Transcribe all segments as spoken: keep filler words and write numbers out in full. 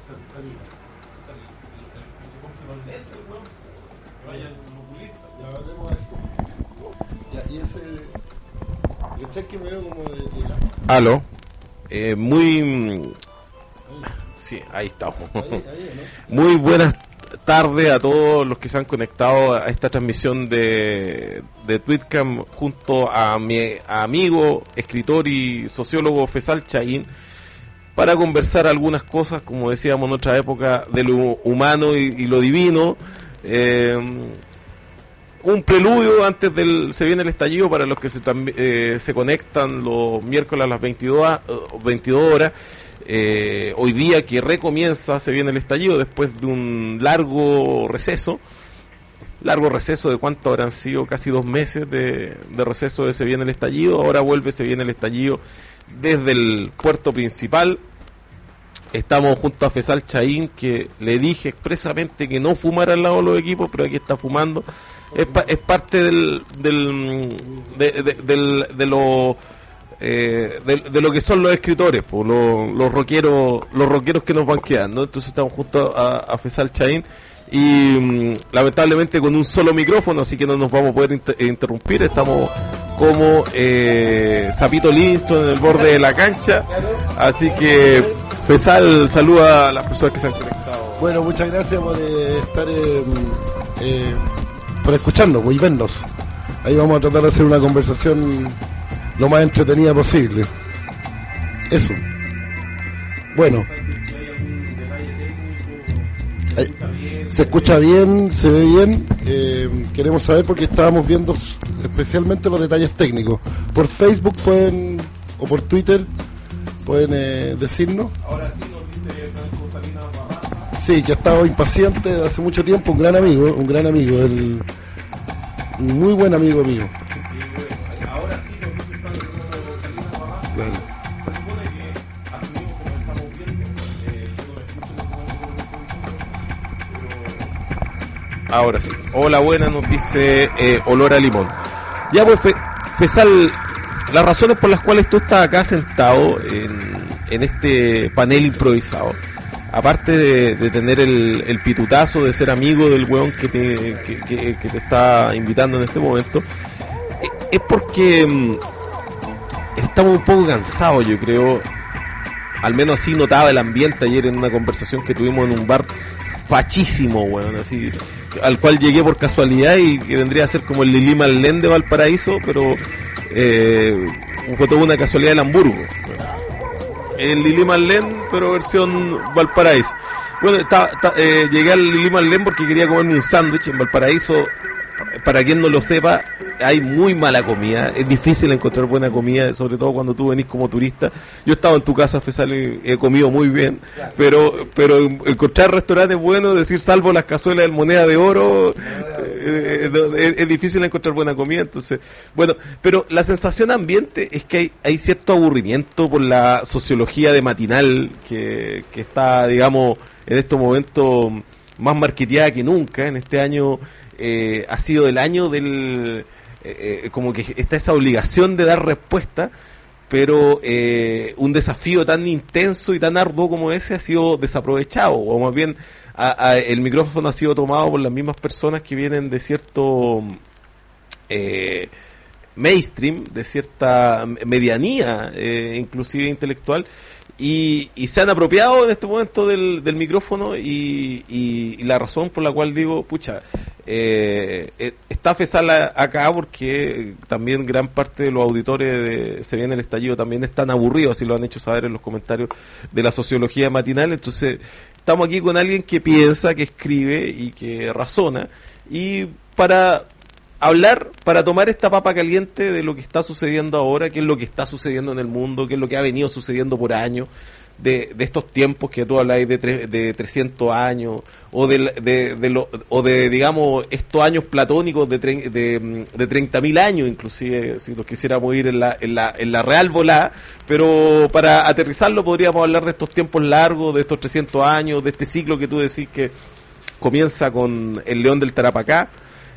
Salina. Que se compre los lentes, ¿no? Que vayan los oculistas. Ya, y ese... ¿Cachai que me veo como de... de la... Aló. Eh, muy... Sí, ahí estamos. Ahí, ahí, ¿no? Muy buenas tardes a todos los que se han conectado a esta transmisión de, de Tweetcam junto a mi a amigo, escritor y sociólogo Fesal Chaín, para conversar algunas cosas, como decíamos en otra época, de lo humano y, y lo divino. Eh, un preludio antes del se viene el estallido para los que se, eh, se conectan los miércoles a las veintidós horas. Eh, hoy día que recomienza se viene el estallido después de un largo receso. Largo receso de cuánto habrán sido, casi dos meses de, de receso de se viene el estallido. Ahora vuelve se viene el estallido desde el puerto principal. Estamos junto a Fesal Chaín, que le dije expresamente que no fumara al lado de los equipos, pero aquí está fumando. Es, pa, es parte del del de, de, del, de lo eh, de, de lo que son los escritores, pues, los, los rockeros los rockeros que nos van quedando. Entonces estamos junto a, a Fesal Chaín y um, lamentablemente con un solo micrófono, así que no nos vamos a poder inter- interrumpir. Estamos como eh, Zapito Livingston en el borde de la cancha, así que Fesal saluda a las personas que se han conectado. Bueno, muchas gracias por eh, estar eh, eh, por escucharnos y vernos. Ahí vamos a tratar de hacer una conversación lo más entretenida posible. Eso. Bueno. Ahí, se escucha bien, se ve bien. Eh, queremos saber porque estábamos viendo especialmente los detalles técnicos. Por Facebook pueden, o por Twitter, pueden eh, decirnos. Ahora sí nos dice Franco Salinas Barraza. Sí, que ha estado impaciente de hace mucho tiempo, un gran amigo, un gran amigo, el, un muy buen amigo mío. Y bueno, ahora sí nos dice Franco Salinas Barraza. Claro. Se supone que asumimos como estamos viendo, eh, yo no me escucho en este momento, pero ahora sí. Hola, buena, nos dice eh, Olor a Limón. Ya pues, Fe, Fesal, las razones por las cuales tú estás acá sentado en, en este panel improvisado, aparte de, de tener el, el pitutazo de ser amigo del weón que te, que, que, que te está invitando en este momento, es porque mm, estamos un poco cansados, yo creo. Al menos así notaba el ambiente ayer en una conversación que tuvimos en un bar fachísimo, weón, así, al cual llegué por casualidad y que vendría a ser como el Lili Marlén de Valparaíso, pero eh, fue toda una casualidad del Hamburgo. El Lili Marlén, pero versión Valparaíso. Bueno, está, está, eh, llegué al Lili Marlén porque quería comerme un sándwich en Valparaíso. Para quien no lo sepa, hay muy mala comida, es difícil encontrar buena comida, sobre todo cuando tú venís como turista. Yo he estado en tu casa, Fesal, y he comido muy bien, pero pero encontrar restaurantes buenos, decir salvo las cazuelas del Moneda de Oro, eh, es, es difícil encontrar buena comida. Entonces, bueno, pero la sensación ambiente es que hay, hay cierto aburrimiento por la sociología de matinal que, que está, digamos, en estos momentos más marketeada que nunca. En este año eh, ha sido el año del eh, eh, como que está esa obligación de dar respuesta, pero eh, un desafío tan intenso y tan arduo como ese ha sido desaprovechado, o más bien a, a, el micrófono ha sido tomado por las mismas personas que vienen de cierto eh, mainstream, de cierta medianía, eh, inclusive intelectual, y, y se han apropiado en este momento del, del micrófono y, y, y la razón por la cual digo, pucha, eh, eh, está Fesal acá porque también gran parte de los auditores de Se Viene el Estallido también están aburridos, así lo han hecho saber en los comentarios de la sociología matinal. Entonces estamos aquí con alguien que piensa, que escribe y que razona, y para hablar, para tomar esta papa caliente de lo que está sucediendo ahora, qué es lo que está sucediendo en el mundo, qué es lo que ha venido sucediendo por años, de, de estos tiempos que tú habláis de, tre- de trescientos años, o de, de, de, lo, o de, digamos, estos años platónicos de, tre- de, de treinta mil años, inclusive, si los quisiéramos ir en la, en la, en la real volada, pero para aterrizarlo podríamos hablar de estos tiempos largos, de estos trescientos años, de este ciclo que tú decís que comienza con el León del Tarapacá.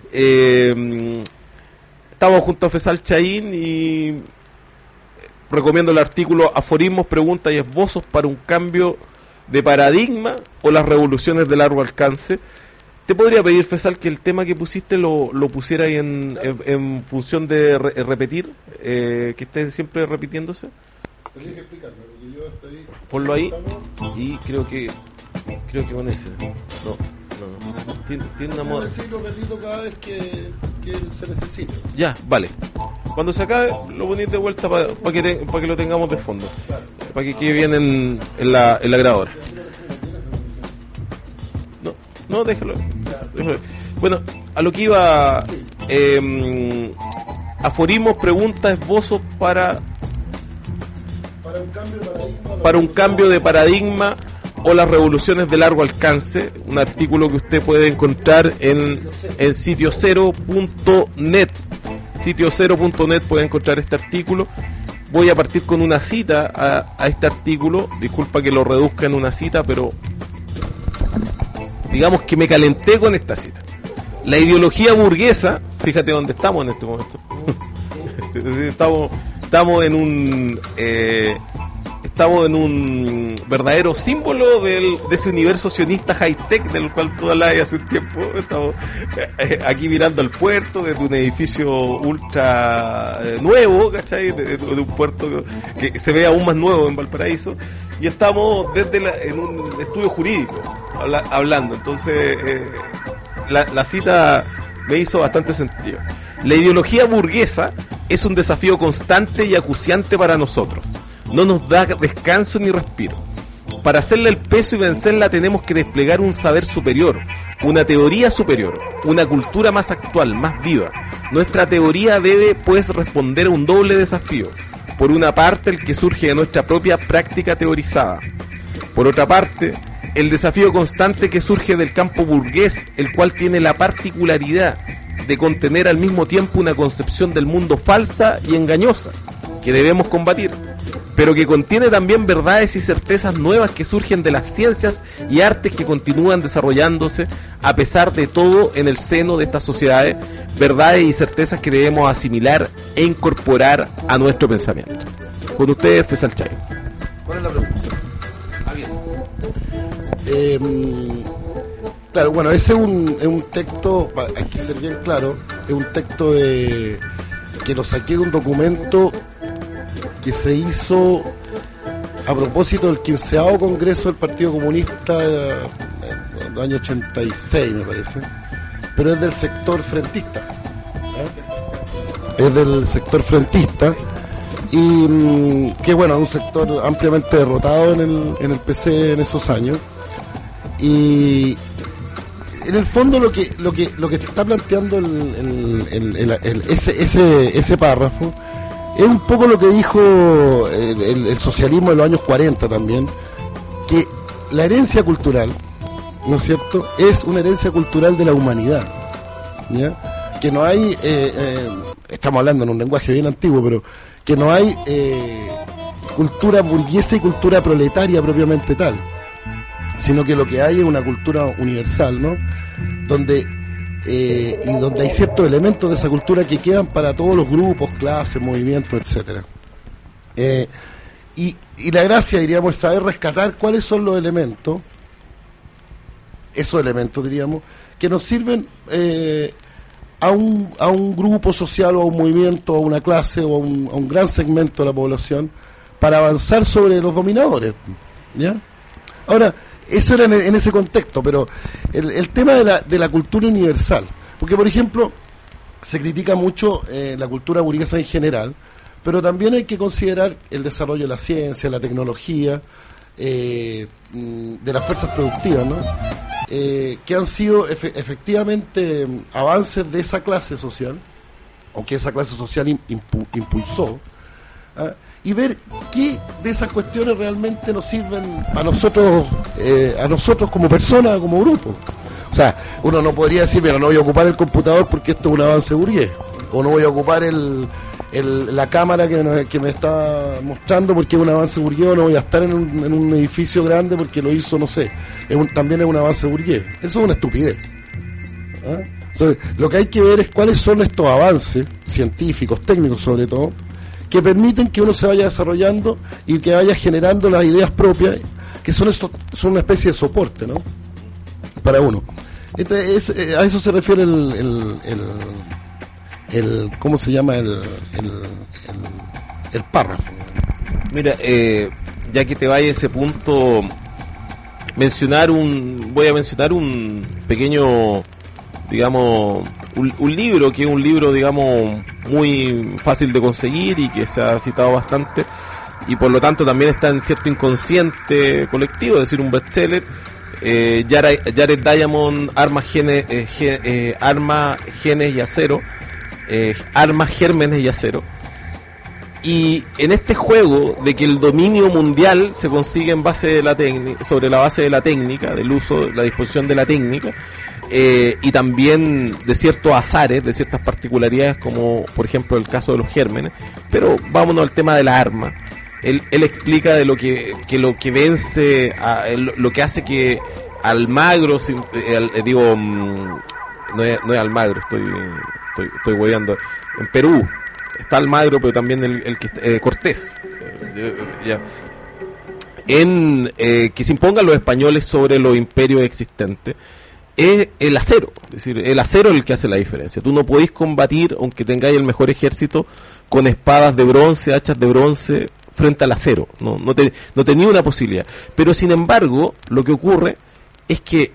Eh, estamos junto a Fesal Chaín y recomiendo el artículo Aforismos, preguntas y esbozos para un cambio de paradigma o las revoluciones de largo alcance. Te podría pedir, Fesal, que el tema que pusiste lo, lo pusiera ahí en, en, en función de re, repetir, eh, que esté siempre repitiéndose. Tienes que explicarme, porque yo estoy... Ponlo ahí y creo que creo que con ese. No, no, no. Tiene, tiene una moda. Sí, lo repito cada vez que, que se necesite. Ya, vale. Cuando se acabe, lo ponís de vuelta para pa que, te, pa que lo tengamos de fondo. Claro. Para que quede bien en, en, la, en la grabadora. No, no, déjalo. déjalo. Bueno, a lo que iba... Eh, aforismos, preguntas, esbozos para... Para un cambio de paradigma... Para un cambio de paradigma o las revoluciones de largo alcance, un artículo que usted puede encontrar en, en sitio cero punto net. sitio cero punto net puede encontrar este artículo. Voy a partir con una cita a, a este artículo. Disculpa que lo reduzca en una cita, pero digamos que me calenté con esta cita. La ideología burguesa, fíjate dónde estamos en este momento. estamos, estamos en un... Eh, Estamos en un verdadero símbolo del, de ese universo sionista high-tech del cual tú hablabas hace un tiempo. Estamos eh, aquí mirando al puerto desde un edificio ultra eh, nuevo, ¿cachai? De, de, de un puerto que, que se ve aún más nuevo en Valparaíso. Y estamos desde la, en un estudio jurídico habla, hablando. Entonces, eh, la, la cita me hizo bastante sentido. La ideología burguesa es un desafío constante y acuciante para nosotros. No nos da descanso ni respiro. Para hacerle el peso y vencerla tenemos que desplegar un saber superior, una teoría superior, una cultura más actual, más viva. Nuestra teoría debe, pues, responder a un doble desafío. Por una parte, el que surge de nuestra propia práctica teorizada. Por otra parte, el desafío constante que surge del campo burgués, el cual tiene la particularidad de contener al mismo tiempo una concepción del mundo falsa y engañosa, que debemos combatir, pero que contiene también verdades y certezas nuevas que surgen de las ciencias y artes que continúan desarrollándose a pesar de todo en el seno de estas sociedades, verdades y certezas que debemos asimilar e incorporar a nuestro pensamiento. Con ustedes, Fesal Chayo. ¿Cuál es la pregunta? Ah, bien. Eh, claro, bueno, ese es un, es un texto, hay que ser bien claro, es un texto de que lo saqué de un documento que se hizo a propósito del quinceavo Congreso del Partido Comunista en el año ochenta y seis, me parece, pero es del sector frentista, ¿eh? Es del sector frentista y que bueno, es un sector ampliamente derrotado en el, en el P C en esos años, y en el fondo lo que lo que lo que está planteando el, el, el, el, el, ese, ese, ese párrafo es un poco lo que dijo el, el, el socialismo de los años cuarenta también, que la herencia cultural, ¿no es cierto?, es una herencia cultural de la humanidad, ¿ya? Que no hay, eh, eh, estamos hablando en un lenguaje bien antiguo, pero que no hay eh, cultura burguesa y cultura proletaria propiamente tal, sino que lo que hay es una cultura universal, ¿no?, donde eh, y donde hay ciertos elementos de esa cultura que quedan para todos los grupos, clases, movimientos, etcétera. Eh, y, y la gracia, diríamos, es saber rescatar cuáles son los elementos, esos elementos, diríamos, que nos sirven eh, a un a un grupo social o a un movimiento, o a una clase o a un, a un gran segmento de la población para avanzar sobre los dominadores, ¿ya? Ahora, eso era en, en ese contexto, pero el, el tema de la, de la cultura universal, porque por ejemplo se critica mucho eh, la cultura burguesa en general, pero también hay que considerar el desarrollo de la ciencia, la tecnología, eh, de las fuerzas productivas, ¿no? Eh, que han sido efe, efectivamente avances de esa clase social, o que esa clase social impu, impulsó, ¿ah? Y ver qué de esas cuestiones realmente nos sirven a nosotros, eh, a nosotros como personas, como grupo. O sea, uno no podría decir, mira, no voy a ocupar el computador porque esto es un avance burgués, o no voy a ocupar el, el, la cámara que, nos, que me está mostrando porque es un avance burgués, o no voy a estar en un, en un edificio grande porque lo hizo, no sé, es un, también es un avance burgués. Eso es una estupidez, ¿ah? Entonces, lo que hay que ver es cuáles son estos avances científicos, técnicos sobre todo, que permiten que uno se vaya desarrollando y que vaya generando las ideas propias que son, esto, son una especie de soporte, ¿no? Para uno. Este es, eh, a eso se refiere el, el, el, el ¿cómo se llama? El, el, el, el párrafo. Mira, eh, ya que te vaya a ese punto, mencionar un, voy a mencionar un pequeño, digamos, un, un libro que es un libro, digamos, muy fácil de conseguir y que se ha citado bastante y por lo tanto también está en cierto inconsciente colectivo, es decir, un bestseller. Eh, Jared, Jared Diamond, Armas, Genes, eh, ge, eh, Armas, Genes y Acero, eh, Armas, Gérmenes y Acero. Y en este juego de que el dominio mundial se consigue en base de la técnica, sobre la base de la técnica, del uso, la disposición de la técnica, eh, y también de ciertos azares, de ciertas particularidades, como por ejemplo el caso de los gérmenes. Pero vámonos al tema de la arma. Él, él explica de lo que, que lo que vence, a, el, lo que hace que Almagro, el, eh, digo, no es, no es Almagro, estoy, estoy, estoy hueveando, en Perú está Almagro, pero también el, el que eh, Cortés, eh, ya. En eh, que se impongan los españoles sobre los imperios existentes, es el acero, es decir, el acero es el que hace la diferencia. Tú no podéis combatir, aunque tengáis el mejor ejército, con espadas de bronce, hachas de bronce, frente al acero, no, no, te, no tenía una posibilidad. Pero sin embargo, lo que ocurre es que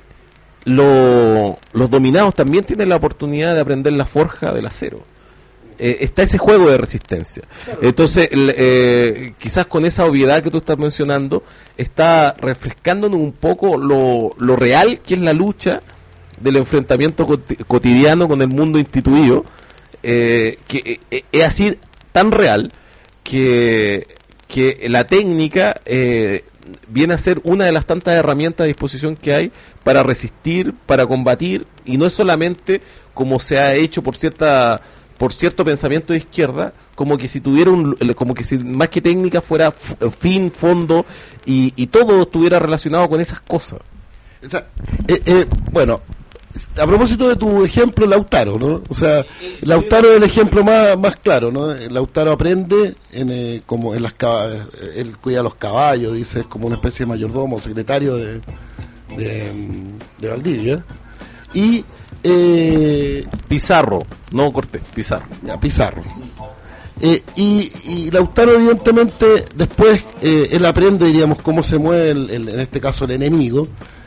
lo, los dominados también tienen la oportunidad de aprender la forja del acero. Eh, está ese juego de resistencia. Entonces, el, eh, quizás con esa obviedad que tú estás mencionando, está refrescándonos un poco lo, lo real que es la lucha del enfrentamiento cot- cotidiano con el mundo instituido, eh, que eh, es así tan real que que la técnica eh, viene a ser una de las tantas herramientas a disposición que hay para resistir, para combatir, y no es solamente como se ha hecho por cierta por cierto pensamiento de izquierda, como que si tuviera un, como que si más que técnica fuera f- fin, fondo y, y todo estuviera relacionado con esas cosas. O sea, eh, eh, bueno, a propósito de tu ejemplo, Lautaro, ¿no? O sea, Lautaro es el ejemplo más, más claro, ¿no? Lautaro aprende en, eh, como en las cab- él cuida los caballos, dice, es como una especie de mayordomo, secretario de, de, de Valdivia. Y eh, Pizarro, no Cortés, Pizarro. Ya, Pizarro. Eh, y, y Lautaro, evidentemente, después eh, él aprende, diríamos, cómo se mueve, el, el, en este caso, el enemigo.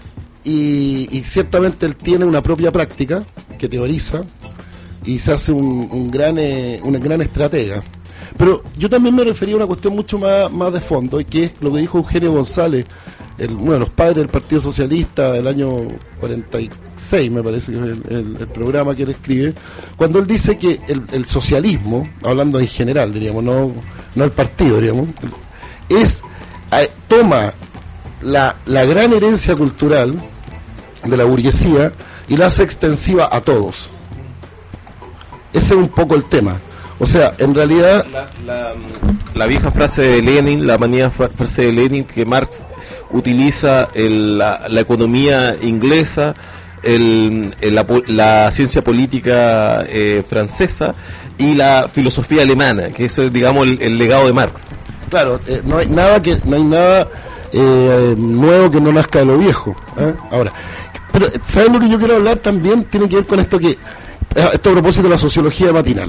Y, y ciertamente él tiene una propia práctica que teoriza y se hace un, un gran eh, una gran estratega. Pero yo también me refería a una cuestión mucho más, más de fondo, y que es lo que dijo Eugenio González, el, uno de los padres del Partido Socialista del año cuarenta y seis, me parece que es el, el, el programa que él escribe, cuando él dice que el, el socialismo, hablando en general, diríamos, no, no el partido, diríamos, es eh, toma la, la gran herencia cultural de la burguesía y la hace extensiva a todos. Ese es un poco el tema. O sea, en realidad la, la, la vieja frase de Lenin, la manía frase de Lenin, que Marx utiliza el, la, la economía inglesa, el, el, la, la ciencia política eh, francesa y la filosofía alemana, que eso es, digamos, el, el legado de Marx. Claro, eh, no hay nada que no hay nada eh, nuevo que no nazca de lo viejo, ¿eh? Ahora, pero ¿saben lo que yo quiero hablar también? Tiene que ver con esto que esto a propósito de la sociología matinal.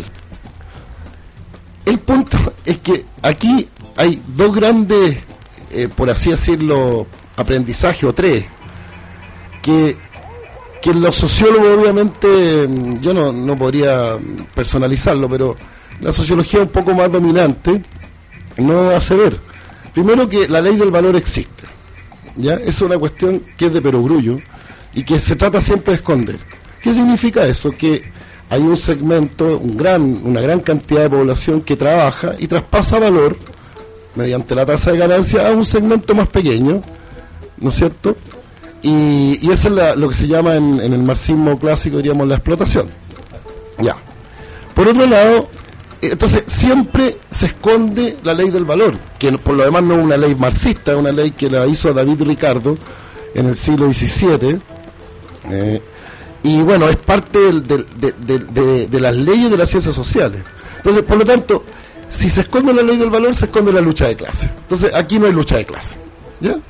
El punto es que aquí hay dos grandes, eh, por así decirlo, aprendizajes, o tres, que, que los sociólogos, obviamente, yo no, no podría personalizarlo, pero la sociología un poco más dominante no hace ver. Primero, que la ley del valor existe, ¿ya? Es una cuestión que es de perogrullo y que se trata siempre de esconder. ¿Qué significa eso? Que hay un segmento, un gran, una gran cantidad de población que trabaja y traspasa valor mediante la tasa de ganancia a un segmento más pequeño, ¿no es cierto? Y, y eso es la, lo que se llama en, en el marxismo clásico, diríamos, la explotación. Ya. Por otro lado, entonces siempre se esconde la ley del valor, que por lo demás no es una ley marxista, es una ley que la hizo David Ricardo en el siglo diecisiete, eh, y bueno, es parte del, del, de, de, de, de las leyes de las ciencias sociales. Entonces, por lo tanto, si se esconde la ley del valor, se esconde la lucha de clase. Entonces, aquí no hay lucha de clase, ¿ya?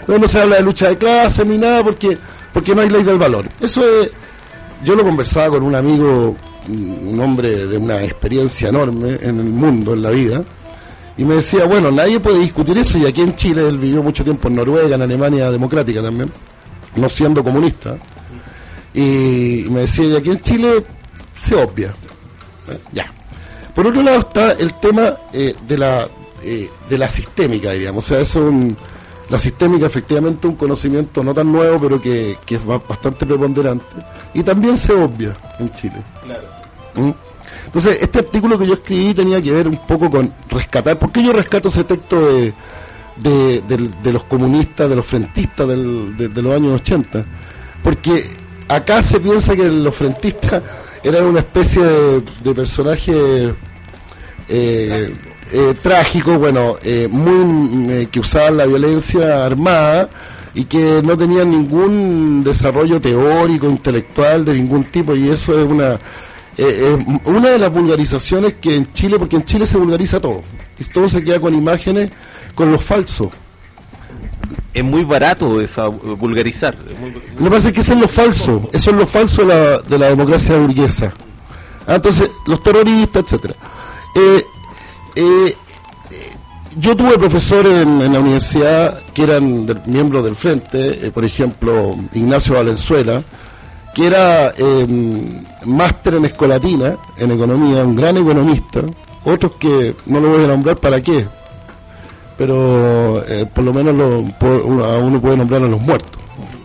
no, no se habla de lucha de clase ni nada porque porque no hay ley del valor. Eso es, yo lo conversaba con un amigo, un hombre de una experiencia enorme en el mundo, en la vida, y me decía, bueno, nadie puede discutir eso, y aquí en Chile, él vivió mucho tiempo en Noruega, en Alemania democrática también, no siendo comunista, y me decía, y aquí en Chile se obvia. ¿Eh? Ya. Por otro lado está el tema eh, de la eh, de la sistémica, diríamos, o sea, eso es un, la sistémica efectivamente un conocimiento no tan nuevo, pero que, que es bastante preponderante, y también se obvia en Chile. Claro. ¿Mm? Entonces, este artículo que yo escribí tenía que ver un poco con rescatar, ¿por qué yo rescato ese texto de, de, de, de los comunistas, de los frentistas del, de, de los años ochenta? Porque acá se piensa que los frentistas eran una especie de, de personaje eh, eh, trágico, bueno, eh, muy eh, que usaban la violencia armada y que no tenían ningún desarrollo teórico, intelectual de ningún tipo, y eso es una eh, eh, una de las vulgarizaciones que en Chile, porque en Chile se vulgariza todo, y todo se queda con imágenes, con lo falso. Es muy barato esa vulgarizar. Es muy... Lo que pasa es que eso es lo falso, eso es lo falso de la, de la democracia burguesa. Ah, entonces, los terroristas, etcétera. Eh, eh, yo tuve profesores en, en la universidad que eran del, miembros del Frente, eh, por ejemplo, Ignacio Valenzuela, que era eh, máster en escolatina, en economía, un gran economista, otros que no lo voy a nombrar para qué, pero eh, por lo menos lo, por, uno, a uno puede nombrar a los muertos.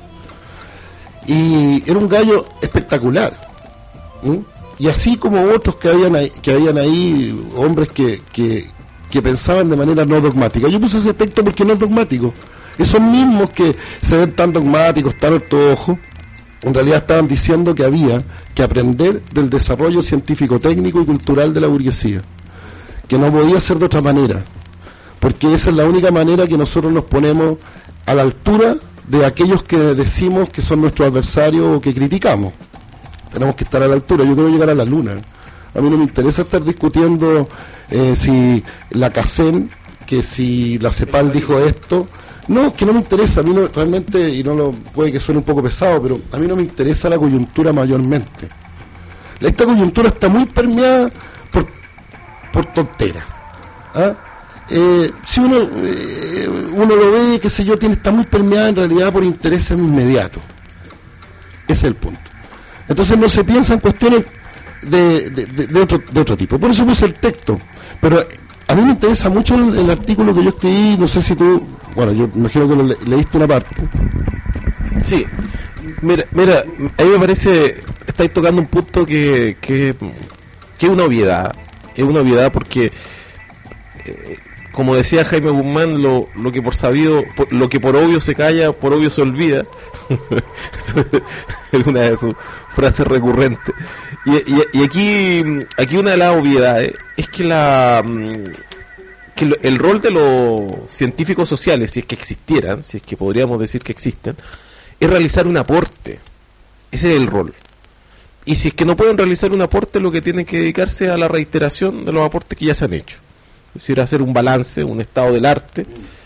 Y era un gallo espectacular, ¿sí? Y así como otros que habían ahí, que habían ahí hombres que, que, que pensaban de manera no dogmática. Yo puse ese texto porque no es dogmático. Esos mismos que se ven tan dogmáticos, tan ortodoxos, en realidad estaban diciendo que había que aprender del desarrollo científico, técnico y cultural de la burguesía, que no podía ser de otra manera, porque esa es la única manera que nosotros nos ponemos a la altura de aquellos que decimos que son nuestros adversarios o que criticamos. Tenemos que estar a la altura. Yo quiero llegar a la luna. A mí no me interesa estar discutiendo eh, si la CACEN, que si la CEPAL dijo esto. No, que no me interesa. A mí no, realmente, y no lo puede que suene un poco pesado, pero a mí no me interesa la coyuntura mayormente. Esta coyuntura está muy permeada por, por tonteras. ¿Ah? Eh, si uno eh, uno lo ve, qué sé yo, tiene, está muy permeada en realidad por intereses inmediatos. Ese es el punto. Entonces no se piensa en cuestiones de, de, de, de, otro, de otro tipo. Por eso puse el texto. Pero a mí me interesa mucho el, el artículo que yo escribí, no sé si tú, bueno, yo me imagino que lo le, leíste una parte. Sí, mira, mira, a mí me parece, estáis tocando un punto que, que, que es una obviedad, es una obviedad porque, eh, como decía Jaime Guzmán, lo, lo que por sabido, por, lo que por obvio se calla, por obvio se olvida. Es una de sus frases recurrentes. Y, y, y aquí, aquí una de las obviedades es que la que lo, el rol de los científicos sociales, si es que existieran, si es que podríamos decir que existen, es realizar un aporte. Ese es el rol. Y si es que no pueden realizar un aporte, lo que tienen que dedicarse a la reiteración de los aportes que ya se han hecho. Es decir, hacer un balance, un estado del arte.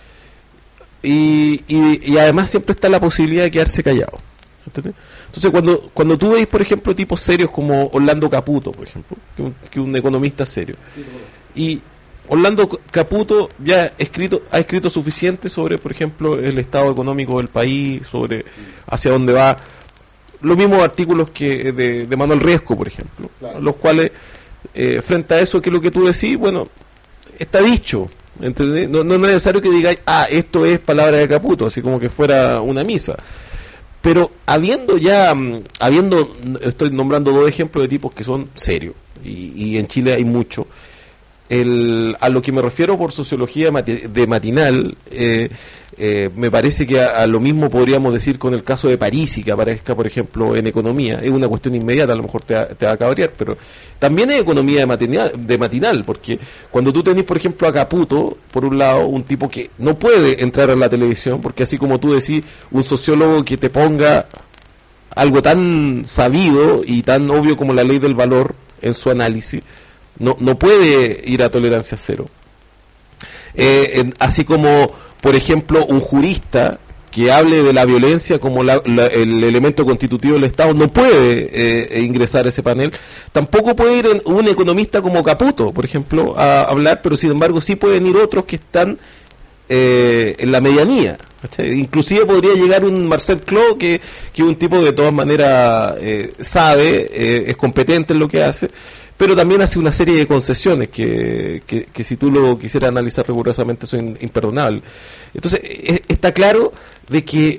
Y, y, y además siempre está la posibilidad de quedarse callado. ¿Entendés? Entonces cuando cuando tú veis, por ejemplo, tipos serios como Orlando Caputo, por ejemplo, que un, que un economista serio, y Orlando Caputo ya ha escrito ha escrito suficiente sobre, por ejemplo, el estado económico del país, sobre hacia dónde va, los mismos artículos que de, de Manuel Riesco, por ejemplo, claro. Los cuales eh, frente a eso, que es lo que tú decís, bueno, está dicho. ¿Entendés? No, no es necesario que digáis, ah, esto es palabra de Caputo, así como que fuera una misa. Pero habiendo ya, habiendo, estoy nombrando dos ejemplos de tipos que son serios, y, y en Chile hay mucho. El, a lo que me refiero por sociología mati- de matinal, eh, eh, me parece que a, a lo mismo podríamos decir con el caso de Parisi, que aparezca, por ejemplo, en economía. Es una cuestión inmediata, a lo mejor te, te va a cabrear, pero también es economía de matinal, de matinal, porque cuando tú tenés, por ejemplo, a Caputo, por un lado, un tipo que no puede entrar a la televisión, porque así como tú decís, un sociólogo que te ponga algo tan sabido y tan obvio como la ley del valor en su análisis, no no puede ir a tolerancia cero. Eh, en, así como, por ejemplo, un jurista que hable de la violencia como la, la, el elemento constitutivo del Estado, no puede eh, ingresar a ese panel. Tampoco puede ir un economista como Caputo, por ejemplo, a hablar, pero sin embargo sí pueden ir otros que están eh, en la medianía. ¿Cachai? Inclusive podría llegar un Marcel Cló, que que un tipo de todas maneras eh, sabe, eh, es competente en lo que hace, pero también hace una serie de concesiones que, que, que si tú lo quisieras analizar rigurosamente son imperdonables. Entonces, eh, está claro de que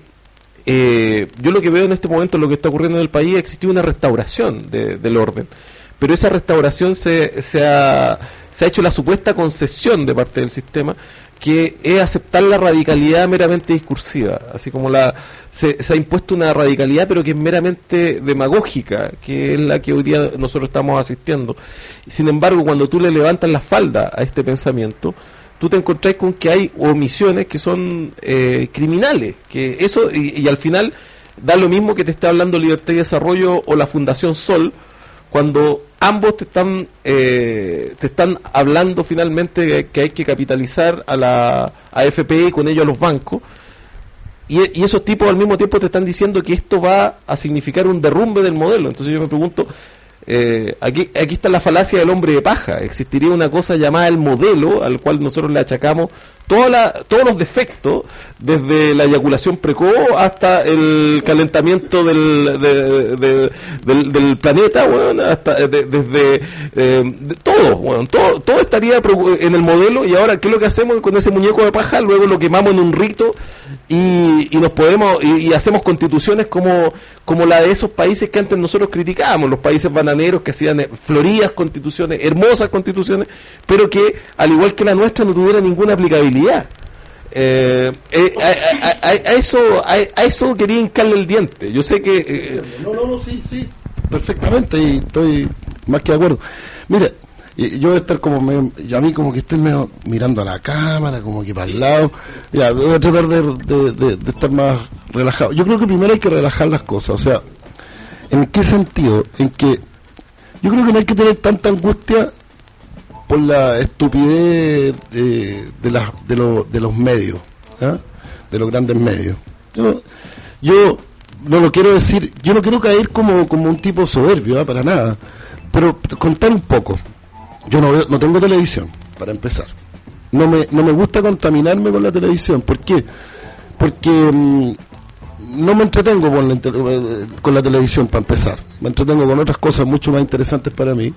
eh, yo lo que veo en este momento, lo que está ocurriendo en el país, ha existido una restauración de, del orden, pero esa restauración se, se, ha, se ha hecho la supuesta concesión de parte del sistema, que es aceptar la radicalidad meramente discursiva, así como la se, se ha impuesto una radicalidad pero que es meramente demagógica, que es la que hoy día nosotros estamos asistiendo. Sin embargo, cuando tú le levantas la falda a este pensamiento, tú te encontrás con que hay omisiones que son eh, criminales, que eso y, y al final da lo mismo que te está hablando Libertad y Desarrollo o la Fundación Sol, cuando ambos te están eh, te están hablando finalmente que, que hay que capitalizar a la a F P I y con ello a los bancos, y, y esos tipos al mismo tiempo te están diciendo que esto va a significar un derrumbe del modelo. Entonces yo me pregunto, eh, aquí aquí está la falacia del hombre de paja. Existiría una cosa llamada el modelo, al cual nosotros le achacamos toda la, todos los defectos, desde la eyaculación precoz hasta el calentamiento del de, de, del, del planeta, bueno, hasta de, desde eh, de todo, bueno, todo, todo estaría en el modelo. Y ahora, ¿qué es lo que hacemos con ese muñeco de paja? Luego lo quemamos en un rito y, y nos podemos y, y hacemos constituciones como, como la de esos países que antes nosotros criticábamos, los países bananeros que hacían floridas constituciones, hermosas constituciones, pero que al igual que la nuestra no tuviera ninguna aplicabilidad. Eh, eh, a, a, a, a eso a, a eso quería hincarle el diente. Yo sé que eh, no, no, no, sí, sí, perfectamente, y estoy más que de acuerdo. Mira, yo voy a estar como medio, a mí como que estoy medio mirando a la cámara, como que para el lado. Ya, voy a tratar de, de, de, de estar más relajado. Yo creo que primero hay que relajar las cosas. O sea, ¿en qué sentido? En que yo creo que no hay que tener tanta angustia por la estupidez de, de, las, de, lo, de los medios, ¿eh? De los grandes medios. Yo, yo no lo quiero decir, yo no quiero caer como, como un tipo soberbio, ¿eh? Para nada, pero contar un poco. Yo no veo, no tengo televisión, para empezar. No me, no me gusta contaminarme con la televisión. ¿Por qué? Porque mmm, no me entretengo con la, con la televisión, para empezar. Me entretengo con otras cosas mucho más interesantes para mí.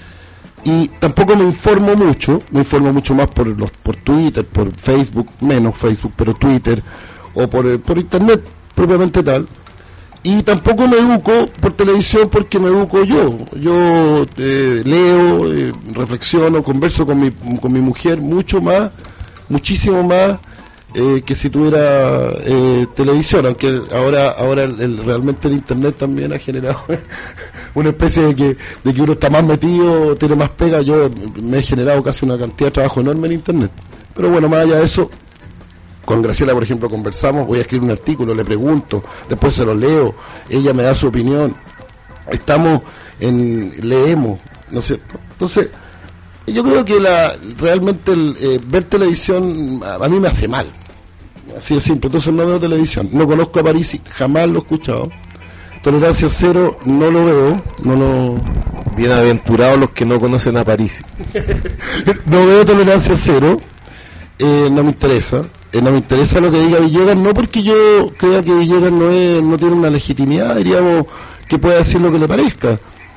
Y tampoco me informo mucho, me informo mucho más por los por Twitter, por Facebook, menos Facebook, pero Twitter, o por, por Internet propiamente tal. Y tampoco me educo por televisión, porque me educo yo. Yo eh, leo, eh, reflexiono, converso con mi, con mi mujer mucho más, muchísimo más eh, que si tuviera eh, televisión, aunque ahora ahora el, el, realmente el Internet también ha generado una especie de que, de que uno está más metido, tiene más pega. Yo me he generado casi una cantidad de trabajo enorme en Internet. Pero bueno, más allá de eso, con Graciela, por ejemplo, conversamos, voy a escribir un artículo, le pregunto, después se lo leo, ella me da su opinión, estamos en, leemos, ¿no es cierto? Entonces, yo creo que la realmente el, eh, ver televisión a, a mí me hace mal, así de simple. Entonces no veo televisión, no conozco a Parisi, jamás lo he escuchado. Tolerancia Cero no lo veo, no lo... Bienaventurados los que no conocen a Parisi. No veo Tolerancia Cero, eh, no me interesa. Eh, no me interesa lo que diga Villegas, no porque yo crea que Villegas no es, no tiene una legitimidad, diríamos, que pueda decir lo que le parezca.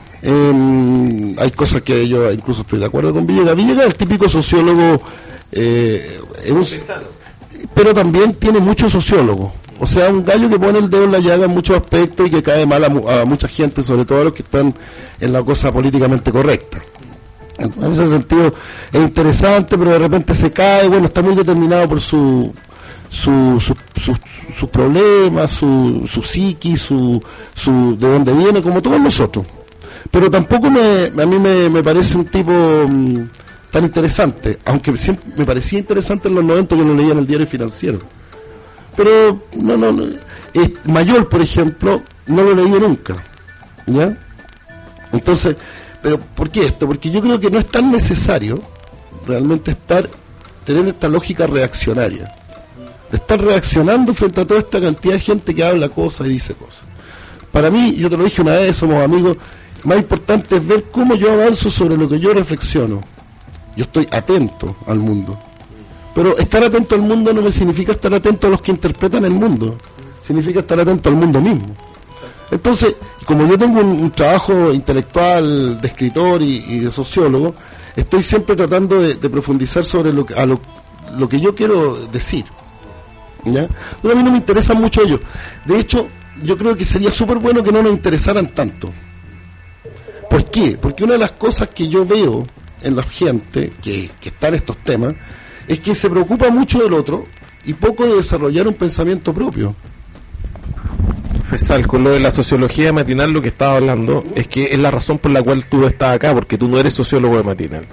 Eh, hay cosas que yo incluso estoy de acuerdo con Villegas. Villegas es el típico sociólogo, eh, es un, pero también tiene muchos sociólogos. O sea, un gallo que pone el dedo en la llaga en muchos aspectos y que cae mal a, a mucha gente, sobre todo a los que están en la cosa políticamente correcta. En ese sentido es interesante, pero de repente se cae. Bueno, está muy determinado por su su su, su, su problema, su, su psiquis, su, su de dónde viene, como todos nosotros. Pero tampoco me, a mí me, me parece un tipo mmm, tan interesante, aunque siempre me parecía interesante en los noventa, yo lo leía en el Diario Financiero. Pero no, no, no. Eh, Mayor, por ejemplo, no lo leí nunca, ¿ya? Entonces, pero ¿por qué esto? Porque yo creo que no es tan necesario realmente estar tener esta lógica reaccionaria de estar reaccionando frente a toda esta cantidad de gente que habla cosas y dice cosas. Para mí, yo te lo dije una vez, somos amigos, más importante es ver cómo yo avanzo sobre lo que yo reflexiono. Yo estoy atento al mundo. Pero estar atento al mundo no me significa estar atento a los que interpretan el mundo. Significa estar atento al mundo mismo. Entonces, como yo tengo un, un trabajo intelectual de escritor y, y de sociólogo, estoy siempre tratando de, de profundizar sobre lo que, a lo, lo que yo quiero decir. ¿Ya? Pero a mí no me interesan mucho ellos. De hecho, yo creo que sería súper bueno que no nos interesaran tanto. ¿Por qué? Porque una de las cosas que yo veo en la gente que, que está en estos temas es que se preocupa mucho del otro y poco de desarrollar un pensamiento propio. Fesal, con lo de la sociología de Matinal, lo que estaba hablando es que es la razón por la cual tú estás acá, porque tú no eres sociólogo de Matinal.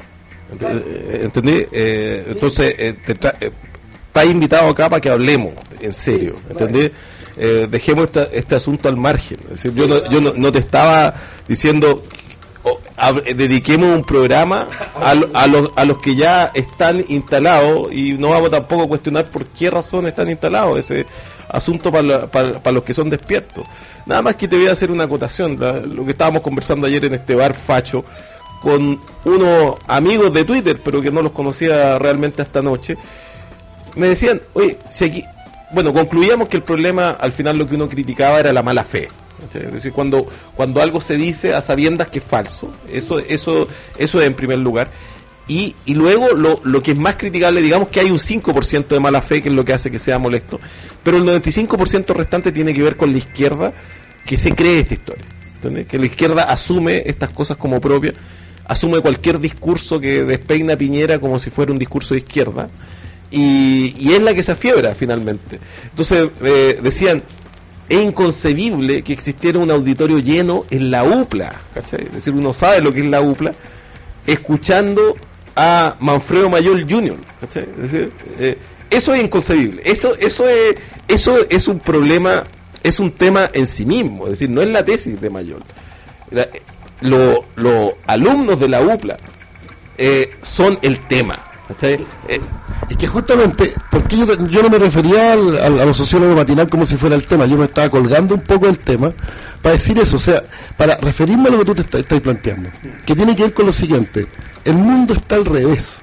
¿Entendí? Eh, entonces, eh, te tra- eh, estás invitado acá para que hablemos, en serio. ¿Entendí? Eh, dejemos esta, este asunto al margen. Es decir, yo no, yo no, no te estaba diciendo... O, a, dediquemos un programa a, a, los, a los que ya están instalados y no vamos tampoco a cuestionar por qué razón están instalados, ese asunto para, para, para los que son despiertos. Nada más que te voy a hacer una acotación, la, lo que estábamos conversando ayer en este bar facho con unos amigos de Twitter, pero que no los conocía realmente hasta anoche. Me decían, oye, si aquí, bueno, concluíamos que el problema al final lo que uno criticaba era la mala fe. Es decir, cuando cuando algo se dice a sabiendas que es falso, eso eso eso es en primer lugar, y, y luego lo, lo que es más criticable, digamos que hay un cinco por ciento de mala fe, que es lo que hace que sea molesto, pero el noventa y cinco por ciento restante tiene que ver con la izquierda, que se cree esta historia, ¿entendés? Que la izquierda asume estas cosas como propias, asume cualquier discurso que despeina a Piñera como si fuera un discurso de izquierda, y, y es la que se afiebra finalmente. Entonces eh, decían, es inconcebible que existiera un auditorio lleno en la U P L A, ¿cachai? Es decir, uno sabe lo que es la U P L A, escuchando a Manfredo Mayol junior, ¿cachai? Es decir, eh, eso es inconcebible, eso, eso es, eso es un problema, es un tema en sí mismo, es decir, no es la tesis de Mayol. Los lo, lo alumnos de la U P L A eh, son el tema, ¿cachai? Eh, Es que justamente, porque yo, yo no me refería al, al, a los sociólogos Matinal como si fuera el tema, yo me estaba colgando un poco del tema para decir eso, o sea, para referirme a lo que tú te está, estás planteando, que tiene que ver con lo siguiente: el mundo está al revés,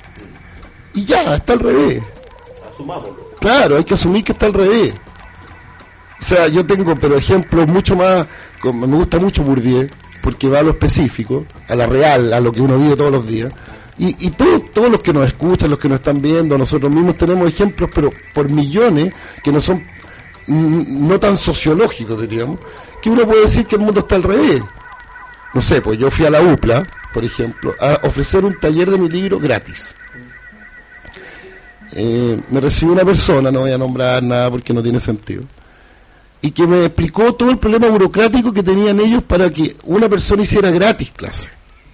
y ya, está al revés. Asumámoslo. Claro, hay que asumir que está al revés. O sea, yo tengo, pero ejemplos mucho más, como, me gusta mucho Bourdieu, porque va a lo específico, a la real, a lo que uno vive todos los días. Y, y todos todos los que nos escuchan, los que nos están viendo, nosotros mismos tenemos ejemplos, pero por millones, que no son mm, no tan sociológicos, diríamos, que uno puede decir que el mundo está al revés. No sé, pues yo fui a la U P L A, por ejemplo, a ofrecer un taller de mi libro gratis. Eh, me recibió una persona, no voy a nombrar nada porque no tiene sentido, y que me explicó todo el problema burocrático que tenían ellos para que una persona hiciera gratis clase.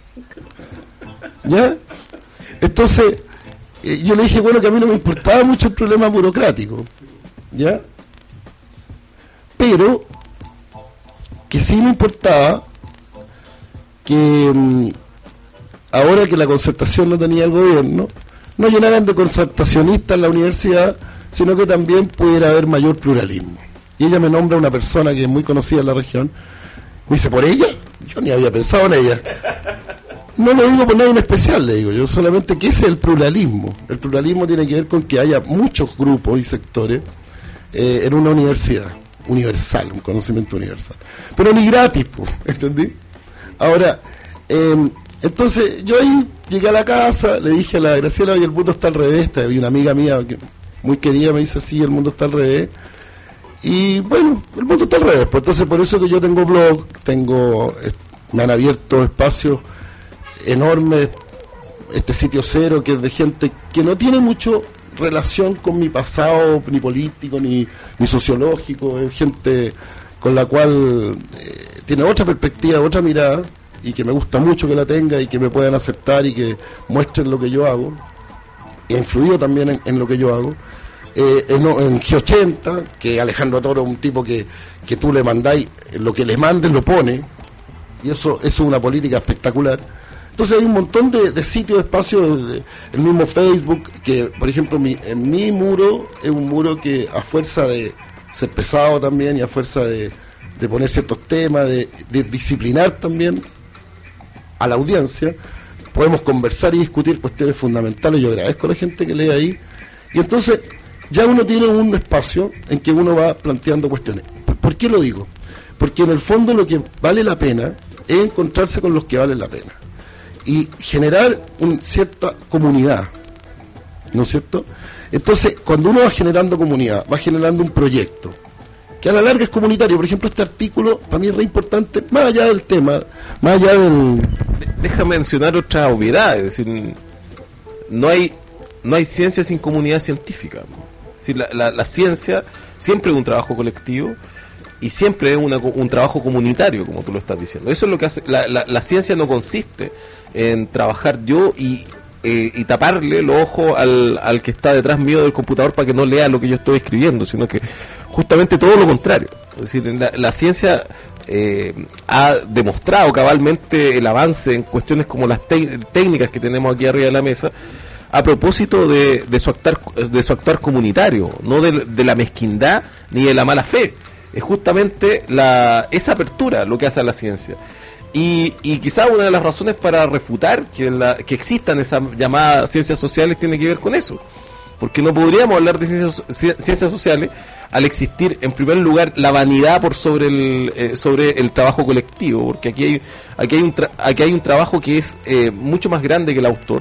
¿Ya? Entonces, eh, yo le dije, bueno, que a mí no me importaba mucho el problema burocrático, ¿ya? Pero que sí me importaba que mmm, ahora que la concertación no tenía el gobierno, no llenaran de concertacionistas la universidad, sino que también pudiera haber mayor pluralismo. Y ella me nombra una persona que es muy conocida en la región. Me dice, ¿por ella? Yo ni había pensado en ella. No lo digo por nada en especial, le digo yo, solamente que ese es el pluralismo. El pluralismo tiene que ver con que haya muchos grupos y sectores eh, en una universidad universal, un conocimiento universal. Pero ni gratis, pues, ¿entendí? Ahora, eh, entonces yo ahí llegué a la casa, le dije a la Graciela, oye, el mundo está al revés. Había una amiga mía que muy querida me dice, sí, el mundo está al revés. Y bueno, el mundo está al revés. Pues entonces por eso que yo tengo blog, tengo, eh, me han abierto espacios enormes, este sitio cero, que es de gente que no tiene mucho relación con mi pasado, ni político, ni, ni sociológico, es gente con la cual eh, tiene otra perspectiva, otra mirada, y que me gusta mucho que la tenga y que me puedan aceptar y que muestren lo que yo hago, e influido también en, en lo que yo hago. Eh, en, en G ochenta, que Alejandro Toro es un tipo que, que tú le mandáis, lo que le mandes lo pone, y eso, eso es una política espectacular. Entonces hay un montón de, de sitios, de espacios, de, el mismo Facebook, que por ejemplo mi, en mi muro es un muro que a fuerza de ser pesado también y a fuerza de, de poner ciertos temas, de, de disciplinar también a la audiencia, podemos conversar y discutir cuestiones fundamentales. Yo agradezco a la gente que lee ahí, y entonces ya uno tiene un espacio en que uno va planteando cuestiones. ¿Por qué lo digo? Porque en el fondo lo que vale la pena es encontrarse con los que valen la pena y generar una cierta comunidad, ¿no es cierto? Entonces, cuando uno va generando comunidad, va generando un proyecto que a la larga es comunitario. Por ejemplo, este artículo para mí es re importante, más allá del tema, más allá del... Deja mencionar otra obviedad, es decir, no hay no hay ciencia sin comunidad científica. Es decir, la, la, la ciencia siempre es un trabajo colectivo y siempre es una, un trabajo comunitario, como tú lo estás diciendo. Eso es lo que hace. La, la, la ciencia no consiste en trabajar yo y, eh, y taparle los ojos al, al que está detrás mío del computador para que no lea lo que yo estoy escribiendo, sino que justamente todo lo contrario. Es decir, la, la ciencia eh, ha demostrado cabalmente el avance en cuestiones como las te- técnicas que tenemos aquí arriba de la mesa, a propósito de, de su actuar de su actuar comunitario, no de, de la mezquindad ni de la mala fe. Es justamente la esa apertura lo que hace a la ciencia. Y, y quizás una de las razones para refutar que, la, que existan esas llamadas ciencias sociales tiene que ver con eso. Porque no podríamos hablar de ciencias, ciencias sociales al existir, en primer lugar, la vanidad por sobre el eh, sobre el trabajo colectivo, porque aquí hay aquí hay un tra- aquí hay un trabajo que es eh, mucho más grande que el autor.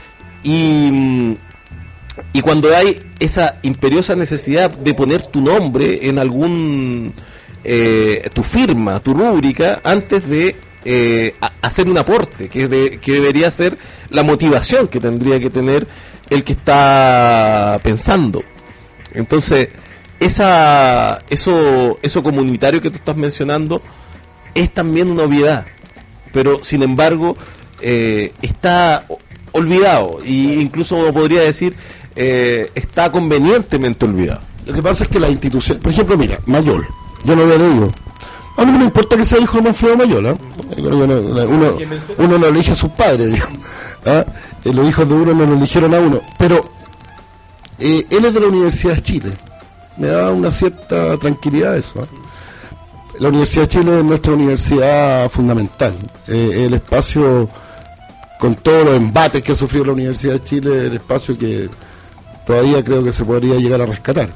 Y, y cuando hay esa imperiosa necesidad de poner tu nombre en algún, eh, tu firma, tu rúbrica, antes de eh, a, hacer un aporte, que, de, que debería ser la motivación que tendría que tener el que está pensando. Entonces, esa eso, eso comunitario que tú estás mencionando es también una obviedad, pero sin embargo eh, está olvidado, e incluso podría decir eh, está convenientemente olvidado. Lo que pasa es que la institución, por ejemplo, mira, Mayol, yo no lo he leído. A mí no me importa que sea hijo de Manfredo Mayol, ¿eh? uno, uno no elige a sus padres, digamos, ¿eh? Los hijos de uno no lo eligieron a uno, pero eh, él es de la Universidad de Chile, me da una cierta tranquilidad eso, ¿eh? La Universidad de Chile es nuestra universidad fundamental, eh, el espacio, con todos los embates que ha sufrido la Universidad de Chile, el espacio que todavía creo que se podría llegar a rescatar.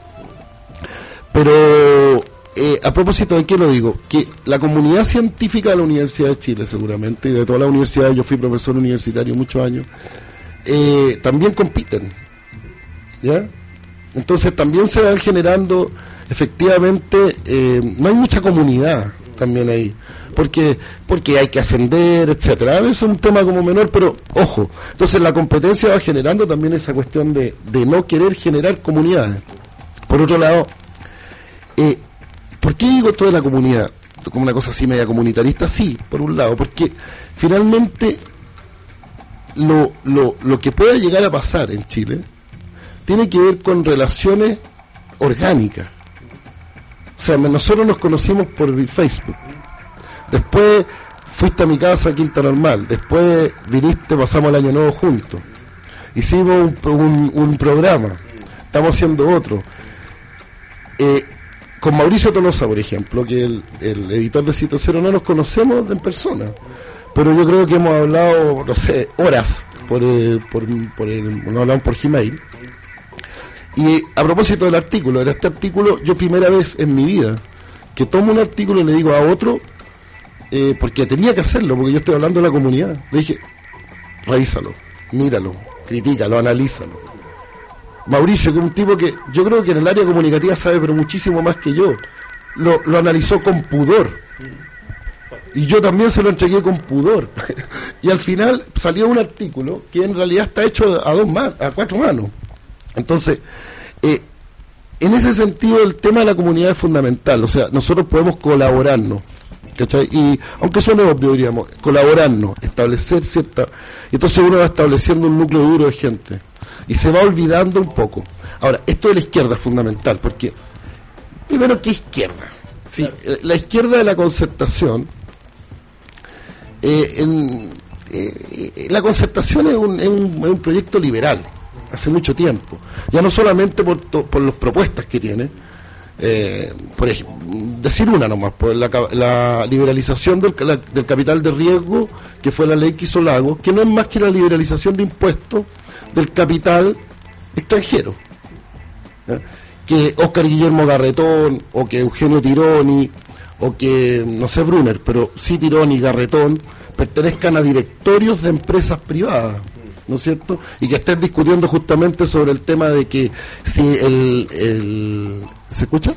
Pero eh, a propósito de qué lo digo, que la comunidad científica de la Universidad de Chile, seguramente, y de todas las universidades, yo fui profesor universitario muchos años, eh, también compiten, ¿ya? Entonces también se van generando, efectivamente, eh, no hay mucha comunidad también ahí, porque porque hay que ascender, etcétera. A veces es un tema como menor, pero ojo, entonces la competencia va generando también esa cuestión de, de no querer generar comunidades. Por otro lado, eh, ¿por qué digo esto de la comunidad? Como una cosa así media comunitarista, sí, por un lado, porque finalmente lo, lo, lo que pueda llegar a pasar en Chile tiene que ver con relaciones orgánicas. O sea, nosotros nos conocimos por Facebook. Después fuiste a mi casa, Quinta Normal. Después viniste, pasamos el año nuevo juntos. Hicimos un, un, un programa. Estamos haciendo otro. Eh, con Mauricio Tolosa, por ejemplo, que es el, el editor de Sitio Cero, no nos conocemos en persona. Pero yo creo que hemos hablado, no sé, horas. Por, eh, por, por el, nos hablamos por Gmail. Y a propósito del artículo, en este artículo, yo primera vez en mi vida que tomo un artículo y le digo a otro, eh, porque tenía que hacerlo, porque yo estoy hablando de la comunidad, le dije, revísalo, míralo, critícalo, analízalo. Mauricio, que es un tipo que yo creo que en el área comunicativa sabe, pero muchísimo más que yo, lo, lo analizó con pudor. Y yo también se lo entregué con pudor. Y al final salió un artículo que en realidad está hecho a dos manos, a cuatro manos. Entonces, eh, en ese sentido el tema de la comunidad es fundamental. O sea, nosotros podemos colaborarnos, ¿cachai? Y aunque suene obvio, diríamos, colaborarnos, establecer cierta... Entonces uno va estableciendo un núcleo duro de gente y se va olvidando un poco. Ahora, esto de la izquierda es fundamental, porque primero, ¿qué izquierda? Sí, eh, la izquierda de la concertación, eh, en, eh, la concertación es un, es, un, es un proyecto liberal, hace mucho tiempo, ya no solamente por, to, por las propuestas que tiene, eh, por ejemplo, decir una nomás, por la, la liberalización del, la, del capital de riesgo, que fue la ley que hizo Lagos, que no es más que la liberalización de impuestos del capital extranjero, ¿eh? Que Óscar Guillermo Garretón, o que Eugenio Tironi, o que, no sé, Brunner, pero sí Tironi y Garretón, pertenezcan a directorios de empresas privadas, ¿no es cierto? Y que estén discutiendo justamente sobre el tema de que si el... el ¿se escucha?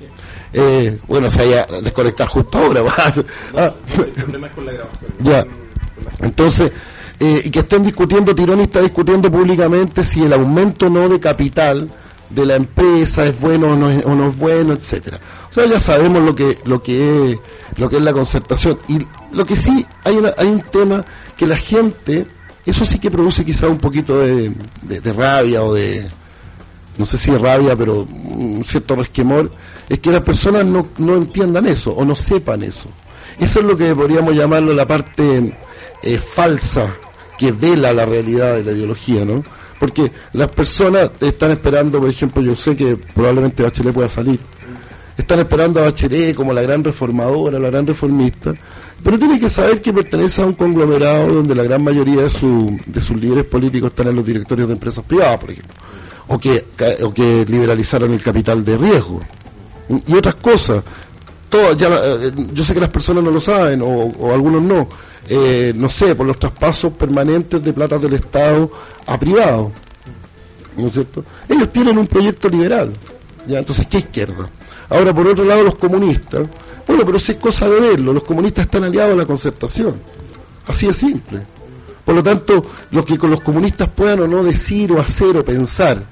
Eh, bueno, se vaya a desconectar justo ahora. Ah, el problema es con la grabación. Ya, entonces... Eh, y que estén discutiendo, Tironi está discutiendo públicamente si el aumento no de capital de la empresa es bueno o no es, o no es bueno, etcétera. O sea, ya sabemos lo que lo que es lo que es la concertación. Y lo que sí hay una, hay un tema que la gente, eso sí que produce quizá un poquito de, de, de rabia o de, no sé si de rabia, pero un cierto resquemor, es que las personas no, no entiendan eso o no sepan eso. Eso es lo que podríamos llamarlo la parte eh, falsa que vela la realidad de la ideología, ¿no? Porque las personas están esperando, por ejemplo, yo sé que probablemente Bachelet pueda salir, están esperando a Bachelet como la gran reformadora, la gran reformista, pero tiene que saber que pertenece a un conglomerado donde la gran mayoría de, su, de sus líderes políticos están en los directorios de empresas privadas, por ejemplo, o que, o que liberalizaron el capital de riesgo, y otras cosas. Todo, ya, eh, yo sé que las personas no lo saben, o, o algunos no, eh, no sé, por los traspasos permanentes de plata del Estado a privado, ¿no es cierto? Ellos tienen un proyecto liberal, ya, entonces, ¿qué izquierda? Ahora, por otro lado, los comunistas, bueno, pero si es cosa de verlo, los comunistas están aliados a la concertación, así de simple. Por lo tanto, lo que con los comunistas puedan o no decir o hacer o pensar,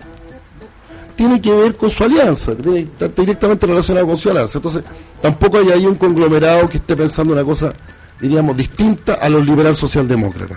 tiene que ver con su alianza, tiene, está directamente relacionado con su alianza. Entonces, tampoco hay ahí un conglomerado que esté pensando una cosa, diríamos, distinta a los liberal socialdemócratas.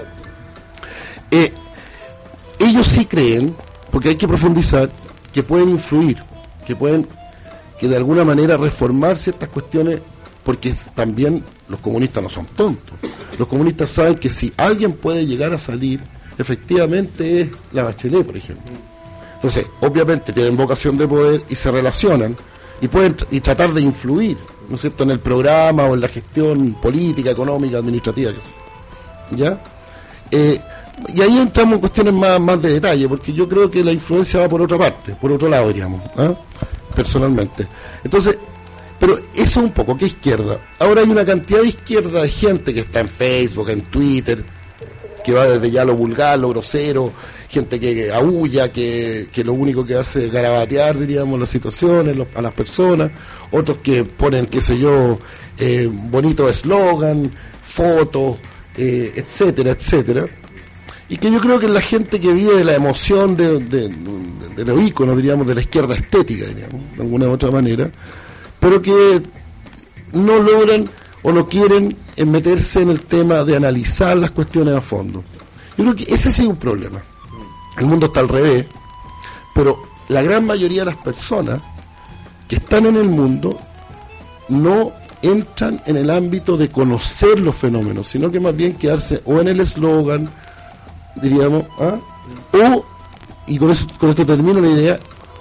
Eh, ellos sí creen, porque hay que profundizar, que pueden influir, que pueden, que de alguna manera reformar ciertas cuestiones, porque también los comunistas no son tontos. Los comunistas saben que si alguien puede llegar a salir, efectivamente es la Bachelet, por ejemplo. Entonces, obviamente tienen vocación de poder y se relacionan y pueden y tratar de influir, ¿no es cierto?, en el programa o en la gestión política, económica, administrativa, que sea. ¿Ya? Eh, y ahí entramos en cuestiones más, más de detalle, porque yo creo que la influencia va por otra parte, por otro lado, diríamos, ¿eh? Personalmente. Entonces, pero eso un poco, ¿qué izquierda? Ahora hay una cantidad de izquierda de gente que está en Facebook, en Twitter, que va desde ya lo vulgar, lo grosero, gente que aúlla, que, que lo único que hace es garabatear, diríamos, las situaciones, los, a las personas, otros que ponen, qué sé yo, eh, bonitos eslogan, fotos, eh, etcétera, etcétera, y que yo creo que es la gente que vive de la emoción de, de, de, de los íconos, diríamos, de la izquierda estética, diríamos, de alguna u otra manera, pero que no logran o no quieren en meterse en el tema de analizar las cuestiones a fondo. Yo creo que ese sí es un problema. El mundo está al revés, pero la gran mayoría de las personas que están en el mundo no entran en el ámbito de conocer los fenómenos, sino que más bien quedarse o en el eslogan, diríamos, ¿ah? o, y con, eso, con esto termino la idea,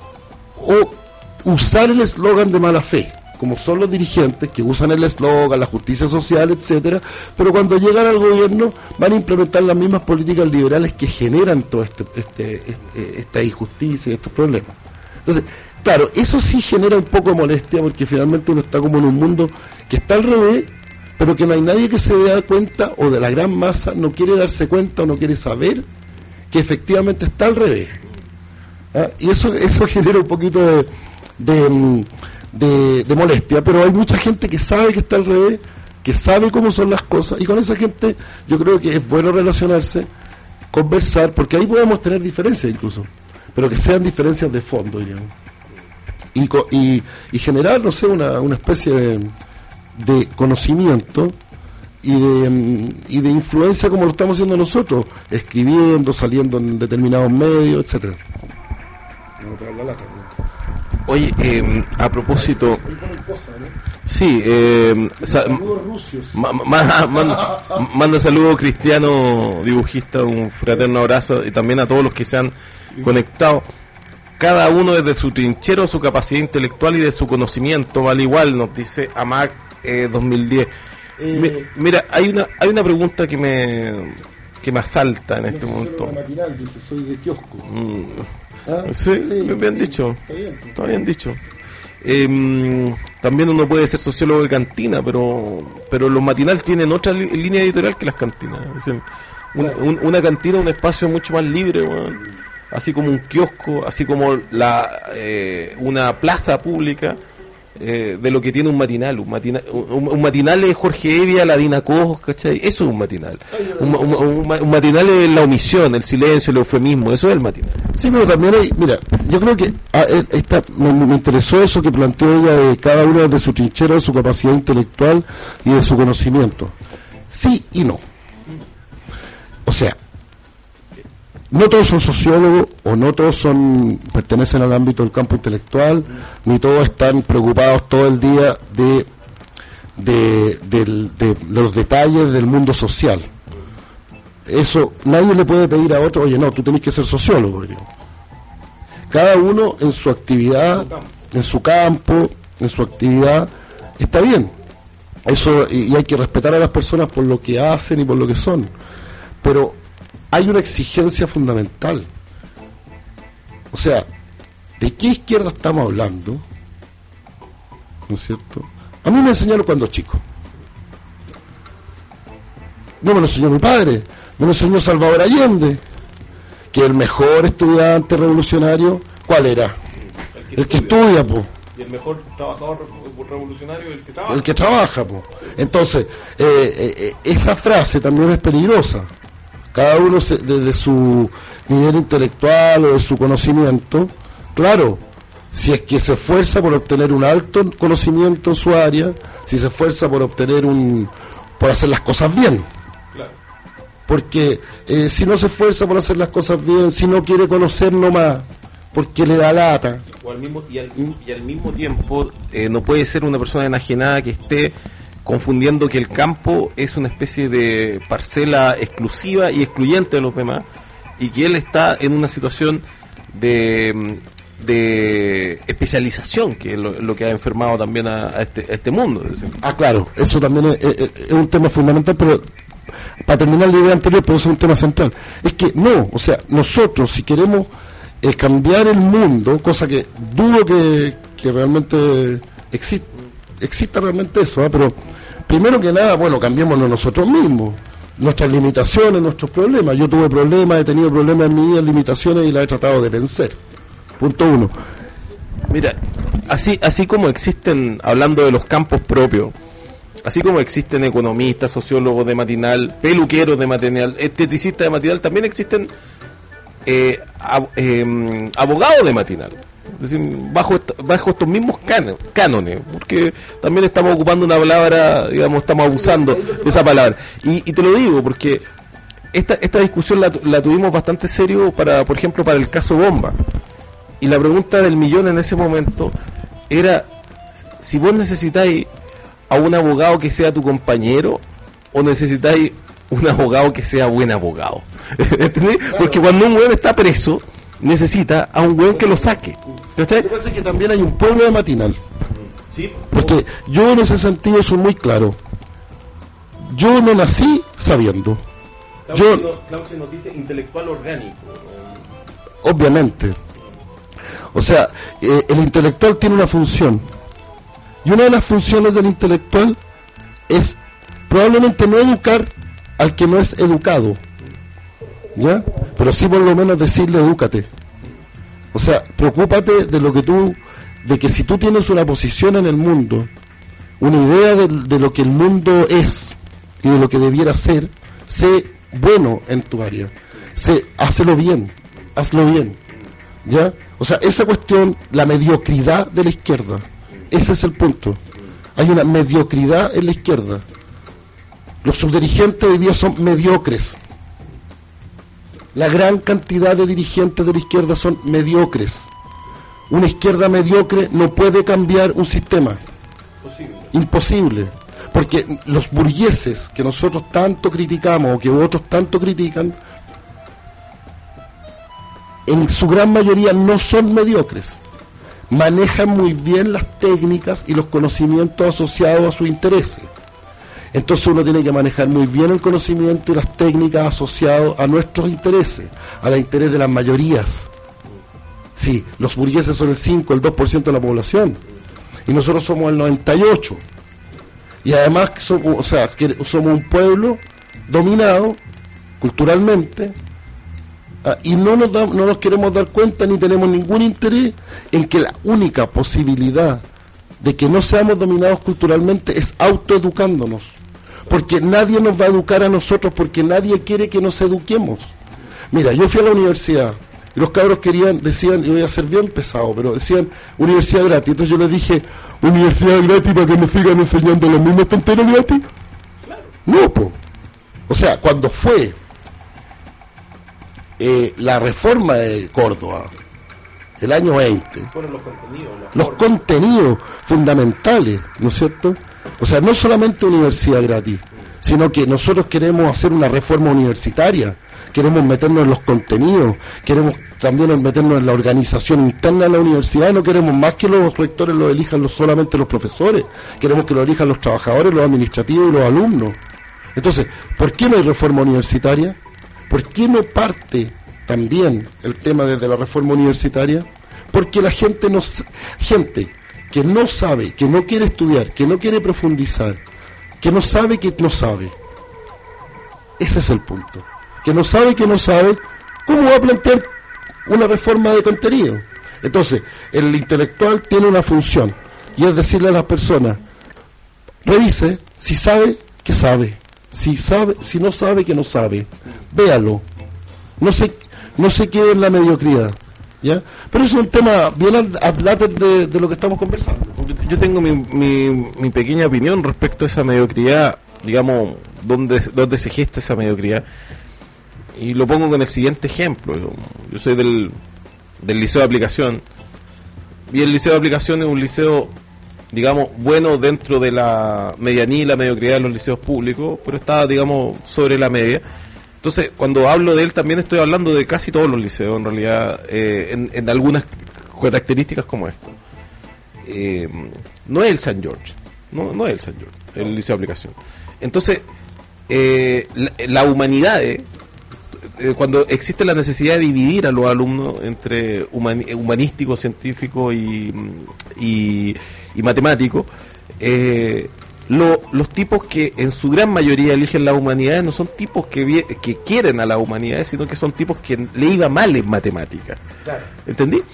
o usar el eslogan de mala fe, como son los dirigentes que usan el eslogan, la justicia social, etcétera, pero cuando llegan al gobierno van a implementar las mismas políticas liberales que generan toda este, este, este, esta injusticia y estos problemas. Entonces, claro, eso sí genera un poco de molestia, porque finalmente uno está como en un mundo que está al revés, pero que no hay nadie que se dé cuenta, o de la gran masa no quiere darse cuenta o no quiere saber que efectivamente está al revés. ¿Ah? Y eso eso genera un poquito de, de, de, de molestia, pero hay mucha gente que sabe que está al revés, que sabe cómo son las cosas, y con esa gente yo creo que es bueno relacionarse, conversar, porque ahí podemos tener diferencias incluso, pero que sean diferencias de fondo, digamos. Y, y, y generar, no sé, una, una especie de, de conocimiento y de, y de influencia como lo estamos haciendo nosotros, escribiendo, saliendo en determinados medios, etcétera. Oye, eh, a propósito, Sí, eh, sa- Saludos rusios. ma- ma- manda, manda saludos Cristiano, dibujista, un fraterno abrazo, y también a todos los que se han conectado. Cada uno desde su trinchero, su capacidad intelectual y de su conocimiento vale igual, nos dice Amac eh, dos mil diez. Eh, Mi- mira, hay una hay una pregunta que me que me asalta en este no momento. soy matinal, dice, soy de kiosco. Mm, ¿Ah? sí, bien, bien sí, dicho. Está bien. Está bien dicho. Eh, también uno puede ser sociólogo de cantina, pero pero los matinales tienen otra li- línea editorial que las cantinas. Es decir, un- un- una cantina es un espacio mucho más libre, weón. Así como un kiosco, así como la eh, una plaza pública, eh, de lo que tiene un matinal. Un matinal, un, un matinal es Jorge Evia, la Dina Cos, ¿cachai? Eso es un matinal. Un, ma- un- un ma- un matinal es la omisión, el silencio, el eufemismo, eso es el matinal. Sí, pero también hay, mira, yo creo que ah, eh, esta, me, me interesó eso que planteó ella de cada uno de su trinchera, de su capacidad intelectual y de su conocimiento. Sí y no. O sea, no todos son sociólogos o no todos son pertenecen al ámbito del campo intelectual, ni todos están preocupados todo el día de, de, del- de- de los detalles del mundo social. Eso, nadie le puede pedir a otro, oye, no, tú tenés que ser sociólogo. Digo. Cada uno en su actividad, en su campo, en su actividad, está bien. Eso, y, y hay que respetar a las personas por lo que hacen y por lo que son. Pero hay una exigencia fundamental. O sea, ¿de qué izquierda estamos hablando? ¿No es cierto? A mí me enseñaron cuando chico. No me lo enseñó mi padre, me lo enseñó Salvador Allende, que el mejor estudiante revolucionario, ¿cuál era? El que estudia, po. Y el mejor trabajador revolucionario el que trabaja. El que trabaja, po. Entonces, eh, eh, esa frase también es peligrosa. Cada uno se, desde su nivel intelectual o de su conocimiento, claro, si es que se esfuerza por obtener un alto conocimiento en su área, si se esfuerza por obtener un, por hacer las cosas bien. Claro. Porque eh, si no se esfuerza por hacer las cosas bien, si no quiere conocer nomás, porque le da lata. O al mismo, y, al, y al mismo tiempo eh, no puede ser una persona enajenada que esté confundiendo que el campo es una especie de parcela exclusiva y excluyente de los demás, y que él está en una situación de, de especialización, que es lo, lo que ha enfermado también a, a, este, a este mundo. Es decir, Ah, claro, eso también es, es- es un tema fundamental, pero para terminar la idea anterior, pero eso es un tema central. Es que no, o sea, nosotros si queremos eh, cambiar el mundo, cosa que dudo que, que realmente exista, exista realmente eso, ¿ah? Pero primero que nada, bueno, cambiémonos nosotros mismos, nuestras limitaciones, nuestros problemas. Yo tuve problemas, he tenido problemas en mi vida, limitaciones, y las he tratado de vencer. Punto uno. mira, así, así como existen, hablando de los campos propios, así como existen economistas, sociólogos de matinal, peluqueros de matinal, esteticistas de matinal, también existen eh, ab- eh, abogados de matinal. Es decir, bajo, est- bajo estos mismos cano- cánones, porque también estamos ocupando una palabra, digamos, estamos abusando de esa palabra. Y, y te lo digo porque esta, esta discusión la, tu- la tuvimos bastante serio, para, por ejemplo, para el caso Bomba. Y la pregunta del millón en ese momento era si vos necesitáis a un abogado que sea tu compañero o necesitáis un abogado que sea buen abogado. ¿Entendés? Porque cuando un weón está preso, necesita a un weón que lo saque. ¿Cachai? Lo que pasa es que también hay un pueblo de matinal. Sí. Porque yo en ese sentido soy muy claro. Yo no nací sabiendo. Yo- Claudio nos dice intelectual orgánico. Obviamente. O sea, eh, el intelectual tiene una función. Y una de las funciones del intelectual es probablemente no educar al que no es educado. ¿Ya? Pero sí por lo menos decirle edúcate. O sea, preocúpate de lo que tú, de que si tú tienes una posición en el mundo, una idea de, de lo que el mundo es y de lo que debiera ser, sé bueno en tu área. Sé, hazlo bien, hazlo bien. ¿Ya? O sea, esa cuestión, la mediocridad de la izquierda, ese es el punto. Hay una mediocridad en la izquierda. Los subdirigentes hoy día son mediocres. La gran cantidad de dirigentes de la izquierda son mediocres. Una izquierda mediocre no puede cambiar un sistema. Imposible. Imposible. Porque los burgueses que nosotros tanto criticamos o que otros tanto critican, en su gran mayoría no son mediocres. Manejan muy bien las técnicas y los conocimientos asociados a sus intereses. Entonces uno tiene que manejar muy bien el conocimiento y las técnicas asociadas a nuestros intereses, al interés de las mayorías. Sí, los burgueses son el cinco, el dos por ciento de la población, y nosotros somos el noventa y ocho por ciento. Y además somos, o sea, que somos un pueblo dominado culturalmente, ah, y no nos, da, no nos queremos dar cuenta ni tenemos ningún interés en que la única posibilidad de que no seamos dominados culturalmente es autoeducándonos. Porque nadie nos va a educar a nosotros, porque nadie quiere que nos eduquemos. Mira, yo fui a la universidad y los cabros querían, decían, y voy a ser bien pesado, pero decían universidad gratis. Entonces yo les dije, universidad gratis para que me sigan enseñando las mismas tonterías gratis. No, po. O sea, cuando fue eh, la reforma de Córdoba, el año veinte, fueron los contenidos, los contenidos fundamentales, ¿no es cierto? O sea, no solamente universidad gratis, sino que nosotros queremos hacer una reforma universitaria, queremos meternos en los contenidos, queremos también meternos en la organización interna de la universidad, no queremos más que los rectores los elijan los, solamente los profesores, queremos que lo elijan los trabajadores, los administrativos y los alumnos. Entonces, ¿por qué no hay reforma universitaria? ¿Por qué no parte también el tema desde la reforma universitaria? Porque la gente no, gente que no sabe, que no quiere estudiar, que no quiere profundizar, que no sabe que no sabe. Ese es el punto. Que no sabe que no sabe, ¿cómo va a plantear una reforma de contenido? Entonces, el intelectual tiene una función, y es decirle a las personas, revise si sabe que sabe, si sabe, si no sabe que no sabe, véalo, no se, no se quede en la mediocridad, ¿ya? Pero eso es un tema bien adláter de, de lo que estamos conversando. Yo tengo mi, mi, mi pequeña opinión respecto a esa mediocridad, digamos, donde, donde se gesta esa mediocridad, y lo pongo con el siguiente ejemplo. Yo, yo soy del, del liceo de aplicación, y el liceo de aplicación es un liceo, digamos, bueno dentro de la medianía y la mediocridad de los liceos públicos, pero está, digamos, sobre la media. Entonces, cuando hablo de él, también estoy hablando de casi todos los liceos, en realidad, eh, en, en algunas características como esto. Eh, no es el San George, no, no es el San George, el liceo de aplicación. Entonces, eh, la, la humanidad, eh, eh, cuando existe la necesidad de dividir a los alumnos entre human, humanístico, científico y, y, y matemático, eh, Lo, los tipos que en su gran mayoría eligen las humanidades no son tipos que, vi, que quieren a las humanidades, sino que son tipos que le iba mal en matemáticas. Claro. ¿Entendí?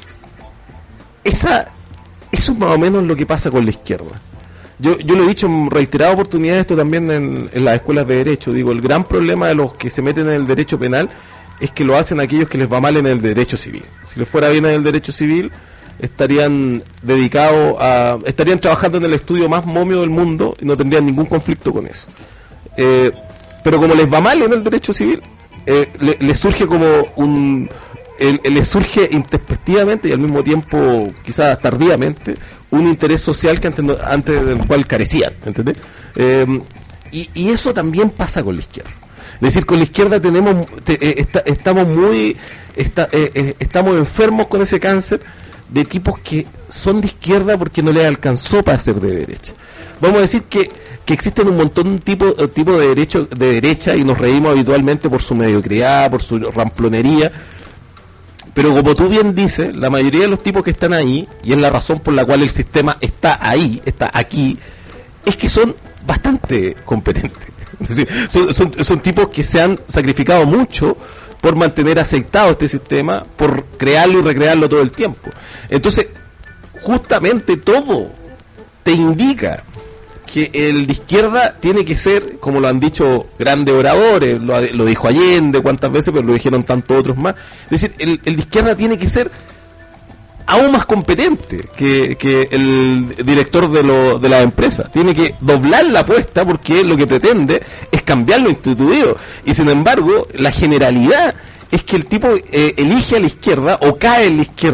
Esa, eso es más o menos lo que pasa con la izquierda. Yo, yo lo he dicho en reiteradas oportunidades, esto también en, en las escuelas de derecho. Digo, el gran problema de los que se meten en el derecho penal es que lo hacen aquellos que les va mal en el derecho civil. Si les fuera bien en el derecho civil, estarían dedicados a, estarían trabajando en el estudio más momio del mundo y no tendrían ningún conflicto con eso. Eh, pero como les va mal en el derecho civil, eh, le, les surge como un, el, el, les surge intempestivamente y al mismo tiempo, quizás tardíamente, un interés social que antes, antes del cual carecían, ¿entendés? Eh, y, y eso también pasa con la izquierda. Es decir, con la izquierda tenemos, te, eh, está, estamos muy, está, eh, eh, estamos enfermos con ese cáncer de tipos que son de izquierda porque no les alcanzó para ser de derecha. Vamos a decir que, que existen un montón de tipos tipo de, derecho, de derecha y nos reímos habitualmente por su mediocridad, por su ramplonería, pero como tú bien dices, la mayoría de los tipos que están ahí, y es la razón por la cual el sistema está ahí, está aquí, es que son bastante competentes. Es decir, son, son, son tipos que se han sacrificado mucho por mantener aceitado este sistema, por crearlo y recrearlo todo el tiempo. Entonces, justamente todo te indica que el de izquierda tiene que ser, como lo han dicho grandes oradores, lo, lo dijo Allende cuántas veces, pero lo dijeron tantos otros más. Es decir, el, el de izquierda tiene que ser aún más competente que, que el director de, lo, de la empresa. Tiene que doblar la apuesta porque lo que pretende es cambiar lo instituido. Y sin embargo, la generalidad es que el tipo eh, elige a la izquierda o cae en la izquierda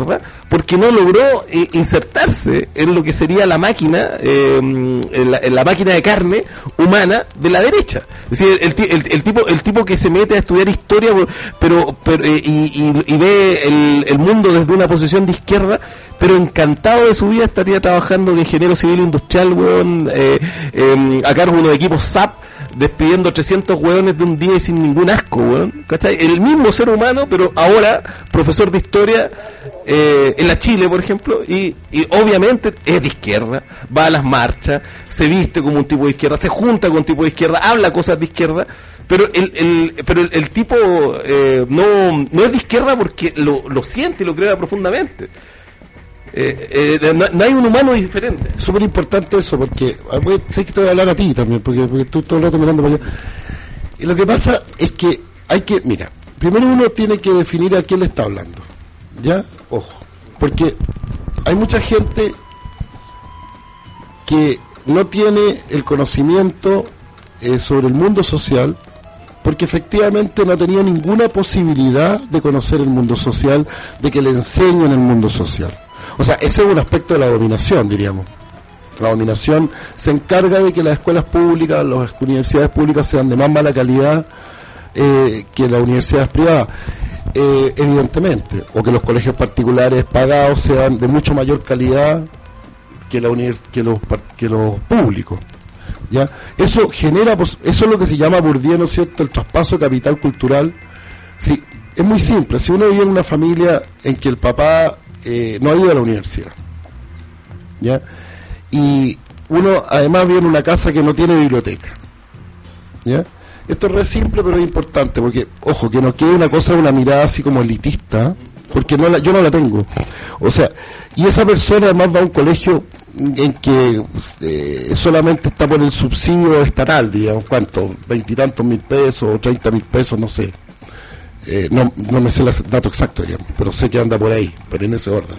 porque no logró eh, insertarse en lo que sería la máquina, eh, en, la, en la máquina de carne humana de la derecha. Es decir, el, el, el tipo el tipo que se mete a estudiar historia, pero, pero eh, y, y, y ve el, el mundo desde una posición de izquierda, pero encantado de su vida estaría trabajando de ingeniero civil industrial, weón, eh, eh, a cargo de unos equipos S A P, despidiendo trescientos hueones de un día y sin ningún asco, weón, ¿cachai? El mismo ser humano, pero ahora profesor de historia eh, en la Chile, por ejemplo, y, y obviamente es de izquierda, va a las marchas, se viste como un tipo de izquierda, se junta con un tipo de izquierda, habla cosas de izquierda, pero el, el pero el, el tipo eh, no, no es de izquierda porque lo, lo siente y lo crea profundamente. Eh, eh, no, no hay un humano diferente. Súper importante eso, porque sé que te voy a hablar a ti también, porque, porque tú todo el rato mirando para allá. Y lo que pasa es que hay que, mira, primero uno tiene que definir a quién le está hablando, ¿ya? Ojo, porque hay mucha gente que no tiene el conocimiento eh, sobre el mundo social, porque efectivamente no tenía ninguna posibilidad de conocer el mundo social, de que le enseñen el mundo social. O sea, ese es un aspecto de la dominación, diríamos. La dominación se encarga de que las escuelas públicas, las universidades públicas sean de más mala calidad eh, que las universidades privadas, eh, evidentemente, o que los colegios particulares pagados sean de mucho mayor calidad que, la univers que, los, que los públicos. ¿Ya? Eso genera, pues, eso es lo que se llama Bourdieu, ¿no es cierto?, el traspaso de capital cultural. Sí, es muy simple. Si uno vive en una familia en que el papá Eh, no ha ido a la universidad, ¿ya? Y uno además vive en una casa que no tiene biblioteca, ¿ya? Esto es re simple, pero es importante, porque, ojo, que no quede una cosa, una mirada así como elitista, porque no la, yo no la tengo. O sea, y esa persona además va a un colegio en que eh, solamente está por el subsidio estatal, digamos, ¿cuánto? Veintitantos mil pesos o treinta mil pesos, no sé. Eh, no, no me sé el dato exacto, digamos, pero sé que anda por ahí, pero en ese orden.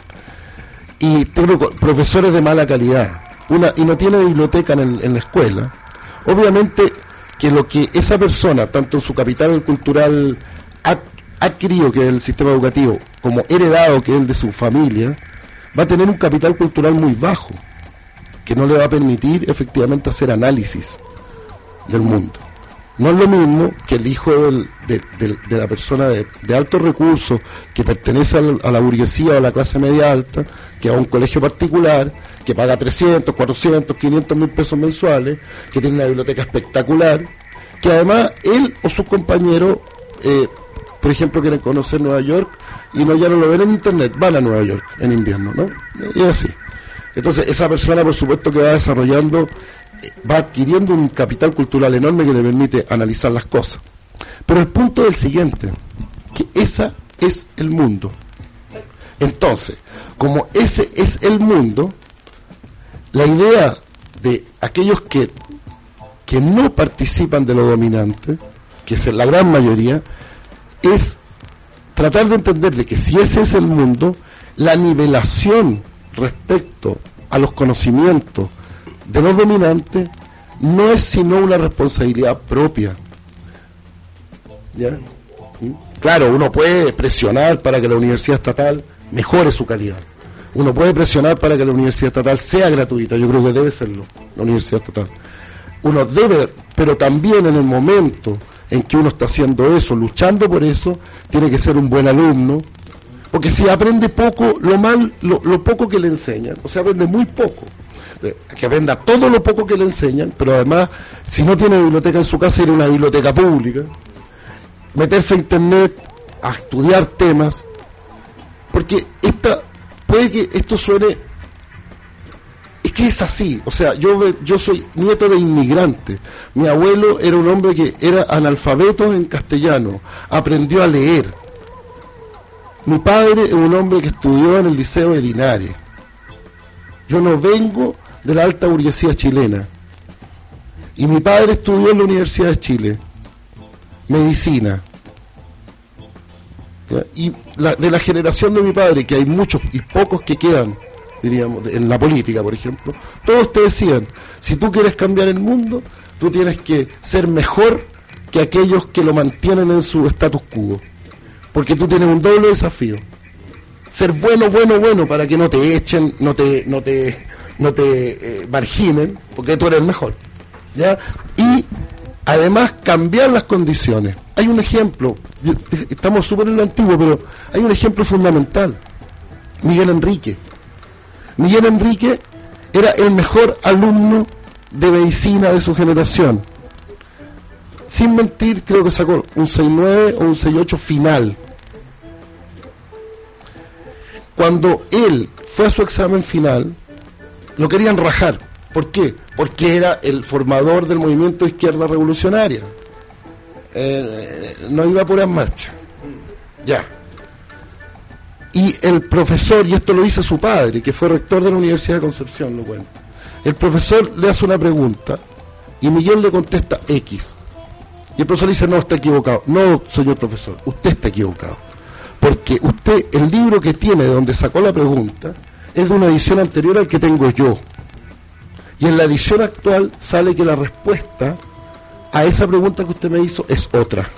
Y tengo profesores de mala calidad, una y no tiene biblioteca en, el, en la escuela. Obviamente que lo que esa persona, tanto en su capital cultural ha adquirido, que es el sistema educativo, como heredado, que es el de su familia, va a tener un capital cultural muy bajo, que no le va a permitir efectivamente hacer análisis del mundo. No es lo mismo que el hijo del, de, de, de la persona de, de altos recursos, que pertenece al, a la burguesía o a la clase media alta, que va a un colegio particular, que paga trescientos, cuatrocientos, quinientos mil pesos mensuales, que tiene una biblioteca espectacular, que además él o sus compañeros, eh, por ejemplo, quieren conocer Nueva York y no ya no lo ven en internet, van a Nueva York en invierno, ¿no? Y es así. Entonces, esa persona, por supuesto, que va desarrollando, va adquiriendo un capital cultural enorme que le permite analizar las cosas. Pero el punto es el siguiente, que ese es el mundo. Entonces, como ese es el mundo, la idea de aquellos que, que no participan de lo dominante, que es la gran mayoría, es tratar de entender de que si ese es el mundo, la nivelación respecto a los conocimientos de los dominantes no es sino una responsabilidad propia. ¿Ya? ¿Mm? Claro, uno puede presionar para que la universidad estatal mejore su calidad. Uno puede presionar para que la universidad estatal sea gratuita. Yo creo que debe serlo, la universidad estatal. Uno debe, pero también en el momento en que uno está haciendo eso, luchando por eso, tiene que ser un buen alumno, porque si aprende poco, lo mal, lo, lo poco que le enseñan, o sea, aprende muy poco, que aprenda todo lo poco que le enseñan, pero además, si no tiene biblioteca en su casa, ir a una biblioteca pública, meterse a internet a estudiar temas, porque esta, puede que esto suene, es que es así, o sea, yo yo soy nieto de inmigrante, mi abuelo era un hombre que era analfabeto en castellano, aprendió a leer, mi padre es un hombre que estudió en el Liceo de Linares, yo no vengo de la alta burguesía chilena, y mi padre estudió en la Universidad de Chile, medicina, ¿ya? Y la, de la generación de mi padre, que hay muchos y pocos que quedan, diríamos, en la política, por ejemplo, todos te decían, si tú quieres cambiar el mundo, tú tienes que ser mejor que aquellos que lo mantienen en su status quo, porque tú tienes un doble desafío, ser bueno, bueno, bueno, para que no te echen, no te, no te, no te eh, marginen, porque tú eres el mejor, ¿ya? Y además cambiar las condiciones. Hay un ejemplo, yo, estamos súper en lo antiguo, pero hay un ejemplo fundamental. Miguel Enrique. Miguel Enrique era el mejor alumno de medicina de su generación. Sin mentir, creo que sacó un seis nueve o un seis ocho final. Cuando él fue a su examen final, lo querían rajar. ¿Por qué? Porque era el formador del movimiento de izquierda revolucionaria. Eh, no iba por en marcha. Ya. Y el profesor, y esto lo dice su padre, que fue rector de la Universidad de Concepción, lo cuento. El profesor le hace una pregunta y Miguel le contesta X. Y el profesor le dice, no, está equivocado. No, señor profesor, usted está equivocado. Porque usted, el libro que tiene de donde sacó la pregunta, es de una edición anterior al que tengo yo. Y en la edición actual sale que la respuesta a esa pregunta que usted me hizo es otra.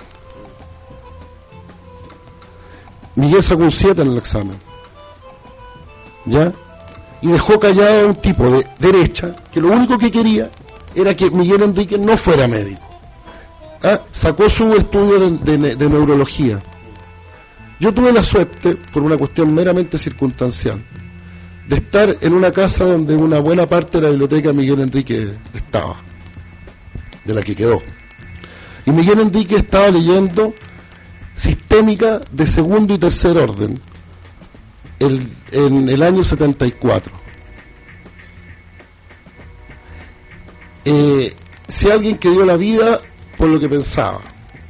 Miguel sacó un siete en el examen. ¿Ya? Y dejó callado a un tipo de derecha que lo único que quería era que Miguel Enrique no fuera médico. ¿Ah? Sacó su estudio de, de, de neurología. Yo tuve la suerte, por una cuestión meramente circunstancial, de estar en una casa donde una buena parte de la biblioteca Miguel Enrique estaba, de la que quedó. Y Miguel Enrique estaba leyendo Sistémica de segundo y tercer orden el, en el año setenta y cuatro. Eh, si alguien que dio la vida por lo que pensaba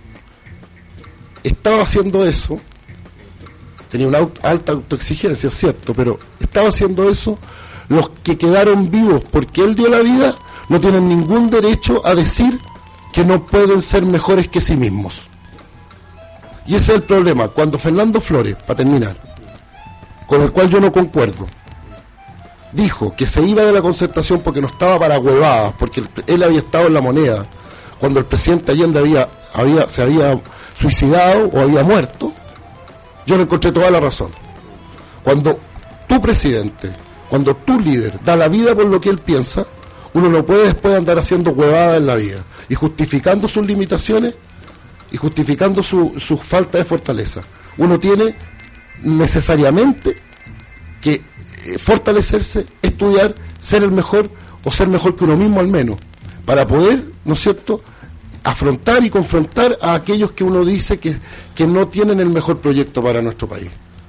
estaba haciendo eso, tenía una auto, alta autoexigencia, es cierto, pero estaba haciendo eso, los que quedaron vivos porque él dio la vida no tienen ningún derecho a decir que no pueden ser mejores que sí mismos. Y ese es el problema. Cuando Fernando Flores, para terminar, con el cual yo no concuerdo, dijo que se iba de la Concertación porque no estaba para huevadas, porque él había estado en La Moneda cuando el presidente Allende había, había, se había suicidado o había muerto, yo le encontré toda la razón. Cuando tu presidente, cuando tu líder da la vida por lo que él piensa, uno no puede después andar haciendo huevadas en la vida y justificando sus limitaciones y justificando su, su falta de fortaleza. Uno tiene necesariamente que eh, fortalecerse, estudiar, ser el mejor o ser mejor que uno mismo al menos, para poder, ¿no es cierto?, afrontar y confrontar a aquellos que uno dice que, que no tienen el mejor proyecto para nuestro país.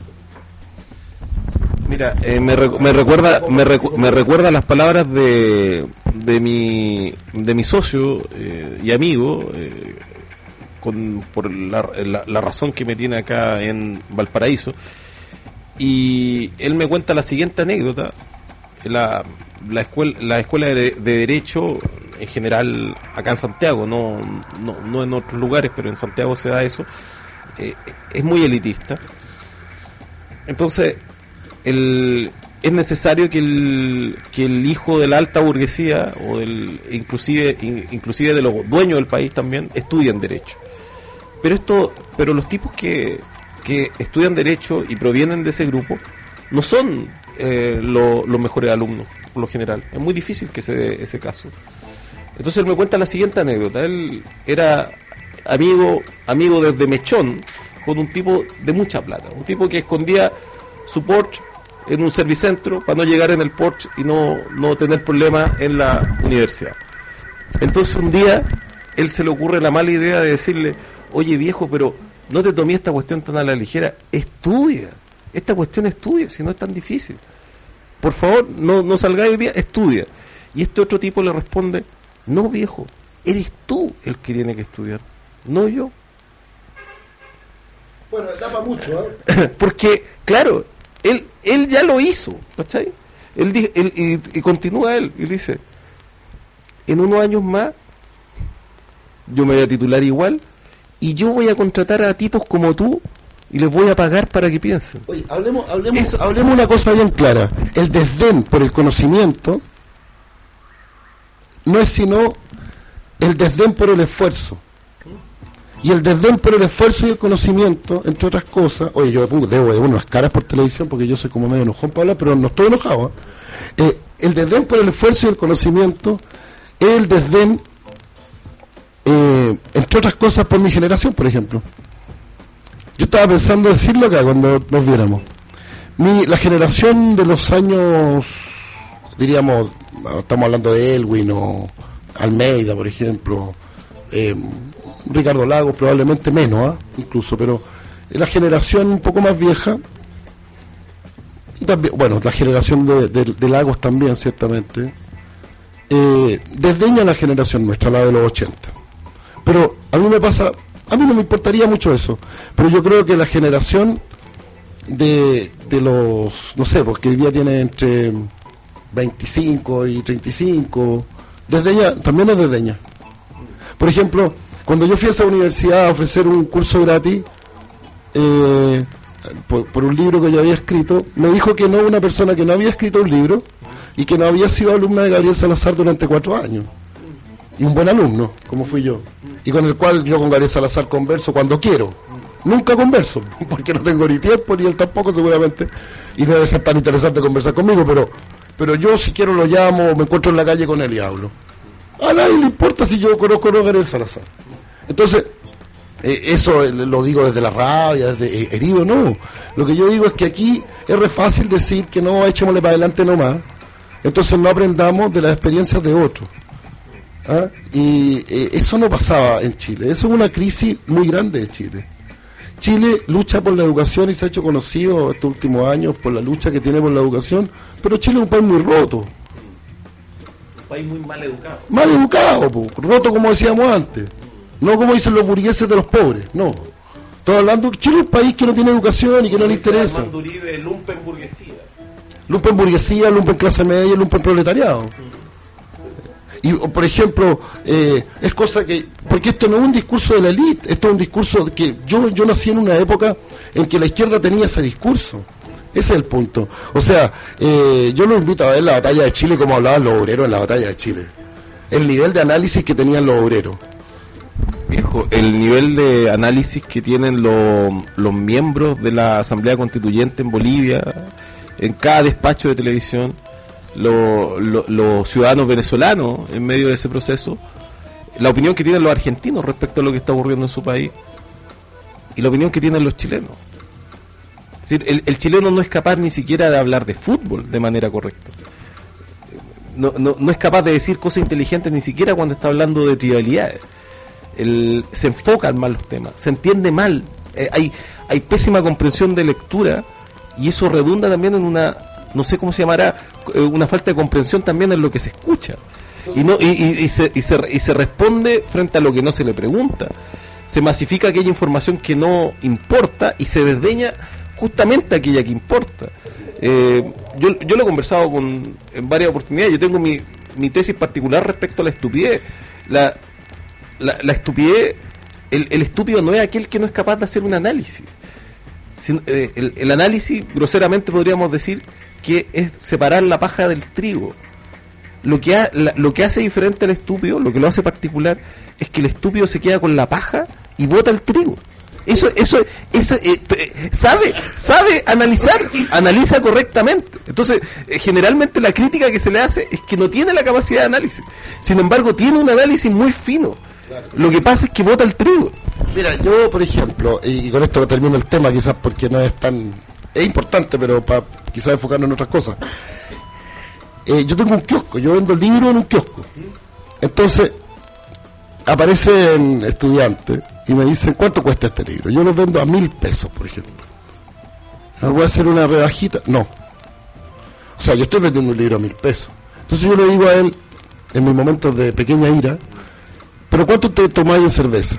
Mira, eh, me, recu- me recuerda me, recu- me recuerda las palabras de de mi de mi socio eh, y amigo eh, con por la, la, la razón que me tiene acá en Valparaíso, y él me cuenta la siguiente anécdota. La, la escuela la escuela de, de Derecho en general acá en Santiago, no, no, no en otros lugares, pero en Santiago se da eso, eh, es muy elitista. Entonces el, es necesario que el, que el hijo de la alta burguesía o del, inclusive in, inclusive de los dueños del país también estudien Derecho. Pero esto pero los tipos que, que estudian Derecho y provienen de ese grupo no son eh, lo, los mejores alumnos, por lo general. Es muy difícil que se dé ese caso. Entonces él me cuenta la siguiente anécdota. Él era amigo amigo desde Mechón con un tipo de mucha plata, un tipo que escondía su Porsche en un servicentro para no llegar en el Porsche y no, no tener problemas en la universidad. Entonces un día él se le ocurre la mala idea de decirle: oye viejo, pero no te tomé esta cuestión tan a la ligera, estudia, esta cuestión estudia, si no es tan difícil, por favor no, no salgáis hoy día, estudia. Y este otro tipo le responde: no viejo, eres tú el que tiene que estudiar, no yo. Bueno, da para mucho, ¿eh? Porque, claro, él él ya lo hizo, ¿cachai? Él, di, él y, y continúa él, y dice: en unos años más yo me voy a titular igual y yo voy a contratar a tipos como tú y les voy a pagar para que piensen. Oye, hablemos, hablemos, Eso. hablemos una cosa bien clara. El desdén por el conocimiento no es sino el desdén por el esfuerzo. y el desdén por el esfuerzo y el conocimiento, entre otras cosas. Oye, yo debo de unas caras por televisión porque yo soy como medio enojón para hablar, pero no estoy enojado. ¿eh? Eh, el desdén por el esfuerzo y el conocimiento es el desdén, eh, entre otras cosas, por mi generación, por ejemplo. Yo estaba pensando decirlo acá cuando nos viéramos. Mi, la generación de los años, diríamos, estamos hablando de Elwin o Almeida, por ejemplo, eh, Ricardo Lagos, probablemente menos, ¿eh? incluso, pero la generación un poco más vieja, también, bueno, la generación de, de, de Lagos también, ciertamente, eh, desdeña la generación nuestra, la de los ochenta. Pero a mí me pasa, a mí no me importaría mucho eso, pero yo creo que la generación de, de los, no sé, porque hoy día tiene entre veinticinco y treinta y cinco, desdeña, también es desdeña. Por ejemplo, cuando yo fui a esa universidad a ofrecer un curso gratis, eh, por, por un libro que yo había escrito, me dijo que no una persona que no había escrito un libro y que no había sido alumna de Gabriel Salazar durante cuatro años. Y un buen alumno, como fui yo. Y con el cual yo con Gabriel Salazar converso cuando quiero. Nunca converso, porque no tengo ni tiempo, ni él tampoco seguramente. Y no debe ser tan interesante conversar conmigo, pero pero yo si quiero lo llamo, me encuentro en la calle con él y hablo. A nadie le importa si yo conozco o no a Gabriel Salazar. Entonces, eh, eso lo digo desde la rabia, desde eh, herido, no. Lo que yo digo es que aquí es re fácil decir que no, echémosle para adelante nomás. Entonces no aprendamos de las experiencias de otros. ¿Ah? Y eh, eso no pasaba en Chile. Eso es una crisis muy grande de Chile. Chile lucha por la educación y se ha hecho conocido estos últimos años por la lucha que tiene por la educación, pero Chile es un país muy roto. Un país muy mal educado. Mal educado, po, roto como decíamos antes. No como dicen los burgueses de los pobres, no. Estoy hablando, Chile es un país que no tiene educación y que no le interesa. Armando Uribe, lumpen burguesía. Lumpen burguesía, lumpen clase media, lumpen proletariado. Y, por ejemplo, eh, es cosa que... Porque esto no es un discurso de la élite, esto es un discurso que... Yo, yo nací en una época en que la izquierda tenía ese discurso. Ese es el punto. O sea, eh, yo lo invito a ver la batalla de Chile como hablaban los obreros en la batalla de Chile. El nivel de análisis que tenían los obreros. Viejo, el nivel de análisis que tienen los, los miembros de la Asamblea Constituyente en Bolivia, en cada despacho de televisión, los lo, lo ciudadanos venezolanos en medio de ese proceso, la opinión que tienen los argentinos respecto a lo que está ocurriendo en su país y la opinión que tienen los chilenos. Es decir, el, el chileno no es capaz ni siquiera de hablar de fútbol de manera correcta. No, no, no es capaz de decir cosas inteligentes ni siquiera cuando está hablando de trivialidades. El, se enfocan mal los temas, se entiende mal, eh, hay, hay pésima comprensión de lectura y eso redunda también en una, no sé cómo se llamará, una falta de comprensión también en lo que se escucha y no y, y, y, se, y, se, y se responde frente a lo que no se le pregunta, se masifica aquella información que no importa y se desdeña justamente aquella que importa. eh, yo, yo lo he conversado con, en varias oportunidades. Yo tengo mi, mi tesis particular respecto a la estupidez. la, la, la estupidez, el, el estúpido no es aquel que no es capaz de hacer un análisis. El, el, el análisis, groseramente podríamos decir que es separar la paja del trigo. Lo que, ha, la, lo que hace diferente al estúpido, lo que lo hace particular, es que el estúpido se queda con la paja y bota el trigo. Eso, eso, eso eh, eh, sabe, sabe analizar, analiza correctamente. Entonces, eh, generalmente la crítica que se le hace es que no tiene la capacidad de análisis. Sin embargo, tiene un análisis muy fino. Lo que pasa es que bota el trigo. Mira, yo, por ejemplo, y con esto termino el tema, quizás porque no es tan... Es importante, pero para quizás enfocarnos en otras cosas. Eh, yo tengo un kiosco, yo vendo libros en un kiosco. Entonces, aparecen estudiantes y me dicen, ¿cuánto cuesta este libro? Yo los vendo a mil pesos, por ejemplo. ¿No voy a hacer una rebajita? No. O sea, yo estoy vendiendo un libro a mil pesos. Entonces yo le digo a él, en mis momentos de pequeña ira, ¿pero cuánto te tomáis en cerveza?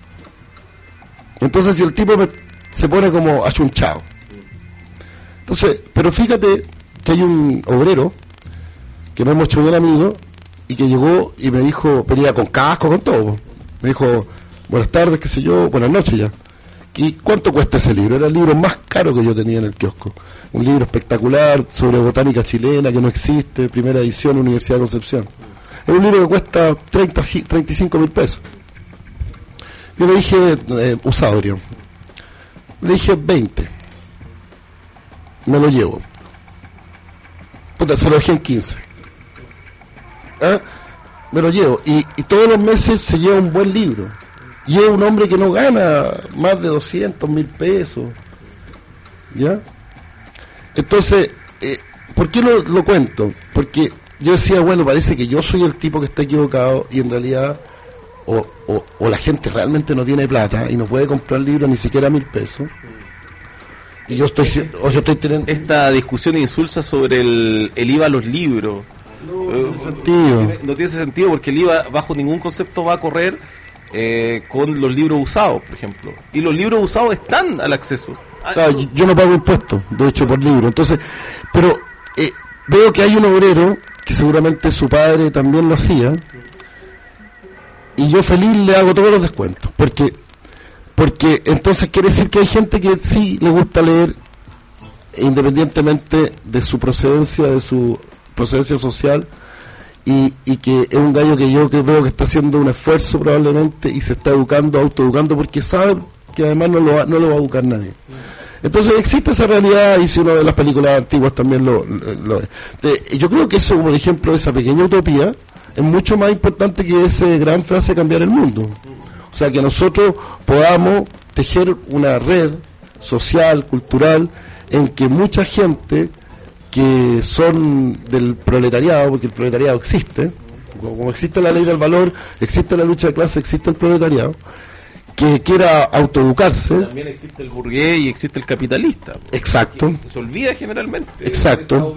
Entonces si el tipo me, se pone como achunchado. Entonces, pero fíjate que hay un obrero que me hemos hecho bien amigo y que llegó y me dijo, venía con casco, con todo. Me dijo, buenas tardes, qué sé yo, buenas noches ya. ¿Y cuánto cuesta ese libro? Era el libro más caro que yo tenía en el kiosco. Un libro espectacular sobre botánica chilena que no existe, primera edición, Universidad de Concepción. Es un libro que cuesta treinta, treinta y cinco mil pesos. Yo le dije, eh, usado, diría. Le dije veinte. Me lo llevo. Puta, se lo dejé en quince. ¿Ah? Me lo llevo. Y, y todos los meses se lleva un buen libro. Y es un hombre que no gana más de doscientos mil pesos. ¿Ya? Entonces, eh, ¿por qué lo, lo cuento? Porque yo decía, bueno, parece que yo soy el tipo que está equivocado y en realidad o, o, o la gente realmente no tiene plata y no puede comprar libros ni siquiera mil pesos. Y yo estoy, o yo estoy teniendo... Esta discusión insulsa sobre el, el I V A a los libros. No, no tiene sentido. No tiene, no tiene sentido porque el I V A bajo ningún concepto va a correr eh, con los libros usados, por ejemplo. Y los libros usados están al acceso. Claro, yo, yo no pago impuestos, de hecho, por libro. Entonces, pero eh, veo que hay un obrero que seguramente su padre también lo hacía, y yo feliz le hago todos los descuentos, porque porque entonces quiere decir que hay gente que sí le gusta leer, independientemente de su procedencia, de su procedencia social, y, y que es un gallo que yo que veo que está haciendo un esfuerzo probablemente y se está educando, autoeducando, porque sabe que además no lo va, no lo va a educar nadie. Entonces existe esa realidad, y si uno ve las películas antiguas también lo, lo, lo de, yo creo que eso, por ejemplo, esa pequeña utopía es mucho más importante que esa gran frase cambiar el mundo. O sea, que nosotros podamos tejer una red social, cultural, en que mucha gente que son del proletariado, porque el proletariado existe, como existe la ley del valor, existe la lucha de clase, existe el proletariado, que quiera autoeducarse. También existe el burgués y existe el capitalista. Exacto. Se olvida generalmente. Exacto.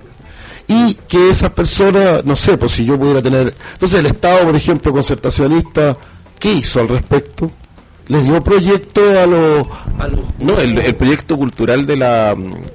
Y que esas personas, no sé, pues si yo pudiera tener... Entonces el Estado, por ejemplo, concertacionista, ¿qué hizo al respecto? Les dio proyecto a los... A los no, el, el proyecto cultural de la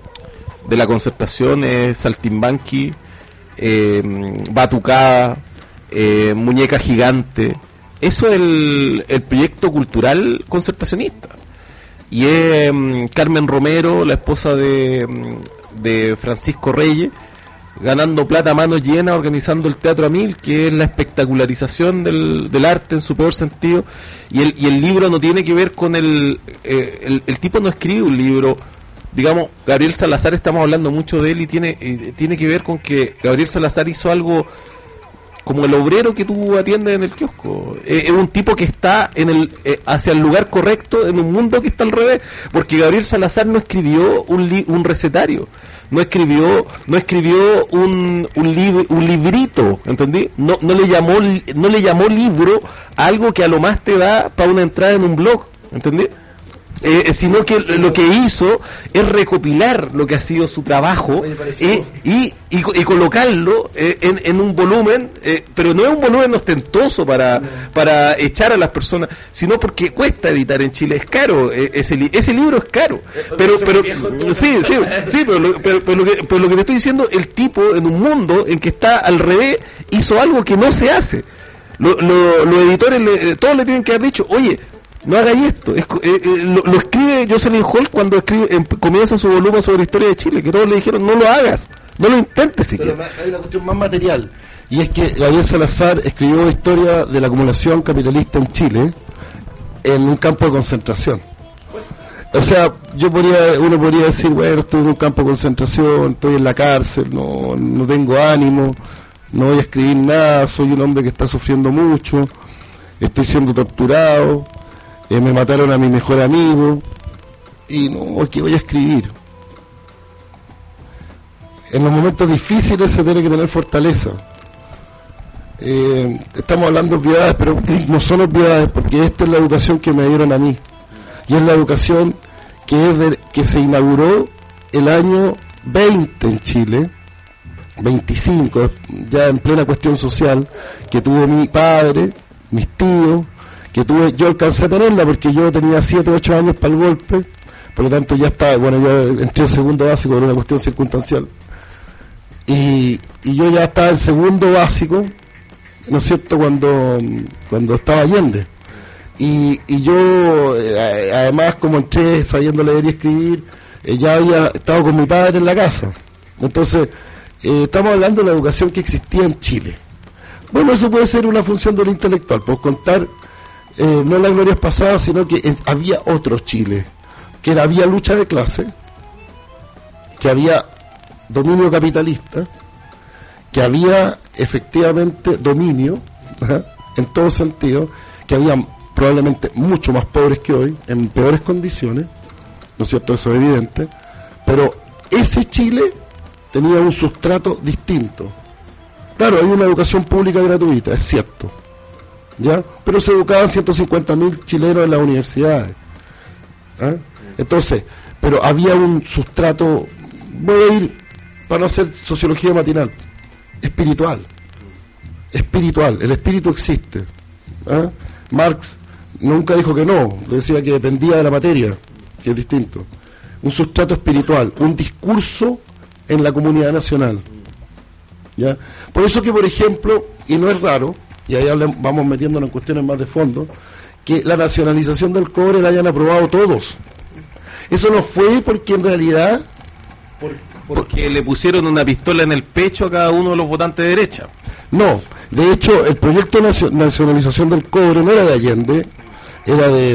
de la concertación es Saltimbanqui, eh, Batucada, eh, Muñeca Gigante. Eso es el, el proyecto cultural concertacionista. Y es um, Carmen Romero, la esposa de, de Francisco Reyes, ganando plata a manos llenas, organizando el Teatro a Mil, que es la espectacularización del, del arte en su peor sentido. Y el, y el libro no tiene que ver con el, eh, el... El tipo no escribe un libro... Digamos, Gabriel Salazar, estamos hablando mucho de él y tiene, eh, tiene que ver con que Gabriel Salazar hizo algo... como el obrero que tú atiendes en el kiosco. Es eh, un tipo que está en el eh, hacia el lugar correcto en un mundo que está al revés, porque Gabriel Salazar no escribió un li un recetario, no escribió no escribió un un, lib un librito, ¿entendí? No no le llamó no le llamó libro a algo que a lo más te da para una entrada en un blog, ¿entendí? Eh, sino que lo que hizo es recopilar lo que ha sido su trabajo eh, y, y, y colocarlo eh, en, en un volumen, eh, pero no es un volumen ostentoso para, para echar a las personas, sino porque cuesta editar en Chile, es caro, eh, ese, li ese libro es caro, pero pero sí, sí, sí, pero lo, pero, pero, lo que, pero lo que te estoy diciendo, el tipo en un mundo en que está al revés hizo algo que no se hace. Lo, lo, los editores le, todos le tienen que haber dicho, oye, no hagáis esto. Es, eh, eh, lo, lo escribe Jocelyn Hall cuando escribe, eh, comienza su volumen sobre la historia de Chile, que todos le dijeron, no lo hagas, no lo intentes siquiera. Pero hay una cuestión más material, y es que Gabriel Salazar escribió la historia de la acumulación capitalista en Chile en un campo de concentración. O sea, yo podría, uno podría decir, bueno, estoy en un campo de concentración, estoy en la cárcel, no, no tengo ánimo, no voy a escribir nada, soy un hombre que está sufriendo mucho, estoy siendo torturado, Eh, me mataron a mi mejor amigo y no, ¿qué voy a escribir? En los momentos difíciles se tiene que tener fortaleza. Eh, estamos hablando de obviedades, pero no son obviedades, porque esta es la educación que me dieron a mí, y es la educación que, es de, que se inauguró el año veinte en Chile, veinticinco, ya en plena cuestión social, que tuvo mi padre, mis tíos, que tuve, yo alcancé a tenerla porque yo tenía siete, ocho años para el golpe, por lo tanto ya estaba, bueno, yo entré en segundo básico por una cuestión circunstancial, y, y yo ya estaba en segundo básico, ¿no es cierto?, cuando, cuando estaba Allende, y, y yo, eh, además, como entré sabiendo leer y escribir, eh, ya había estado con mi padre en la casa, entonces, eh, estamos hablando de la educación que existía en Chile. Bueno, eso puede ser una función del intelectual, por contar eh, no las glorias pasadas, sino que eh, había otro Chile, que era, había lucha de clase, que había dominio capitalista, que había efectivamente dominio, ¿eh? en todo sentido, que había probablemente mucho más pobres que hoy, en peores condiciones, ¿no es cierto? Eso es evidente, pero ese Chile tenía un sustrato distinto. Claro, hay una educación pública gratuita, es cierto, ¿ya? Pero se educaban ciento cincuenta mil chilenos en las universidades, ¿eh? Entonces, pero había un sustrato, voy a ir para no hacer sociología matinal, espiritual, espiritual, el espíritu existe, ¿eh? Marx nunca dijo que no, decía que dependía de la materia, que es distinto. Un sustrato espiritual, un discurso en la comunidad nacional, ¿ya? Por eso que, por ejemplo, y no es raro, y ahí hablamos, vamos metiéndonos en cuestiones más de fondo, que la nacionalización del cobre la hayan aprobado todos. Eso no fue porque en realidad... Por, porque le pusieron una pistola en el pecho a cada uno de los votantes de derecha. No, de hecho, el proyecto de nacionalización del cobre no era de Allende, era de...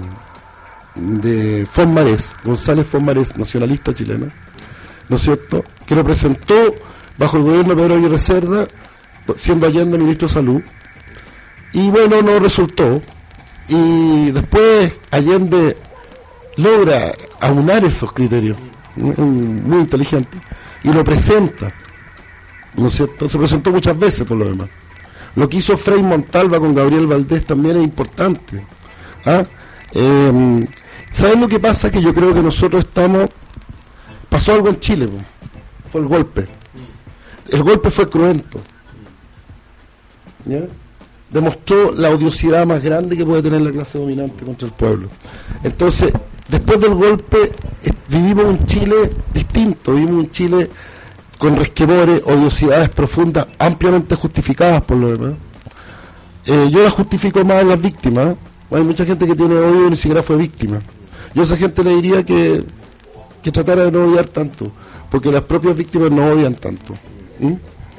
de Fonmarés, González Fonmarés, nacionalista chileno, ¿no es cierto?, que lo presentó bajo el gobierno de Pedro Aguirre Cerda, siendo Allende ministro de Salud, y bueno, no resultó, y después Allende logra aunar esos criterios, muy inteligente, y lo presenta, ¿no es cierto?, se presentó muchas veces por lo demás. Lo que hizo Frei Montalva con Gabriel Valdés también es importante, ¿ah? Eh, ¿Saben lo que pasa? Que yo creo que nosotros estamos... Pasó algo en Chile, pues. Fue el golpe. El golpe fue cruento, ¿ya? Demostró la odiosidad más grande que puede tener la clase dominante contra el pueblo. Entonces, después del golpe, eh, vivimos un Chile distinto, vivimos un Chile con resquemores, odiosidades profundas, ampliamente justificadas por lo demás. Eh, yo las justifico más en las víctimas. Hay mucha gente que tiene odio y ni siquiera fue víctima. Yo a esa gente le diría que, que tratara de no odiar tanto, porque las propias víctimas no odian tanto. ¿Mm?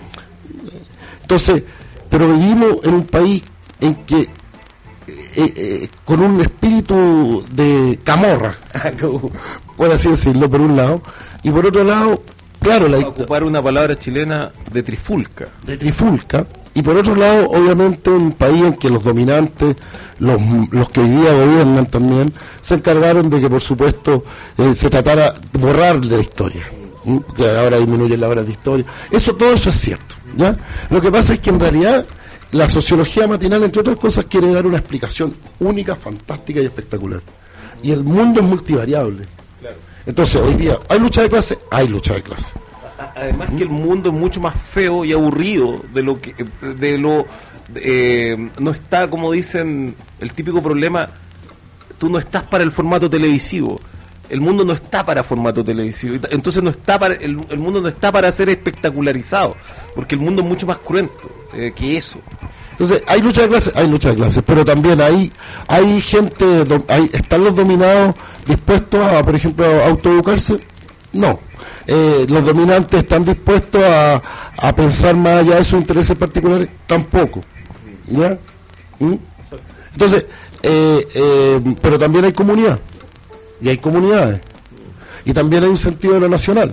Entonces, pero vivimos en un país en que, eh, eh, con un espíritu de camorra, por así decirlo, por un lado, y por otro lado, claro, la, ocupar una palabra chilena, de trifulca. De trifulca. Y por otro lado, obviamente, un país en que los dominantes, los, los que hoy día gobiernan también, se encargaron de que, por supuesto, eh, se tratara de borrar de la historia, ¿sí? Que ahora disminuyen las horas de historia. Eso, todo eso es cierto, ¿ya? Lo que pasa es que en realidad la sociología matinal, entre otras cosas, quiere dar una explicación única, fantástica y espectacular. Y el mundo es multivariable. Claro. Entonces, hoy día, ¿hay lucha de clase? Hay lucha de clase. Además que el mundo es mucho más feo y aburrido de lo que de lo eh, no está, como dicen, el típico problema, tú no estás para el formato televisivo, el mundo no está para formato televisivo, entonces no está para el, el mundo no está para ser espectacularizado, porque el mundo es mucho más cruento eh, que eso. Entonces, hay lucha de clases, hay lucha de clases, pero también hay hay gente, hay, ¿están los dominados dispuestos a, por ejemplo, a autoeducarse? No. Eh, ¿Los dominantes están dispuestos a, a pensar más allá de sus intereses particulares? Tampoco. ¿Ya? ¿Mm? Entonces, eh, eh, pero también hay comunidad, y hay comunidades, y también hay un sentido de lo nacional.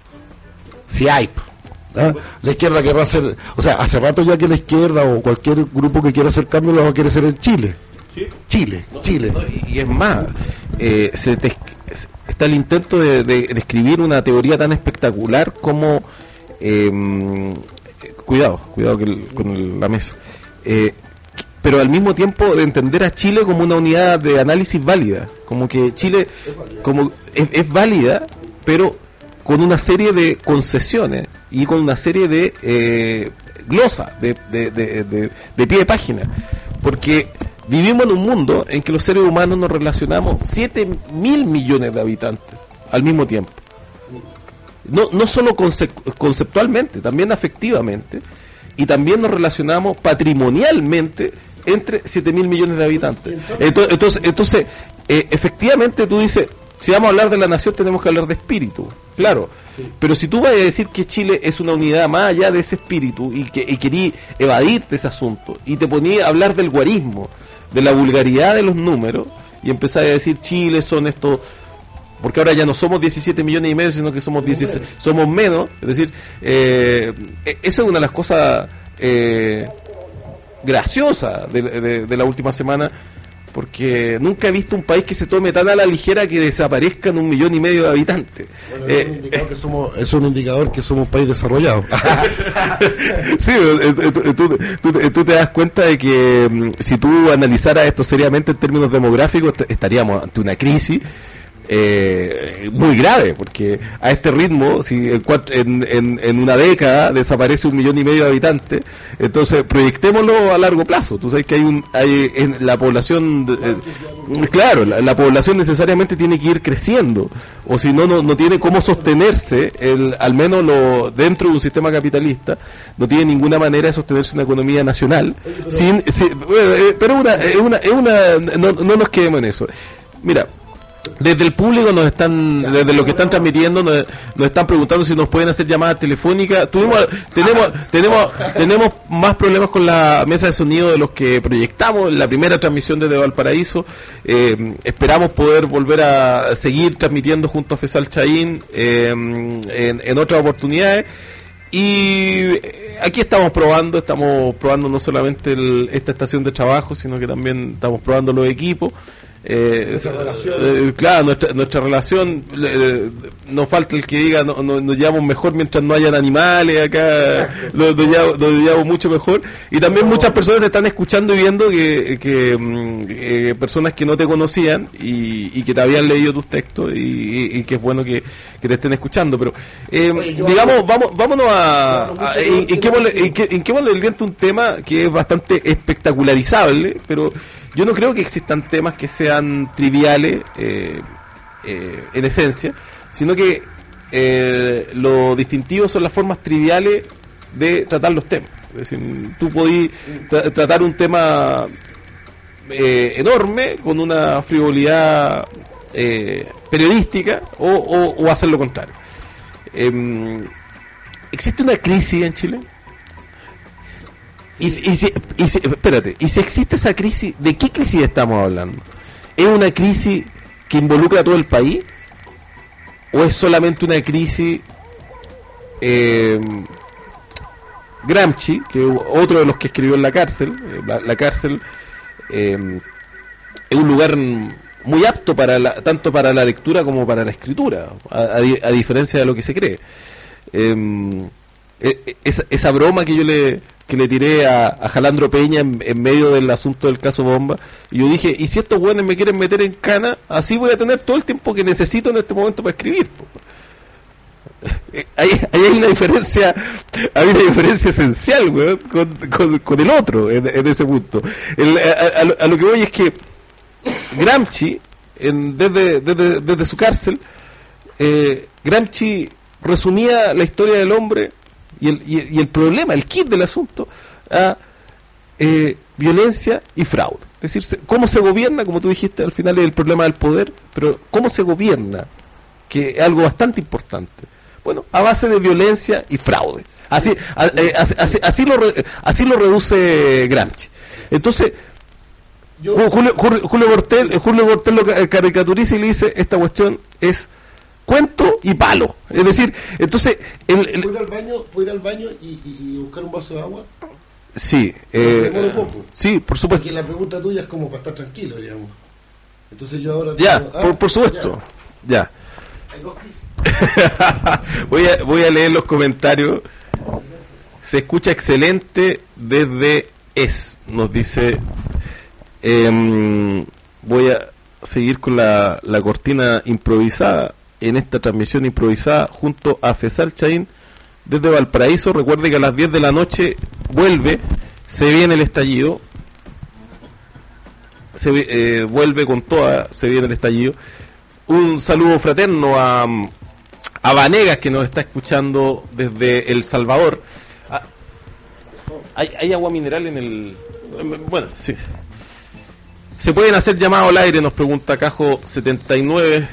Si hay, ¿ah? La izquierda querrá hacer, o sea, hace rato ya que la izquierda o cualquier grupo que quiera hacer cambio lo va a querer hacer en Chile. ¿Sí? Chile, no, Chile. No, y, y es más, eh, se te, está el intento de, de, de escribir una teoría tan espectacular como eh, cuidado, cuidado que el, con el, la mesa, eh, pero al mismo tiempo de entender a Chile como una unidad de análisis válida, como que Chile como es, es válida, pero con una serie de concesiones y con una serie de eh, glosas de, de, de, de, de pie de página, porque vivimos en un mundo en que los seres humanos nos relacionamos siete mil millones de habitantes al mismo tiempo. No, no solo concep- conceptualmente, también afectivamente, y también nos relacionamos patrimonialmente entre siete mil millones de habitantes. Entonces, entonces, entonces eh, efectivamente tú dices, si vamos a hablar de la nación tenemos que hablar de espíritu, claro, sí. Pero si tú vas a decir que Chile es una unidad más allá de ese espíritu y que y querí evadirte ese asunto y te poní a hablar del guarismo, de la vulgaridad de los números y empezar a decir Chile son estos, porque ahora ya no somos diecisiete millones y medio, sino que somos dieciséis, somos menos, es decir, eh, eso es una de las cosas eh, graciosas de, de, de la última semana, porque nunca he visto un país que se tome tan a la ligera que desaparezcan un millón y medio de habitantes. Bueno, eh, es, un indicador que somos, es un indicador que somos un país desarrollado. Sí, tú, tú, tú, tú te das cuenta de que um, si tú analizaras esto seriamente en términos demográficos, estaríamos ante una crisis Eh, muy grave, porque a este ritmo, si en, en, en una década desaparece un millón y medio de habitantes, entonces proyectémoslo a largo plazo. Tú sabes que hay un hay en la población, eh, claro, la, la población necesariamente tiene que ir creciendo, o si no, no, no tiene cómo sostenerse, el, al menos lo, dentro de un sistema capitalista, no tiene ninguna manera de sostenerse una economía nacional. Sin, sin, eh, pero una, es una, es una no, no nos quedemos en eso. Mira, desde el público nos están, desde lo que están transmitiendo, nos, nos están preguntando si nos pueden hacer llamadas telefónicas. Tuvimos, tenemos, tenemos, tenemos más problemas con la mesa de sonido de los que proyectamos en la primera transmisión desde Valparaíso. Eh, esperamos poder volver a seguir transmitiendo junto a Fesal Chaín eh, en, en otras oportunidades. Y aquí estamos probando, estamos probando no solamente el, esta estación de trabajo, sino que también estamos probando los equipos. Eh, nuestra relación. Eh, claro, nuestra, nuestra relación, eh, nos falta el que diga no, no, nos llevamos mejor mientras no hayan animales acá, nos, nos, llevamos, nos llevamos mucho mejor. Y también muchas personas te están escuchando y viendo que, que eh, personas que no te conocían y, y que te habían leído tus textos y, y, y que es bueno que, que te estén escuchando. Pero eh, Oye, digamos, vamos, vámonos a, a hinquémosle el diente un tema que es bastante espectacularizable, pero yo no creo que existan temas que sean triviales eh, eh, en esencia, sino que eh, lo distintivo son las formas triviales de tratar los temas. Es decir, tú podís tra- tratar un tema eh, enorme con una frivolidad eh, periodística o, o, o hacer lo contrario. Eh, ¿Existe una crisis en Chile? Y, y, si, y si, espérate, y si existe esa crisis, ¿de qué crisis estamos hablando? ¿Es una crisis que involucra a todo el país? ¿O es solamente una crisis eh, Gramsci, que es otro de los que escribió en la cárcel? La, la cárcel eh, es un lugar muy apto para la, tanto para la lectura como para la escritura, a, a, a diferencia de lo que se cree. Eh, esa, esa broma que yo le que le tiré a, a Jalandro Peña en, en medio del asunto del caso Bomba, y yo dije, y si estos güeyes me quieren meter en cana, así voy a tener todo el tiempo que necesito en este momento para escribir. Ahí, ahí hay una diferencia, hay una diferencia esencial, güey, con, con, con el otro en, en ese punto. El, a, a, a lo que voy es que Gramsci, en, desde, desde, desde su cárcel, eh, Gramsci resumía la historia del hombre y el, y, y el problema, el kit del asunto, a eh, violencia y fraude. Es decir, cómo se gobierna, como tú dijiste, al final es el problema del poder, pero cómo se gobierna, que es algo bastante importante. Bueno, a base de violencia y fraude. Así, a, eh, así, así, así, lo, re, así lo reduce Gramsci. Entonces, Yo, Julio, Julio, Julio Bortel, Julio Bortel lo caricaturiza y le dice, esta cuestión es cuento y palo. Es decir, entonces... El, el, ¿Puedo ir al baño, ¿puedo ir al baño y, y, y buscar un vaso de agua? Sí. Eh, poco. Sí, por supuesto. Porque la pregunta tuya es como para estar tranquilo, digamos. Entonces yo ahora... Ya, tengo, ah, por, por supuesto. Ya. ya. Hay dos crisis. voy, a, voy a leer los comentarios. Se escucha excelente desde Es, nos dice... Eh, voy a seguir con la, la cortina improvisada en esta transmisión improvisada junto a Fesal Chaín desde Valparaíso. Recuerde que a las diez de la noche vuelve, se viene el estallido, se eh, vuelve con toda, se viene el estallido. Un saludo fraterno a, a Vanegas, que nos está escuchando desde El Salvador. Ah, ¿hay, ¿Hay agua mineral en el...? Bueno, sí. ¿Se pueden hacer llamados al aire? Nos pregunta Cajo setenta y nueve.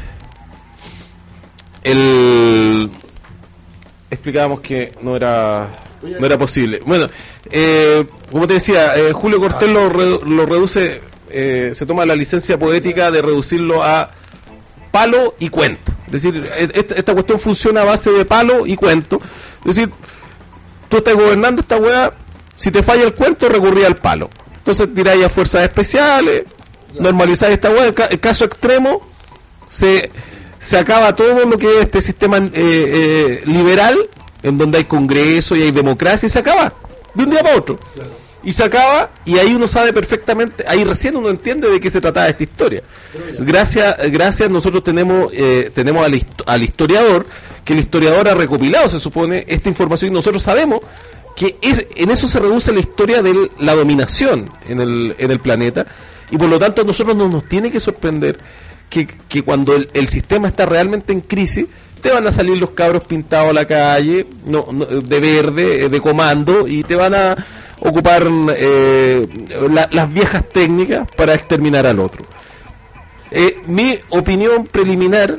El... Explicábamos que no era no era posible. Bueno, eh, como te decía, eh, Julio Cortés lo, re, lo reduce eh, se toma la licencia poética de reducirlo a palo y cuento. Es decir, esta, esta cuestión funciona a base de palo y cuento. Es decir, tú estás gobernando esta weá, si te falla el cuento, recurría al palo. Entonces tiráis a fuerzas especiales, normalizáis esta weá. El caso extremo, se, se acaba todo lo que es este sistema eh, eh, liberal, en donde hay congreso y hay democracia, y se acaba de un día para otro. Claro. Y se acaba, y ahí uno sabe perfectamente, ahí recién uno entiende de qué se trataba esta historia. Gracias, gracias nosotros tenemos eh, tenemos al, al historiador, que el historiador ha recopilado, se supone, esta información, y nosotros sabemos que es, en eso se reduce la historia de la dominación en el, en el planeta, y por lo tanto a nosotros no nos tiene que sorprender que, que cuando el, el sistema está realmente en crisis, te van a salir los cabros pintados a la calle, no, no, de verde, de comando, y te van a ocupar eh, la, las viejas técnicas para exterminar al otro. Eh, mi opinión preliminar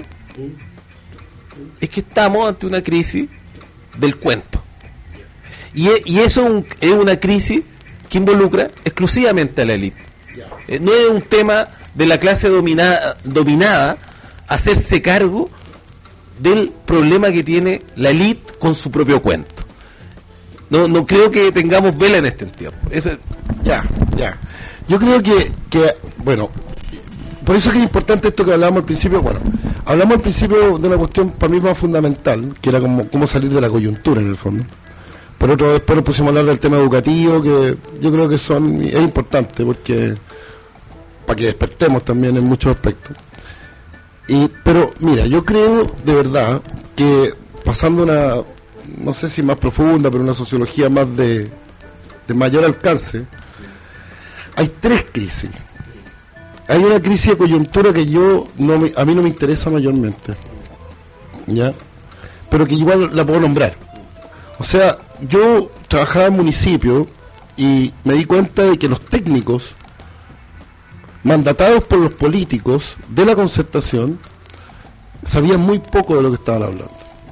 es que estamos ante una crisis del cuento. Y, y eso es, un, es una crisis que involucra exclusivamente a la élite. Eh, no es un tema de la clase dominada, dominada hacerse cargo del problema que tiene la élite con su propio cuento. No, no creo que tengamos vela en este tiempo. Ese... Ya, ya. Yo creo que, que, bueno, por eso es que es importante esto que hablábamos al principio. Bueno, hablamos al principio de una cuestión para mí más fundamental, que era como cómo salir de la coyuntura en el fondo. Por otro, después nos pusimos a hablar del tema educativo, que yo creo que son es importante, porque para que despertemos también en muchos aspectos. Y, pero mira, yo creo de verdad que pasando una, no sé si más profunda, pero una sociología más de, de mayor alcance, hay tres crisis. Hay una crisis de coyuntura que yo no me, a mí no me interesa mayormente, ¿ya? Pero que igual la puedo nombrar. O sea, yo trabajaba en municipio y me di cuenta de que los técnicos mandatados por los políticos de la concertación sabían muy poco de lo que estaban hablando.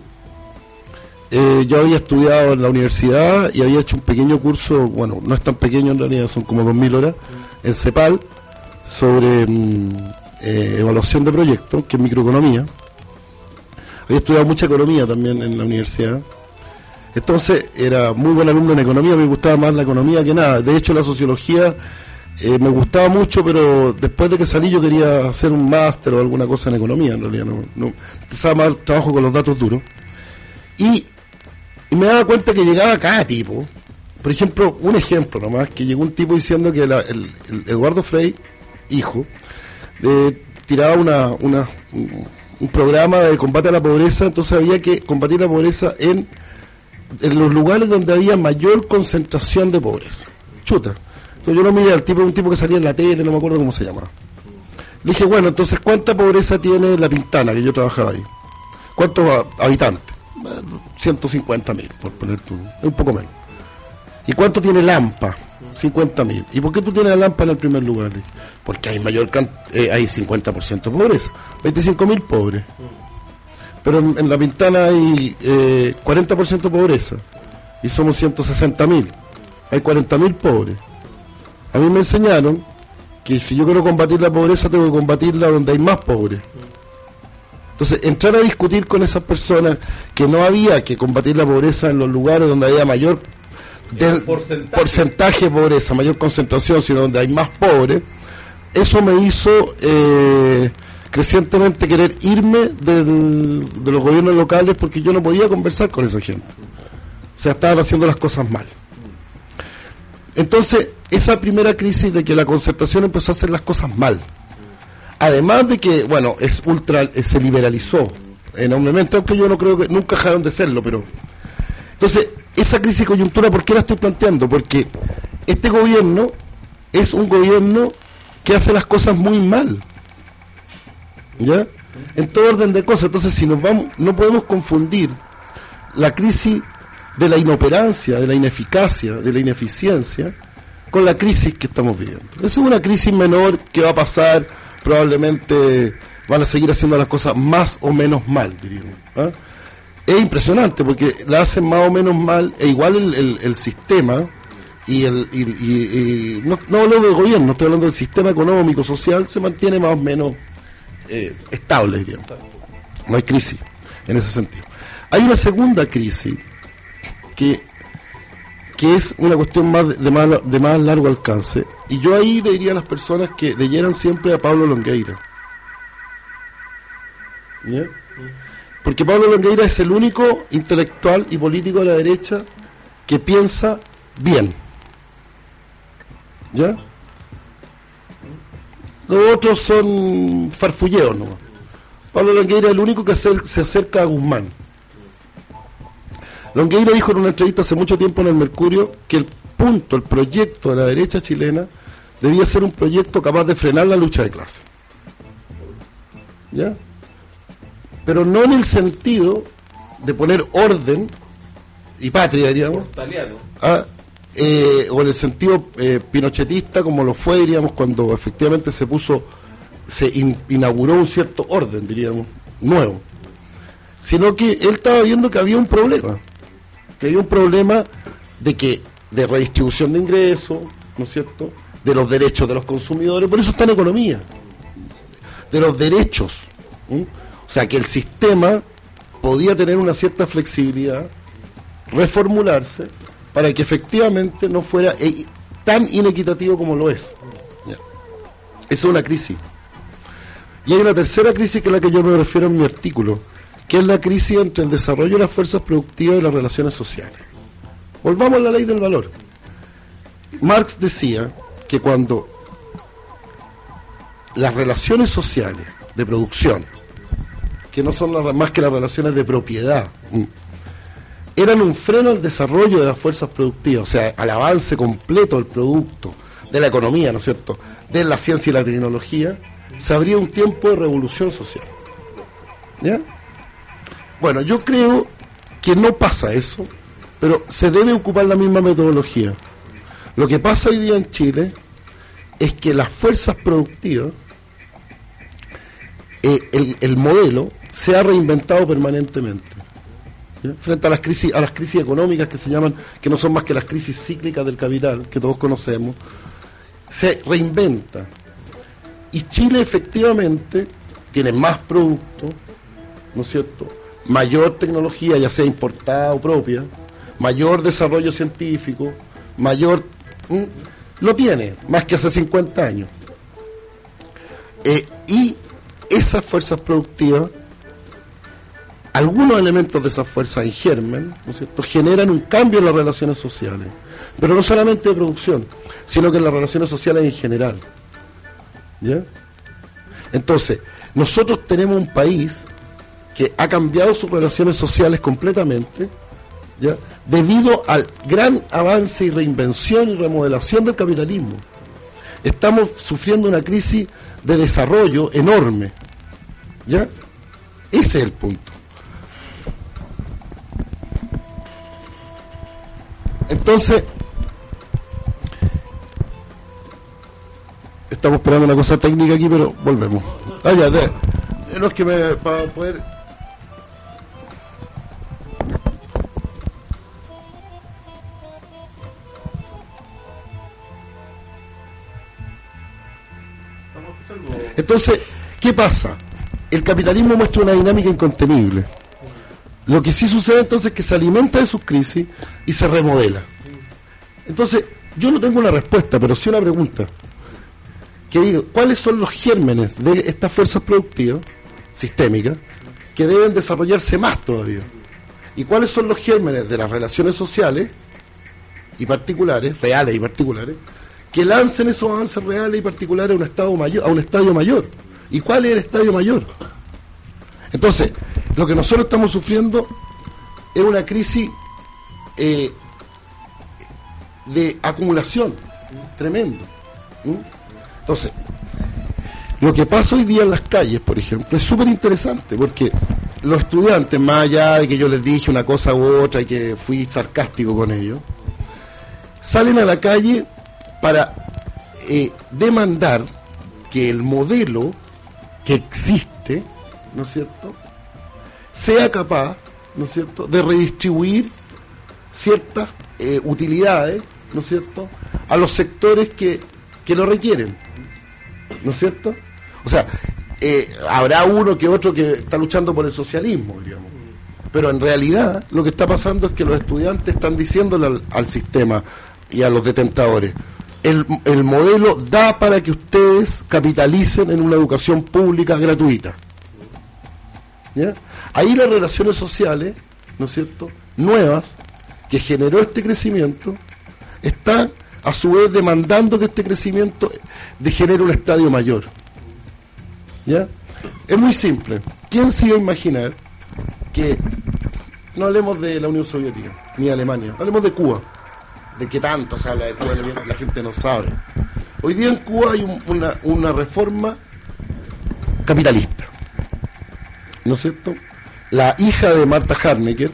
Eh, yo había estudiado en la universidad y había hecho un pequeño curso, bueno, no es tan pequeño en realidad, son como dos mil horas, en CEPAL, sobre mm, eh, evaluación de proyectos, que es microeconomía. Había estudiado mucha economía también en la universidad. Entonces, era muy buen alumno en economía, me gustaba más la economía que nada. De hecho, la sociología eh, me gustaba mucho, pero después de que salí yo quería hacer un máster o alguna cosa en economía, en realidad. No, no, empezaba más trabajo con los datos duros. Y, y me daba cuenta que llegaba cada tipo. Por ejemplo, un ejemplo nomás, que llegó un tipo diciendo que la, el, el Eduardo Frei, hijo, eh, tiraba una, una, un, un programa de combate a la pobreza, entonces había que combatir la pobreza en, en los lugares donde había mayor concentración de pobreza. Chuta. Entonces yo lo miré al tipo, un tipo que salía en la tele, no me acuerdo cómo se llamaba. Le dije, bueno, entonces, ¿cuánta pobreza tiene La Pintana, que yo trabajaba ahí? ¿Cuántos habitantes? ciento cincuenta mil, por poner tu, un poco menos. ¿Y cuánto tiene Lampa? cincuenta mil. ¿Y por qué tú tienes a Lampa en el primer lugar? Porque hay mayor can- eh, hay cincuenta por ciento de pobreza, veinticinco mil pobres. Pero en, en La Pintana hay eh, cuarenta por ciento de pobreza y somos ciento sesenta mil. Hay cuarenta mil pobres. A mí me enseñaron que si yo quiero combatir la pobreza tengo que combatirla donde hay más pobres. Entonces, entrar a discutir con esas personas que no había que combatir la pobreza en los lugares donde había mayor de, porcentaje. porcentaje de pobreza, mayor concentración, sino donde hay más pobres, eso me hizo eh, crecientemente querer irme del, de los gobiernos locales, porque yo no podía conversar con esa gente. O sea, estaban haciendo las cosas mal. Entonces, esa primera crisis de que la concertación empezó a hacer las cosas mal, además de que, bueno, es ultra, eh, se liberalizó enormemente, aunque yo no creo que nunca dejaron de serlo, pero... Entonces, esa crisis de coyuntura, ¿por qué la estoy planteando? Porque este gobierno es un gobierno que hace las cosas muy mal, ¿ya? En todo orden de cosas. Entonces, si nos vamos, no podemos confundir la crisis de la inoperancia, de la ineficacia, de la ineficiencia, con la crisis que estamos viviendo. Esa es una crisis menor que va a pasar, probablemente van a seguir haciendo las cosas más o menos mal, diríamos, ¿eh? Es impresionante porque la hacen más o menos mal, e igual el, el, el sistema y el y, y, y no, no hablo del gobierno, estoy hablando del sistema económico, social, se mantiene más o menos eh, estable, diríamos. No hay crisis en ese sentido. Hay una segunda crisis que, que es una cuestión más de, de, más, de más largo alcance, y yo ahí le diría a las personas que leyeran siempre a Pablo Longueira. ¿Ya? Porque Pablo Longueira es el único intelectual y político de la derecha que piensa bien. ¿Ya? Los otros son farfulleos, ¿no? Pablo Longueira es el único que se, se acerca a Guzmán. Longueira dijo en una entrevista hace mucho tiempo en el Mercurio que el punto, el proyecto de la derecha chilena debía ser un proyecto capaz de frenar la lucha de clase. ¿Ya? Pero no en el sentido de poner orden y patria, diríamos, a, eh, o en el sentido eh, pinochetista, como lo fue, diríamos, cuando efectivamente se puso, se in, inauguró un cierto orden, diríamos, nuevo, sino que él estaba viendo que había un problema, que había un problema de que de redistribución de ingresos, ¿no es cierto?, de los derechos de los consumidores, por eso está en economía, de los derechos, ¿sí? O sea, que el sistema podía tener una cierta flexibilidad, reformularse, para que efectivamente no fuera e- tan inequitativo como lo es. Ya. Esa es una crisis. Y hay una tercera crisis que es la que yo me refiero en mi artículo, que es la crisis entre el desarrollo de las fuerzas productivas y las relaciones sociales. Volvamos a la ley del valor. Marx decía que cuando las relaciones sociales de producción, que no son las, más que las relaciones de propiedad, eran un freno al desarrollo de las fuerzas productivas, o sea, al avance completo del producto, de la economía, ¿no es cierto?, de la ciencia y la tecnología, se abría un tiempo de revolución social. ¿Ya? Bueno, yo creo que no pasa eso, pero se debe ocupar la misma metodología. Lo que pasa hoy día en Chile es que las fuerzas productivas, eh, el, el modelo se ha reinventado permanentemente. ¿Ya? Frente a las crisis, a las crisis económicas que se llaman, que no son más que las crisis cíclicas del capital, que todos conocemos, se reinventa. Y Chile efectivamente tiene más producto, ¿no es cierto?, mayor tecnología, ya sea importada o propia, mayor desarrollo científico, mayor... ¿m? Lo tiene, más que hace cincuenta años. Eh, y esas fuerzas productivas, algunos elementos de esas fuerzas en germen, ¿no es cierto?, generan un cambio en las relaciones sociales, pero no solamente de producción, sino que en las relaciones sociales en general. ¿Ya? Entonces, nosotros tenemos un país que ha cambiado sus relaciones sociales completamente, ¿ya?, debido al gran avance y reinvención y remodelación del capitalismo. Estamos sufriendo una crisis de desarrollo enorme. ¿Ya? Ese es el punto. Entonces, estamos esperando una cosa técnica aquí, pero volvemos. Ah, ya, de, no es que me, para poder... Entonces, ¿qué pasa? El capitalismo muestra una dinámica incontenible. Lo que sí sucede entonces es que se alimenta de sus crisis y se remodela. Entonces, yo no tengo una respuesta, pero sí una pregunta. Que digo, ¿cuáles son los gérmenes de estas fuerzas productivas, sistémicas, que deben desarrollarse más todavía? ¿Y cuáles son los gérmenes de las relaciones sociales y particulares, reales y particulares, que lancen esos avances reales y particulares a un estado mayor, a un estadio mayor? ¿Y cuál es el estadio mayor? Entonces, lo que nosotros estamos sufriendo es una crisis eh, de acumulación tremendo. ¿Mm? Entonces, lo que pasa hoy día en las calles, por ejemplo, es súper interesante, porque los estudiantes, más allá de que yo les dije una cosa u otra y que fui sarcástico con ellos, salen a la calle para eh, demandar que el modelo que existe, ¿no es cierto?, sea capaz, ¿no es cierto?, de redistribuir ciertas eh, utilidades ¿no es cierto?, a los sectores que, que lo requieren, ¿no es cierto? O sea, eh, habrá uno que otro que está luchando por el socialismo, digamos, pero en realidad lo que está pasando es que los estudiantes están diciéndole al, al sistema y a los detentadores: el, el modelo da para que ustedes capitalicen en una educación pública gratuita. ¿Ya? Ahí las relaciones sociales, ¿no es cierto?, nuevas, que generó este crecimiento, están a su vez demandando que este crecimiento genere un estadio mayor. ¿Ya? Es muy simple. ¿Quién se iba a imaginar que, no hablemos de la Unión Soviética ni de Alemania, hablemos de Cuba, de que tanto se habla de Cuba, la gente no sabe? Hoy día en Cuba hay un, una, una reforma capitalista, ¿no es cierto? La hija de Marta Harnecker,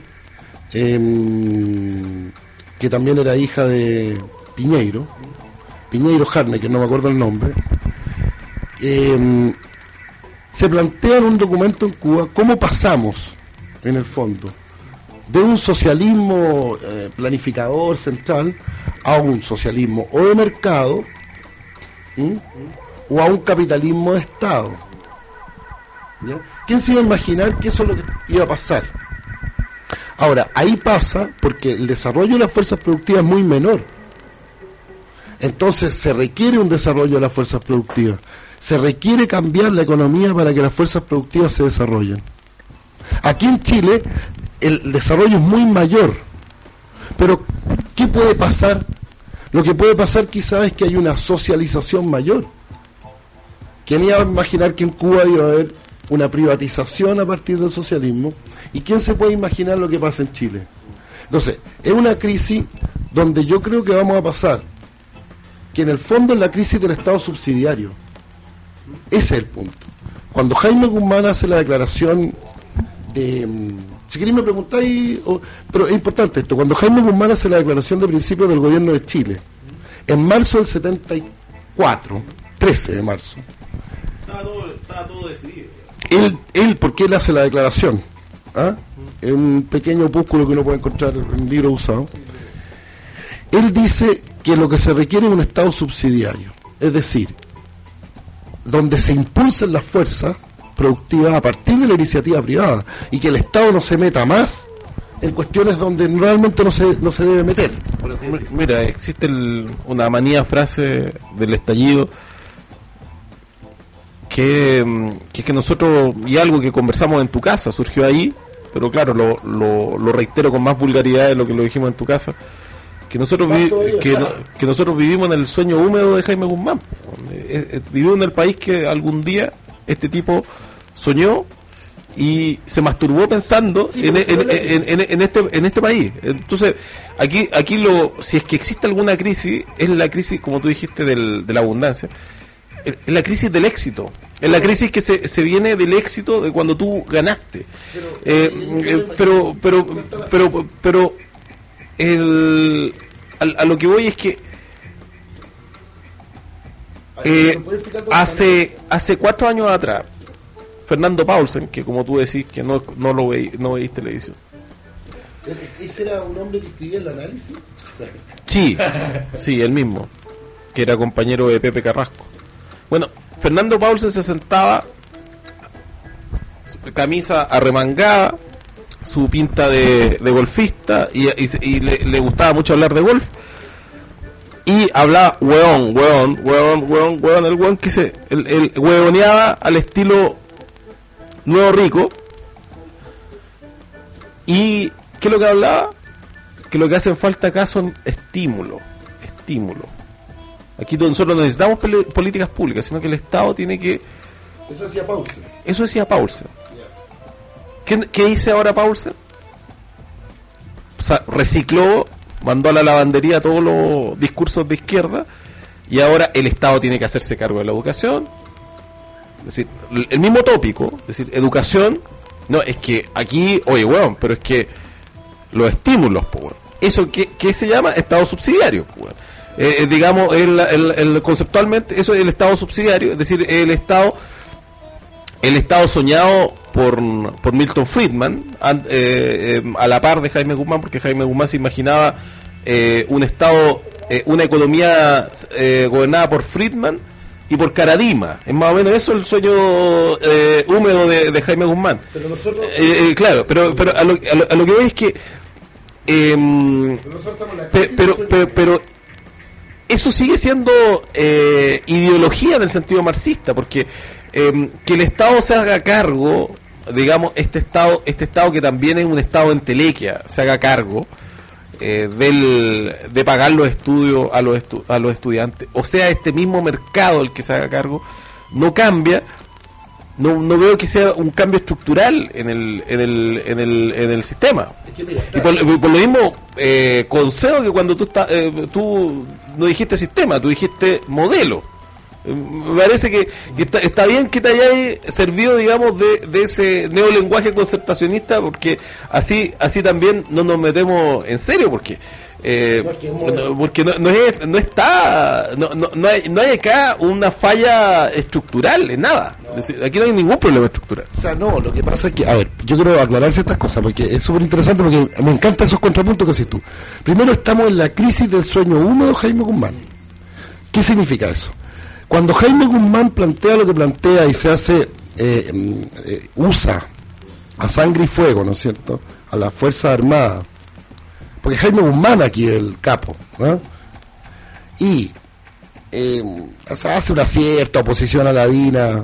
eh, que también era hija de Piñeiro, Piñeiro Harnecker, no me acuerdo el nombre, eh, se plantea en un documento en Cuba cómo pasamos, en el fondo, de un socialismo eh, planificador central a un socialismo o de mercado, ¿sí?, o a un capitalismo de Estado. ¿Ya? ¿Quién se iba a imaginar que eso es lo que iba a pasar? Ahora, ahí pasa porque el desarrollo de las fuerzas productivas es muy menor. Entonces se requiere un desarrollo de las fuerzas productivas. Se requiere cambiar la economía para que las fuerzas productivas se desarrollen. Aquí en Chile el desarrollo es muy mayor. Pero, ¿qué puede pasar? Lo que puede pasar quizás es que hay una socialización mayor. ¿Quién iba a imaginar que en Cuba iba a haber una privatización a partir del socialismo? ¿Y quién se puede imaginar lo que pasa en Chile? Entonces, es una crisis donde yo creo que vamos a pasar, que en el fondo es la crisis del Estado subsidiario. Ese es el punto. Cuando Jaime Guzmán hace la declaración de... Si queréis me preguntáis, oh, pero es importante esto. Cuando Jaime Guzmán hace la declaración de principios del gobierno de Chile, en marzo del setenta y cuatro, trece de marzo, estaba todo, estaba todo decidido. Él, él, ¿por qué él hace la declaración? ¿Ah? En un pequeño opúsculo que uno puede encontrar en libros usados. Él dice que lo que se requiere es un Estado subsidiario, es decir, donde se impulsen las fuerzas productivas a partir de la iniciativa privada y que el Estado no se meta más en cuestiones donde realmente no se, no se debe meter. Mira, existe el, una manía frase del estallido que, que es que nosotros, y algo que conversamos en tu casa, surgió ahí, pero claro, lo, lo, lo reitero con más vulgaridad de lo que lo dijimos en tu casa, que nosotros vi, que, no, que nosotros vivimos en el sueño húmedo de Jaime Guzmán. Eh, eh, vivimos en el país que algún día este tipo soñó y se masturbó pensando sí, en, en, en, en, en este en este país. Entonces, aquí aquí lo si es que existe alguna crisis, es la crisis, como tú dijiste, del, de la abundancia. Es la crisis del éxito. Es la crisis que se, se viene del éxito de cuando tú ganaste. Pero, eh, eh, pero, pero, pero, pero, el, a, a lo que voy es que eh, hace hace cuatro años atrás, Fernando Paulsen, que como tú decís que no no lo veis, no veis televisión. ¿Ese era un hombre que escribía el análisis? Sí, sí, el mismo, que era compañero de Pepe Carrasco. Bueno, Fernando Paulsen se sentaba, su camisa arremangada, su pinta de, de golfista, y, y, y le, le gustaba mucho hablar de golf, y hablaba hueón, hueón, hueón, hueón, hueón, el hueón que se, el, el hueoneaba al estilo Nuevo Rico. Y ¿qué es lo que hablaba? Que lo que hacen falta acá son estímulos, estímulos. Aquí nosotros no necesitamos políticas públicas, sino que el Estado tiene que... Eso decía Paulsen. Eso decía Paulsen. ¿Qué, qué dice ahora Paulsen? O sea, recicló, mandó a la lavandería todos los discursos de izquierda, y ahora el Estado tiene que hacerse cargo de la educación. Es decir, el mismo tópico, es decir, educación, no, es que aquí, oye, weón, pero es que los estímulos, pues, weón. Eso, ¿qué, qué se llama? Estado subsidiario, pues, weón. Eh, digamos, el, el, el, conceptualmente, eso es el Estado subsidiario, es decir, el Estado, el Estado soñado por, por Milton Friedman, an, eh, eh, a la par de Jaime Guzmán, porque Jaime Guzmán se imaginaba eh, un Estado eh, una economía eh, gobernada por Friedman y por Caradima. Es más o menos eso el sueño eh, húmedo de, de Jaime Guzmán. Pero nosotros... Eh, eh, claro, pero, pero a, lo, a, lo, a lo que voy es que... Eh, pe, pero, pero, pero eso sigue siendo eh, ideología en el sentido marxista, porque eh, que el Estado se haga cargo, digamos, este Estado este Estado que también es un Estado entelequia, se haga cargo eh, del de pagar los estudios a los estu a los estudiantes, o sea, este mismo mercado el que se haga cargo, no cambia. No, no veo que sea un cambio estructural en el en el en el, en el sistema. Es que mira, claro. Y por, por lo mismo eh, concedo que cuando tú estás eh, tú no dijiste sistema, tú dijiste modelo. Eh, me parece que, que está, está bien que te hayáis servido, digamos, de, de ese neolenguaje concertacionista, porque así así también no nos metemos en serio, porque Eh, no, porque no, no, es, no está no, no, no, hay, no hay acá una falla estructural en nada. No. Es decir, aquí no hay ningún problema estructural. O sea, no, lo que pasa es que, a ver, yo quiero aclarar ciertas cosas porque es súper interesante, porque me encantan esos contrapuntos que haces tú. Primero, estamos en la crisis del sueño húmedo de Jaime Guzmán. ¿Qué significa eso? Cuando Jaime Guzmán plantea lo que plantea y se hace eh, eh, usa a sangre y fuego, ¿no es cierto?, a las Fuerzas Armadas, porque Jaime Guzmán aquí es el capo, ¿no? Y eh, hace una cierta oposición a la DINA.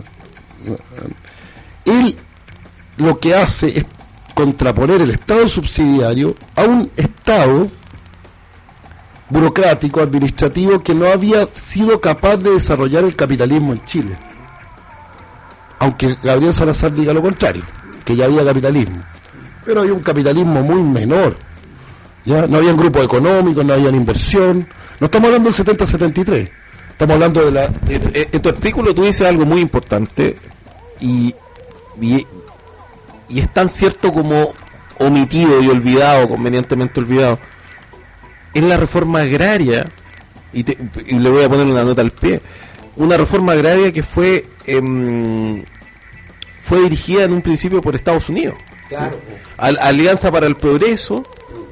Él lo que hace es contraponer el Estado subsidiario a un Estado burocrático, administrativo, que no había sido capaz de desarrollar el capitalismo en Chile. Aunque Gabriel Salazar diga lo contrario, que ya había capitalismo. Pero había un capitalismo muy menor. Ya no había grupo económico, no había inversión. No estamos hablando del setenta setenta y tres, estamos hablando de la... En, en tu artículo tú dices algo muy importante y, y, y es tan cierto como omitido y olvidado, convenientemente olvidado. Es la reforma agraria, y, te, y le voy a poner una nota al pie, una reforma agraria que fue eh, fue dirigida en un principio por Estados Unidos. Claro. Al, Alianza para el Progreso.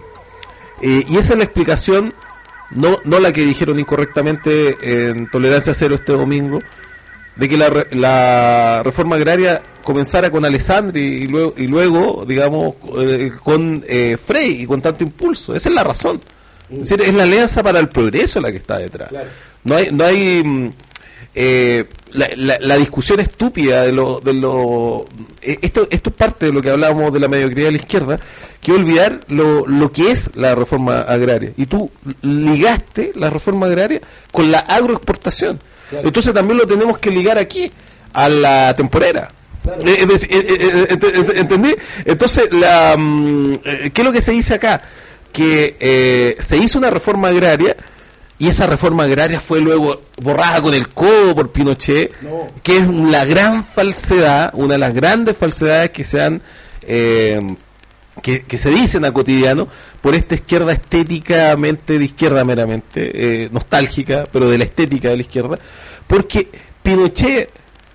Eh, y esa es la explicación, no no la que dijeron incorrectamente en Tolerancia Cero este domingo, de que la, la reforma agraria comenzara con Alessandri y luego, y luego digamos, eh, con eh, Frey y con tanto impulso. Esa es la razón. Es decir, es la Alianza para el Progreso la que está detrás. Claro. No hay... No hay eh, la, la, la discusión estúpida de lo de lo eh, esto esto es parte de lo que hablábamos de la mediocridad de la izquierda, que olvidar lo, lo que es la reforma agraria, y tú ligaste la reforma agraria con la agroexportación. Claro. Entonces también lo tenemos que ligar aquí a la temporera. Claro. eh, eh, eh, eh, ¿entendí? Entonces la eh, ¿qué es lo que se dice acá? Que eh, se hizo una reforma agraria y esa reforma agraria fue luego borrada con el codo por Pinochet, no. Que es la gran falsedad, una de las grandes falsedades que se han eh, que, que se dicen a cotidiano por esta izquierda estéticamente de izquierda meramente, eh, nostálgica, pero de la estética de la izquierda, porque Pinochet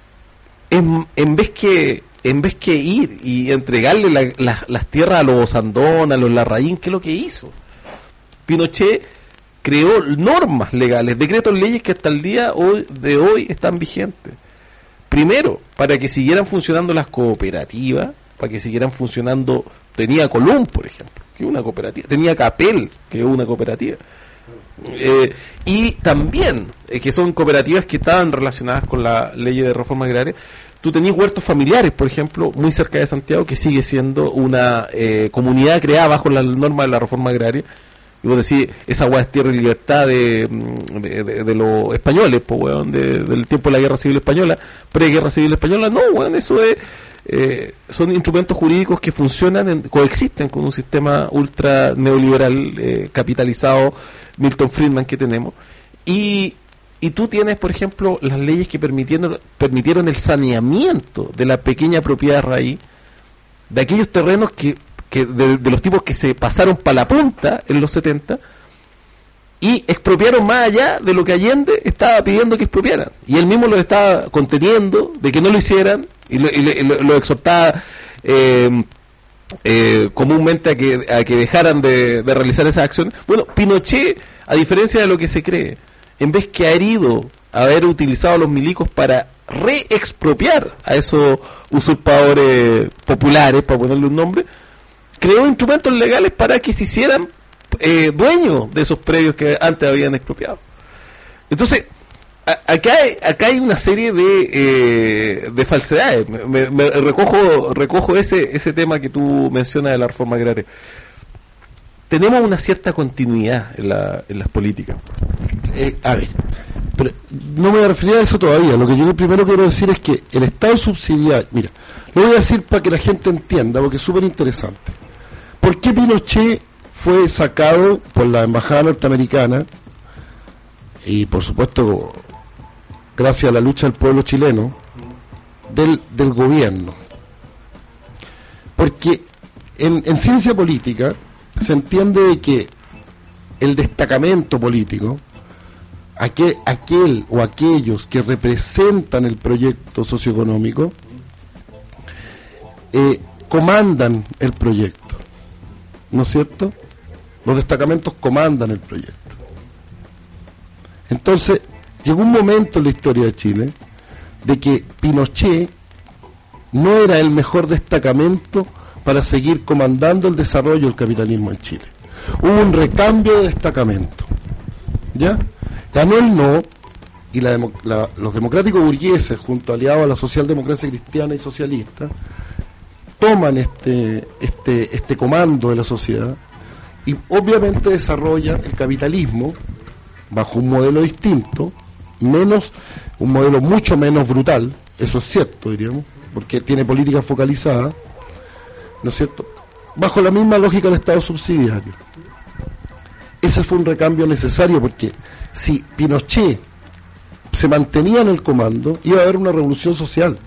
en, en vez que en vez que ir y entregarle la, la, las tierras a los Osandón, a los Larraín, ¿qué es lo que hizo? Pinochet creó normas legales, decretos, leyes que hasta el día hoy, de hoy están vigentes. Primero, para que siguieran funcionando las cooperativas, para que siguieran funcionando, tenía Colón, por ejemplo, que es una cooperativa, tenía Capel, que es una cooperativa, eh, y también, eh, que son cooperativas que estaban relacionadas con la ley de reforma agraria. Tú tenías huertos familiares, por ejemplo, muy cerca de Santiago, que sigue siendo una eh, comunidad creada bajo las normas de la reforma agraria. Y vos decís, esa hueá es tierra y libertad de, de, de, de los españoles, pues, weón, de, del tiempo de la Guerra Civil Española, pre-Guerra Civil Española. No, weón, eso es, eh, son instrumentos jurídicos que funcionan, en, coexisten con un sistema ultra neoliberal, eh, capitalizado, Milton Friedman, que tenemos. Y, y tú tienes, por ejemplo, las leyes que permitieron, permitieron el saneamiento de la pequeña propiedad raíz, de aquellos terrenos que que de, de los tipos que se pasaron para la punta en los setenta y expropiaron más allá de lo que Allende estaba pidiendo que expropiaran, y él mismo los estaba conteniendo de que no lo hicieran, y lo, y lo, lo exhortaba eh, eh, comúnmente a que a que dejaran de, de realizar esas acciones. Bueno, Pinochet a diferencia de lo que se cree, en vez que ha herido haber utilizado a los milicos para reexpropiar a esos usurpadores populares, para ponerle un nombre, creó instrumentos legales para que se hicieran eh, dueños de esos predios que antes habían expropiado. Entonces, a, acá, hay, acá hay una serie de eh, de falsedades. Me, me, me recojo recojo ese ese tema que tú mencionas de la reforma agraria. Tenemos una cierta continuidad en, la, en las políticas. Eh, a ver, pero no me voy a referir a eso todavía. Lo que yo primero quiero decir es que el Estado subsidiario, mira, lo voy a decir para que la gente entienda, porque es súper interesante. ¿Por qué Pinochet fue sacado por la embajada norteamericana? Y por supuesto, gracias a la lucha del pueblo chileno, del, del gobierno. Porque en, en ciencia política se entiende de que el destacamento político, aquel, aquel o aquellos que representan el proyecto socioeconómico, eh, comandan el proyecto, ¿no es cierto? Los destacamentos comandan el proyecto. Entonces, llegó un momento en la historia de Chile de que Pinochet no era el mejor destacamento para seguir comandando el desarrollo del capitalismo en Chile. Hubo un recambio de destacamento, ¿ya? Ganó el no, y la, la, los democráticos burgueses, junto aliados a la socialdemocracia cristiana y socialista, toman este, este, este comando de la sociedad y obviamente desarrollan el capitalismo bajo un modelo distinto, menos, un modelo mucho menos brutal, eso es cierto, diríamos, porque tiene políticas focalizadas, ¿no es cierto?, bajo la misma lógica del Estado subsidiario. Ese fue un recambio necesario, porque si Pinochet se mantenía en el comando, iba a haber una revolución social,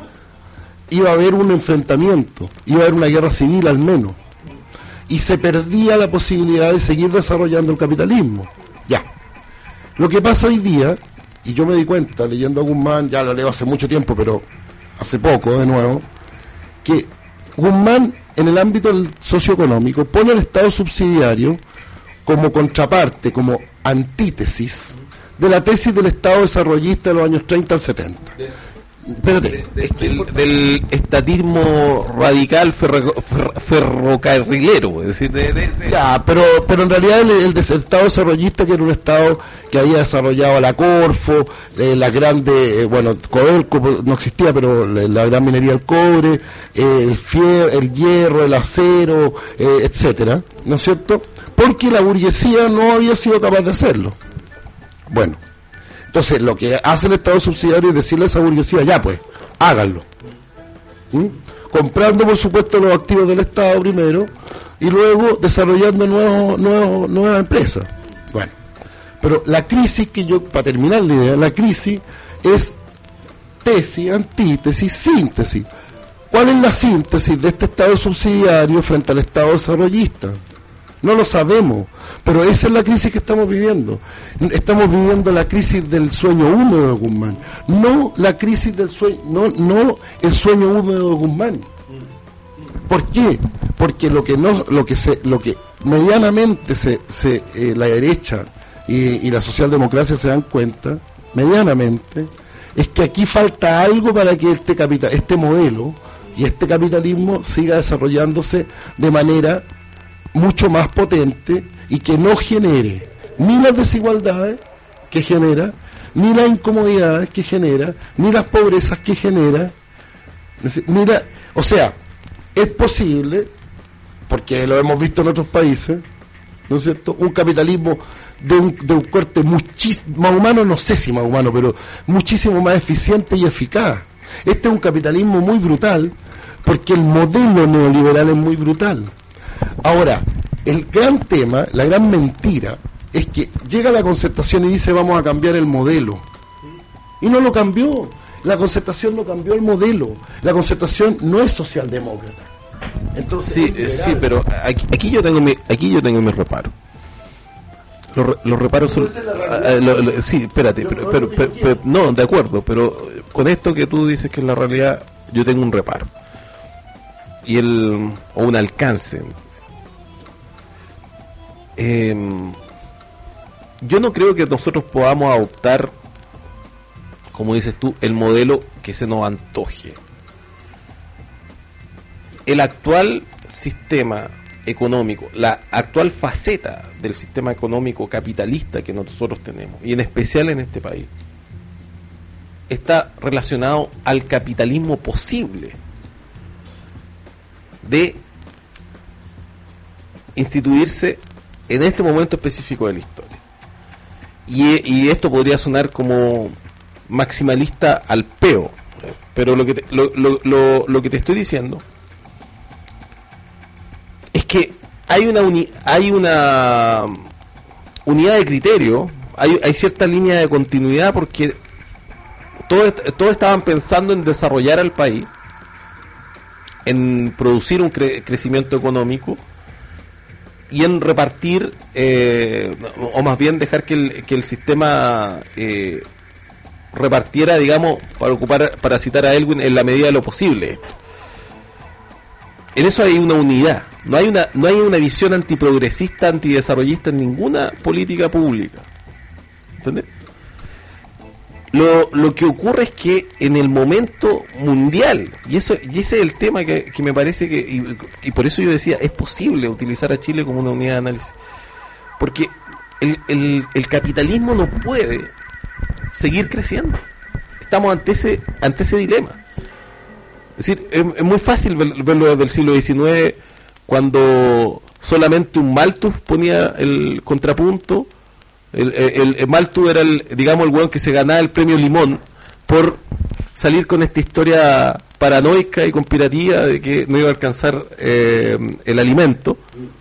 iba a haber un enfrentamiento, iba a haber una guerra civil al menos, y se perdía la posibilidad de seguir desarrollando el capitalismo. Ya. Lo que pasa hoy día, y yo me di cuenta leyendo a Guzmán, ya lo leo hace mucho tiempo, pero hace poco de nuevo, que Guzmán en el ámbito del socioeconómico pone al Estado subsidiario como contraparte, como antítesis de la tesis del Estado desarrollista de los años treinta al setenta. Espérate, de, de, del, del estatismo radical ferro, fer, ferrocarrilero, es decir, de, de ese... Ya, pero pero en realidad el, el, el Estado desarrollista, que era un Estado que había desarrollado la Corfo, eh, la grande, eh, bueno, Codelco no existía, pero la, la gran minería del cobre, eh, el fierro, el hierro, el acero, eh, etcétera, ¿no es cierto? Porque la burguesía no había sido capaz de hacerlo. Bueno, entonces lo que hace el Estado subsidiario es decirle a esa burguesía, ya pues, háganlo. ¿Mm? Comprando por supuesto los activos del Estado primero y luego desarrollando nuevos, nuevos, nuevas empresas. Bueno, pero la crisis que yo, para terminar la idea, la crisis es tesis, antítesis, síntesis. ¿Cuál es la síntesis de este Estado subsidiario frente al Estado desarrollista? No lo sabemos, pero esa es la crisis que estamos viviendo. Estamos viviendo la crisis del sueño húmedo de Guzmán, no la crisis del sueño, no, no el sueño húmedo de Guzmán. ¿Por qué? Porque lo que no, lo que se, lo que medianamente se, se eh, la derecha y, y la socialdemocracia se dan cuenta, medianamente, es que aquí falta algo para que este capital, este modelo y este capitalismo siga desarrollándose de manera mucho más potente y que no genere ni las desigualdades que genera, ni las incomodidades que genera, ni las pobrezas que genera. Ni la, o sea, es posible, porque lo hemos visto en otros países, ¿no es cierto?, un capitalismo de un, de un corte muchísimo más humano, no sé si más humano, pero muchísimo más eficiente y eficaz. Este es un capitalismo muy brutal, porque el modelo neoliberal es muy brutal. Ahora, el gran tema, la gran mentira, es que llega la Concertación y dice vamos a cambiar el modelo. Y no lo cambió. La Concertación no cambió el modelo. La Concertación no es socialdemócrata. Entonces, sí, eh, sí, pero aquí, aquí yo tengo mi, aquí yo tengo mi reparo. Los, los reparos son... Uh, lo, lo, sí, espérate, pero, pero, pero, pero, no, de acuerdo, pero con esto que tú dices que es la realidad, yo tengo un reparo. Y el, o un alcance. Eh, yo no creo que nosotros podamos adoptar, como dices tú, el modelo que se nos antoje. El actual sistema económico, la actual faceta del sistema económico capitalista que nosotros tenemos, y en especial en este país, está relacionado al capitalismo posible de instituirse en este momento específico de la historia. Y, y esto podría sonar como maximalista al peo, pero lo que te, lo, lo, lo, lo que te estoy diciendo es que hay una uni, hay una unidad de criterio, hay, hay cierta línea de continuidad, porque todos, todos estaban pensando en desarrollar al país, en producir un cre- crecimiento económico y en repartir, eh, o más bien dejar que el, que el sistema eh, repartiera, digamos, para ocupar, para citar a Elwin, en la medida de lo posible. En eso hay una unidad, no hay una, no hay una visión antiprogresista, antidesarrollista en ninguna política pública. ¿Entendés? Lo, lo que ocurre es que en el momento mundial, y eso y ese es el tema que, que me parece que, y, y por eso yo decía, es posible utilizar a Chile como una unidad de análisis, porque el, el, el capitalismo no puede seguir creciendo. Estamos ante ese, ante ese dilema. Es decir, es, es muy fácil ver, verlo desde el siglo diecinueve, cuando solamente un Malthus ponía el contrapunto. El, el, el Malthus era el, digamos, el weón que se ganaba el premio Limón por salir con esta historia paranoica y conspirativa de que no iba a alcanzar eh, el alimento.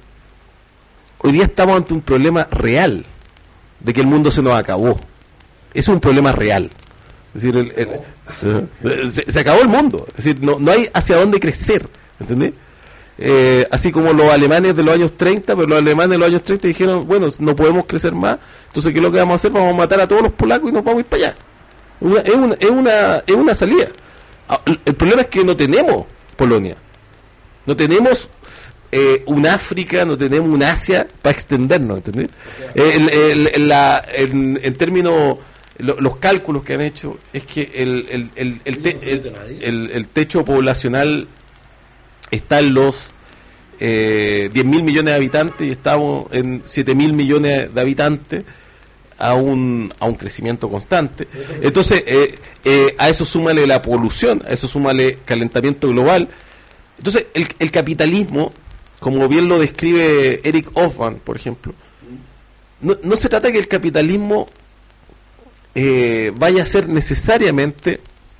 Hoy día estamos ante un problema real de que el mundo se nos acabó. Es un problema real. Es decir, el, el, el, se, se acabó el mundo. Es decir, no, no hay hacia dónde crecer. ¿Entendés? Eh, así como los alemanes de los años treinta, pero los alemanes de los años treinta dijeron, bueno, no podemos crecer más, entonces ¿qué es lo que vamos a hacer? Vamos a matar a todos los polacos y nos vamos a ir para allá. Una, es, una, es, una, es una salida. El, el problema es que no tenemos Polonia, no tenemos eh, un África, no tenemos un Asia para extendernos, ¿entendés? El, el, el, la, en, en términos, lo, los cálculos que han hecho es que el, el, el, el, te, el, el, el techo poblacional está en los eh, diez mil millones de habitantes y estamos en siete mil millones de habitantes a un, a un crecimiento constante. Entonces, eh, eh, a eso súmale la polución, a eso súmale calentamiento global. Entonces, el, el capitalismo, como bien lo describe Eric Hobsbawm, por ejemplo, no, no se trata de que el capitalismo eh, vaya a ser necesariamente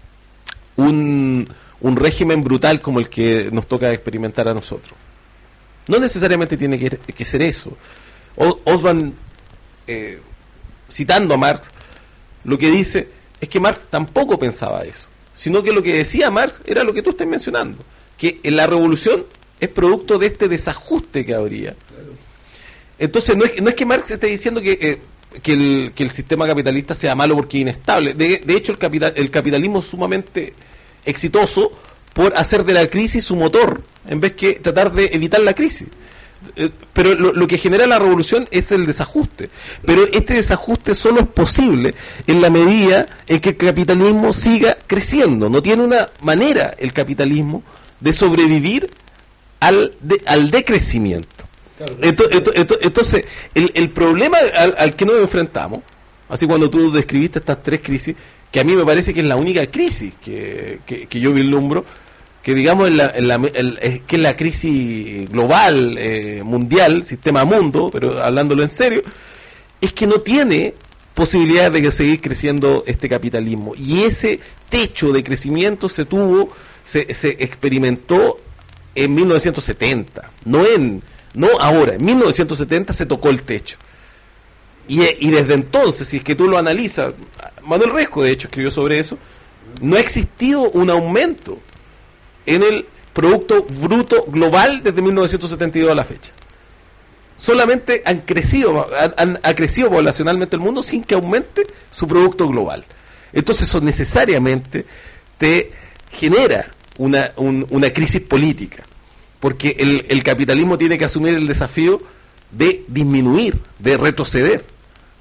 un... un régimen brutal como el que nos toca experimentar a nosotros. No necesariamente tiene que, que ser eso. O, Hobsbawm, eh, citando a Marx, lo que dice es que Marx tampoco pensaba eso, sino que lo que decía Marx era lo que tú estás mencionando, que la revolución es producto de este desajuste que habría. Entonces no es, no es que Marx esté diciendo que, eh, que, el, que el sistema capitalista sea malo porque es inestable. De, de hecho, el, capital, el capitalismo es sumamente exitoso por hacer de la crisis su motor en vez que tratar de evitar la crisis. Eh, pero lo, lo que genera la revolución es el desajuste, pero este desajuste solo es posible en la medida en que el capitalismo siga creciendo. No tiene una manera el capitalismo de sobrevivir al, de, al decrecimiento. Claro, entonces, entonces, entonces el, el problema al, al que nos enfrentamos, así cuando tú describiste estas tres crisis, que a mí me parece que es la única crisis que, que, que yo vislumbro, que digamos en la, en la, el, que es la crisis global, eh, mundial, sistema mundo, pero hablándolo en serio, es que no tiene posibilidades de que seguir creciendo este capitalismo. Y ese techo de crecimiento se tuvo, se, se experimentó en mil novecientos setenta, no en no ahora, en mil novecientos setenta se tocó el techo. Y, y desde entonces, si es que tú lo analizas, Manuel Resco de hecho escribió sobre eso, no ha existido un aumento en el Producto Bruto Global desde mil novecientos setenta y dos a la fecha. Solamente han crecido, han, ha crecido poblacionalmente el mundo sin que aumente su Producto Global. Entonces eso necesariamente te genera una, un, una crisis política, porque el, el capitalismo tiene que asumir el desafío de disminuir, de retroceder.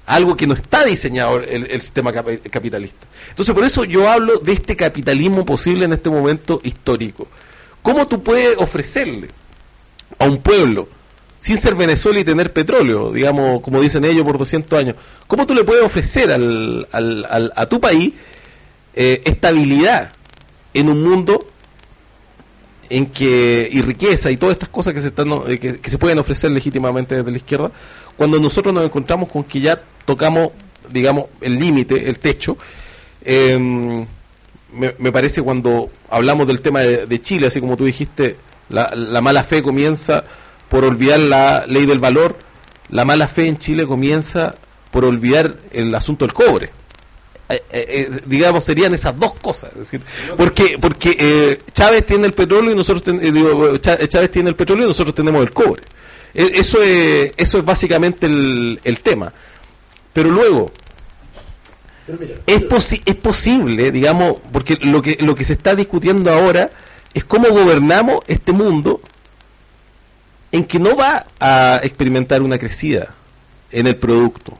algo que no está diseñado el, el sistema cap capitalista. Entonces, por eso yo hablo de este capitalismo posible en este momento histórico. ¿Cómo tú puedes ofrecerle a un pueblo, sin ser Venezuela y tener petróleo, digamos, como dicen ellos, por doscientos años, cómo tú le puedes ofrecer al, al, al, a tu país eh, estabilidad en un mundo en que, y riqueza y todas estas cosas que se están eh, que, que se pueden ofrecer legítimamente desde la izquierda, cuando nosotros nos encontramos con que ya tocamos, digamos, el límite, el techo? eh, me, me parece, cuando hablamos del tema de, de Chile, así como tú dijiste, la, la mala fe comienza por olvidar la ley del valor. La mala fe en Chile comienza por olvidar el asunto del cobre. Eh, eh, digamos, serían esas dos cosas. Es decir, porque porque eh, Chávez tiene el petróleo y nosotros ten, eh, digo, Chávez tiene el petróleo y nosotros tenemos el cobre. Eh, eso es eso es básicamente el, el tema. Pero luego Pero mira, es posi es posible, digamos, porque lo que lo que se está discutiendo ahora es cómo gobernamos este mundo en que no va a experimentar una crecida en el producto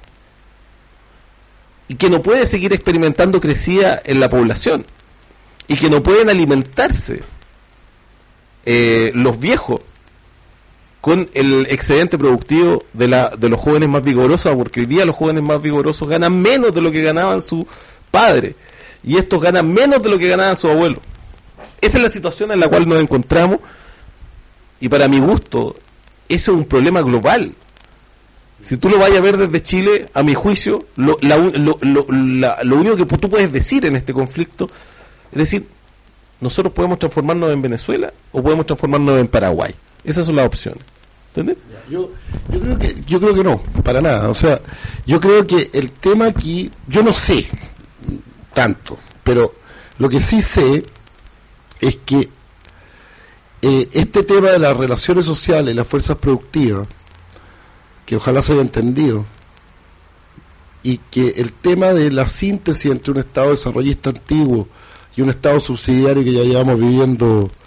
y que no puede seguir experimentando crecida en la población y que no pueden alimentarse eh, los viejos con el excedente productivo de, la, de los jóvenes más vigorosos, porque hoy día los jóvenes más vigorosos ganan menos de lo que ganaban sus padres y estos ganan menos de lo que ganaban sus abuelos. Esa es la situación en la cual nos encontramos. Y para mi gusto, eso es un problema global. Si tú lo vayas a ver desde Chile, a mi juicio, lo, la, lo, lo, la, lo único que tú puedes decir en este conflicto es decir, nosotros podemos transformarnos en Venezuela o podemos transformarnos en Paraguay. Esas son las opciones. ¿Entiendes? Yo, yo, creo que, yo creo que no, para nada. O sea, yo creo que el tema aquí, yo no sé tanto, pero lo que sí sé es que Eh, este tema de las relaciones sociales, las fuerzas productivas, que ojalá se haya entendido, y que el tema de la síntesis entre un Estado desarrollista antiguo y un Estado subsidiario que ya llevamos viviendo,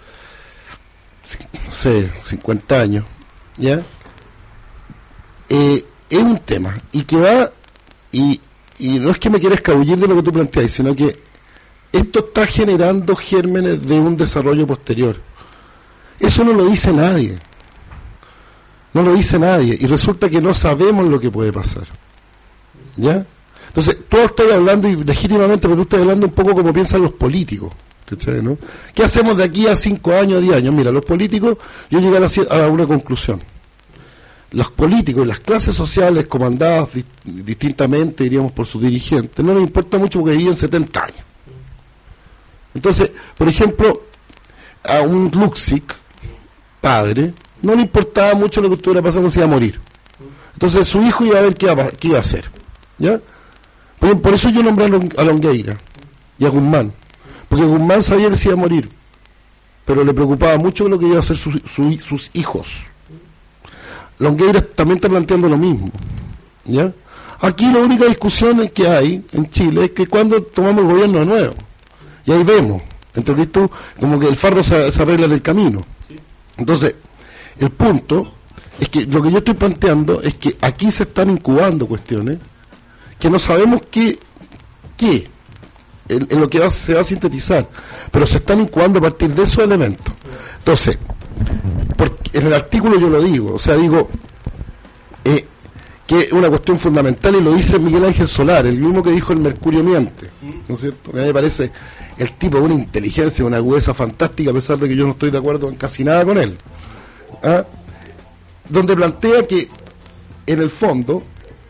no sé, cincuenta años, ¿ya? Eh, es un tema, y que va, y, y no es que me quiera escabullir de lo que tú planteas, sino que esto está generando gérmenes de un desarrollo posterior. Eso no lo dice nadie, no lo dice nadie, y resulta que no sabemos lo que puede pasar, ¿ya? Entonces, tú estás hablando, y legítimamente, pero tú estás hablando un poco como piensan los políticos, ¿cachai, no? ¿Qué hacemos de aquí a cinco años, a diez años? Mira, los políticos, yo llegué a, la, a una conclusión. Los políticos y las clases sociales comandadas di, distintamente, diríamos, por sus dirigentes, no les importa mucho porque viven setenta años. Entonces, por ejemplo, a un Luxic, padre, no le importaba mucho lo que estuviera pasando, si iba a morir. Entonces su hijo iba a ver qué iba, qué iba a hacer, ¿ya? Por, por eso yo nombré a Longueira y a Guzmán, porque Guzmán sabía que se iba a morir, pero le preocupaba mucho lo que iba a hacer su, su, sus hijos. Longueira también está planteando lo mismo, ¿ya? Aquí la única discusión que hay en Chile es que cuando tomamos el gobierno de nuevo, y ahí vemos, ¿entendés tú? Como que el fardo se, se arregla en el camino. Entonces, el punto es que lo que yo estoy planteando es que aquí se están incubando cuestiones que no sabemos qué, qué en, en lo que va, se va a sintetizar, pero se están incubando a partir de esos elementos. Entonces, porque en el artículo yo lo digo, o sea, digo eh, que es una cuestión fundamental, y lo dice Miguel Ángel Solar, el mismo que dijo el Mercurio miente, ¿no es cierto? A mí me parece el tipo de una inteligencia, una agudeza fantástica, a pesar de que yo no estoy de acuerdo en casi nada con él, ¿ah? Donde plantea que en el fondo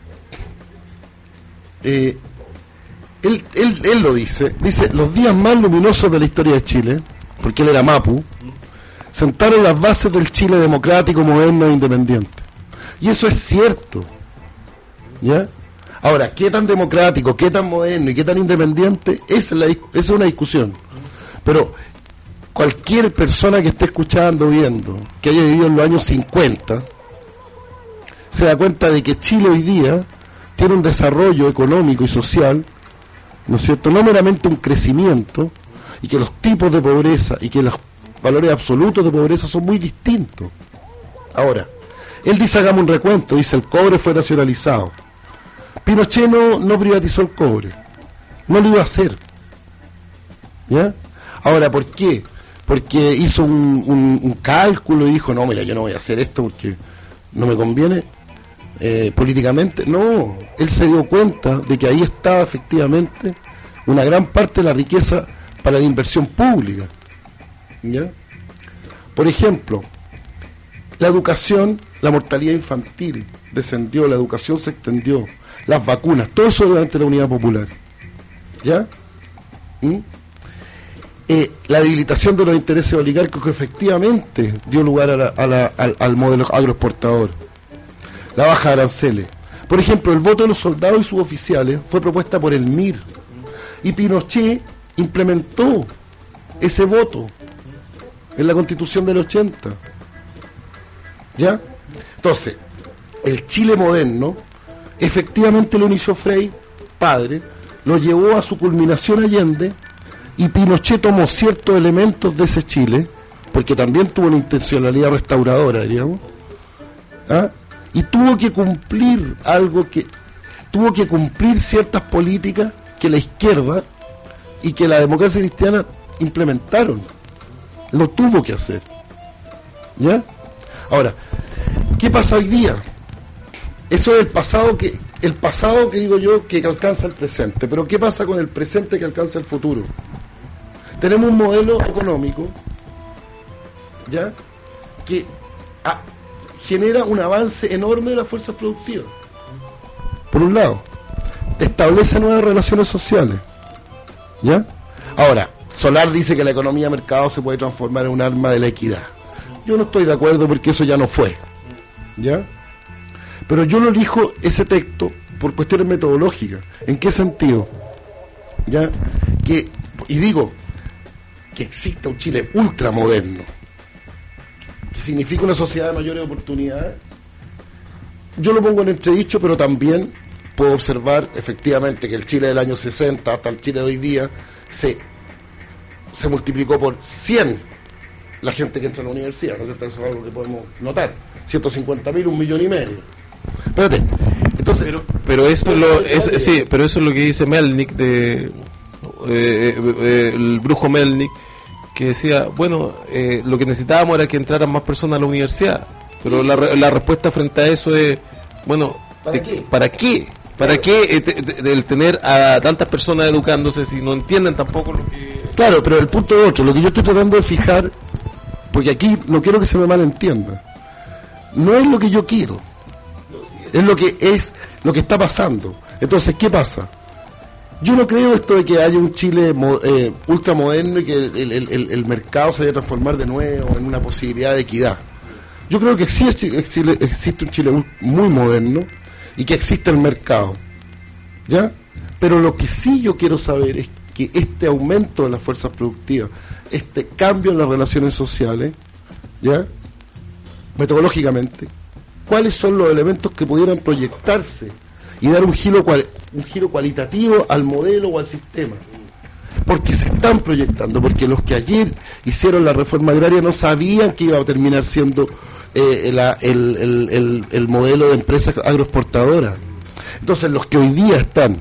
eh, él, él, él lo dice, dice, los días más luminosos de la historia de Chile, porque él era Mapu, sentaron las bases del Chile democrático, moderno e independiente. Y eso es cierto, ¿ya? Ahora, ¿qué tan democrático, qué tan moderno y qué tan independiente? Esa es, la, esa es una discusión. Pero cualquier persona que esté escuchando, viendo, que haya vivido en los años cincuenta, se da cuenta de que Chile hoy día tiene un desarrollo económico y social, ¿no es cierto?, no meramente un crecimiento, y que los tipos de pobreza y que los valores absolutos de pobreza son muy distintos. Ahora, él dice, hagamos un recuento, dice, el cobre fue nacionalizado, Pinochet no, no privatizó el cobre, no lo iba a hacer, ¿ya? Ahora, ¿por qué? Porque hizo un, un, un cálculo y dijo, no, mira, yo no voy a hacer esto porque no me conviene eh, políticamente. No, él se dio cuenta de que ahí estaba efectivamente una gran parte de la riqueza para la inversión pública, ¿ya? Por ejemplo, la educación, la mortalidad infantil descendió, la educación se extendió, las vacunas, todo eso durante la Unidad Popular, ¿ya? ¿Mm? Eh, la debilitación de los intereses oligárquicos que efectivamente dio lugar a la, a la, al, al modelo agroexportador, la baja de aranceles. Por ejemplo, el voto de los soldados y suboficiales fue propuesta por el M I R y Pinochet implementó ese voto en la Constitución del ochenta, ¿ya? Entonces, el Chile moderno efectivamente lo inició Frei, padre, lo llevó a su culminación Allende, y Pinochet tomó ciertos elementos de ese Chile, porque también tuvo una intencionalidad restauradora, diríamos, ¿ah? Y tuvo que cumplir algo que, tuvo que cumplir ciertas políticas que la izquierda y que la democracia cristiana implementaron. Lo tuvo que hacer, ¿ya? Ahora, ¿qué pasa hoy día? Eso es el pasado que, el pasado que digo yo que alcanza el presente, pero ¿qué pasa con el presente que alcanza el futuro? Tenemos un modelo económico, ¿ya?, que a, genera un avance enorme de las fuerzas productivas. Por un lado, establece nuevas relaciones sociales, ¿ya? Ahora, Solar dice que la economía de mercado se puede transformar en un arma de la equidad. Yo no estoy de acuerdo porque eso ya no fue, ¿ya? Pero yo lo elijo ese texto por cuestiones metodológicas. ¿En qué sentido? ¿Ya? Que, y digo, que exista un Chile ultramoderno, que significa una sociedad de mayores oportunidades, yo lo pongo en entredicho, pero también puedo observar efectivamente que el Chile del año sesenta hasta el Chile de hoy día se, se multiplicó por cien la gente que entra a la universidad, ¿no? Eso es algo que podemos notar, ciento cincuenta mil, un millón y medio. Espérate, entonces... Pero, pero, eso es lo, es, sí, pero eso es lo que dice Melnik, de eh, eh, el brujo Melnik, que decía, bueno, eh, lo que necesitábamos era que entraran más personas a la universidad, pero sí. la, la respuesta frente a eso es, bueno, ¿para eh, qué? ¿Para qué? ¿Para qué eh, te, te, el tener a tantas personas educándose si no entienden tampoco lo que... Claro, pero el punto es otro, lo que yo estoy tratando de fijar, porque aquí no quiero que se me malentienda, no es lo que yo quiero, es lo que es, lo que está pasando. Entonces, ¿qué pasa? Yo no creo esto de que haya un Chile eh, ultramoderno y que el, el, el, el mercado se vaya a transformar de nuevo en una posibilidad de equidad. Yo creo que existe, existe, existe un Chile muy moderno y que existe el mercado, ¿ya? Pero lo que sí yo quiero saber es que este aumento de las fuerzas productivas, este cambio en las relaciones sociales, ¿ya?, metodológicamente, ¿cuáles son los elementos que pudieran proyectarse y dar un giro, cual, un giro cualitativo al modelo o al sistema? Porque se están proyectando, porque los que ayer hicieron la reforma agraria no sabían que iba a terminar siendo eh, la, el, el, el, el modelo de empresas agroexportadoras. Entonces, los que hoy día están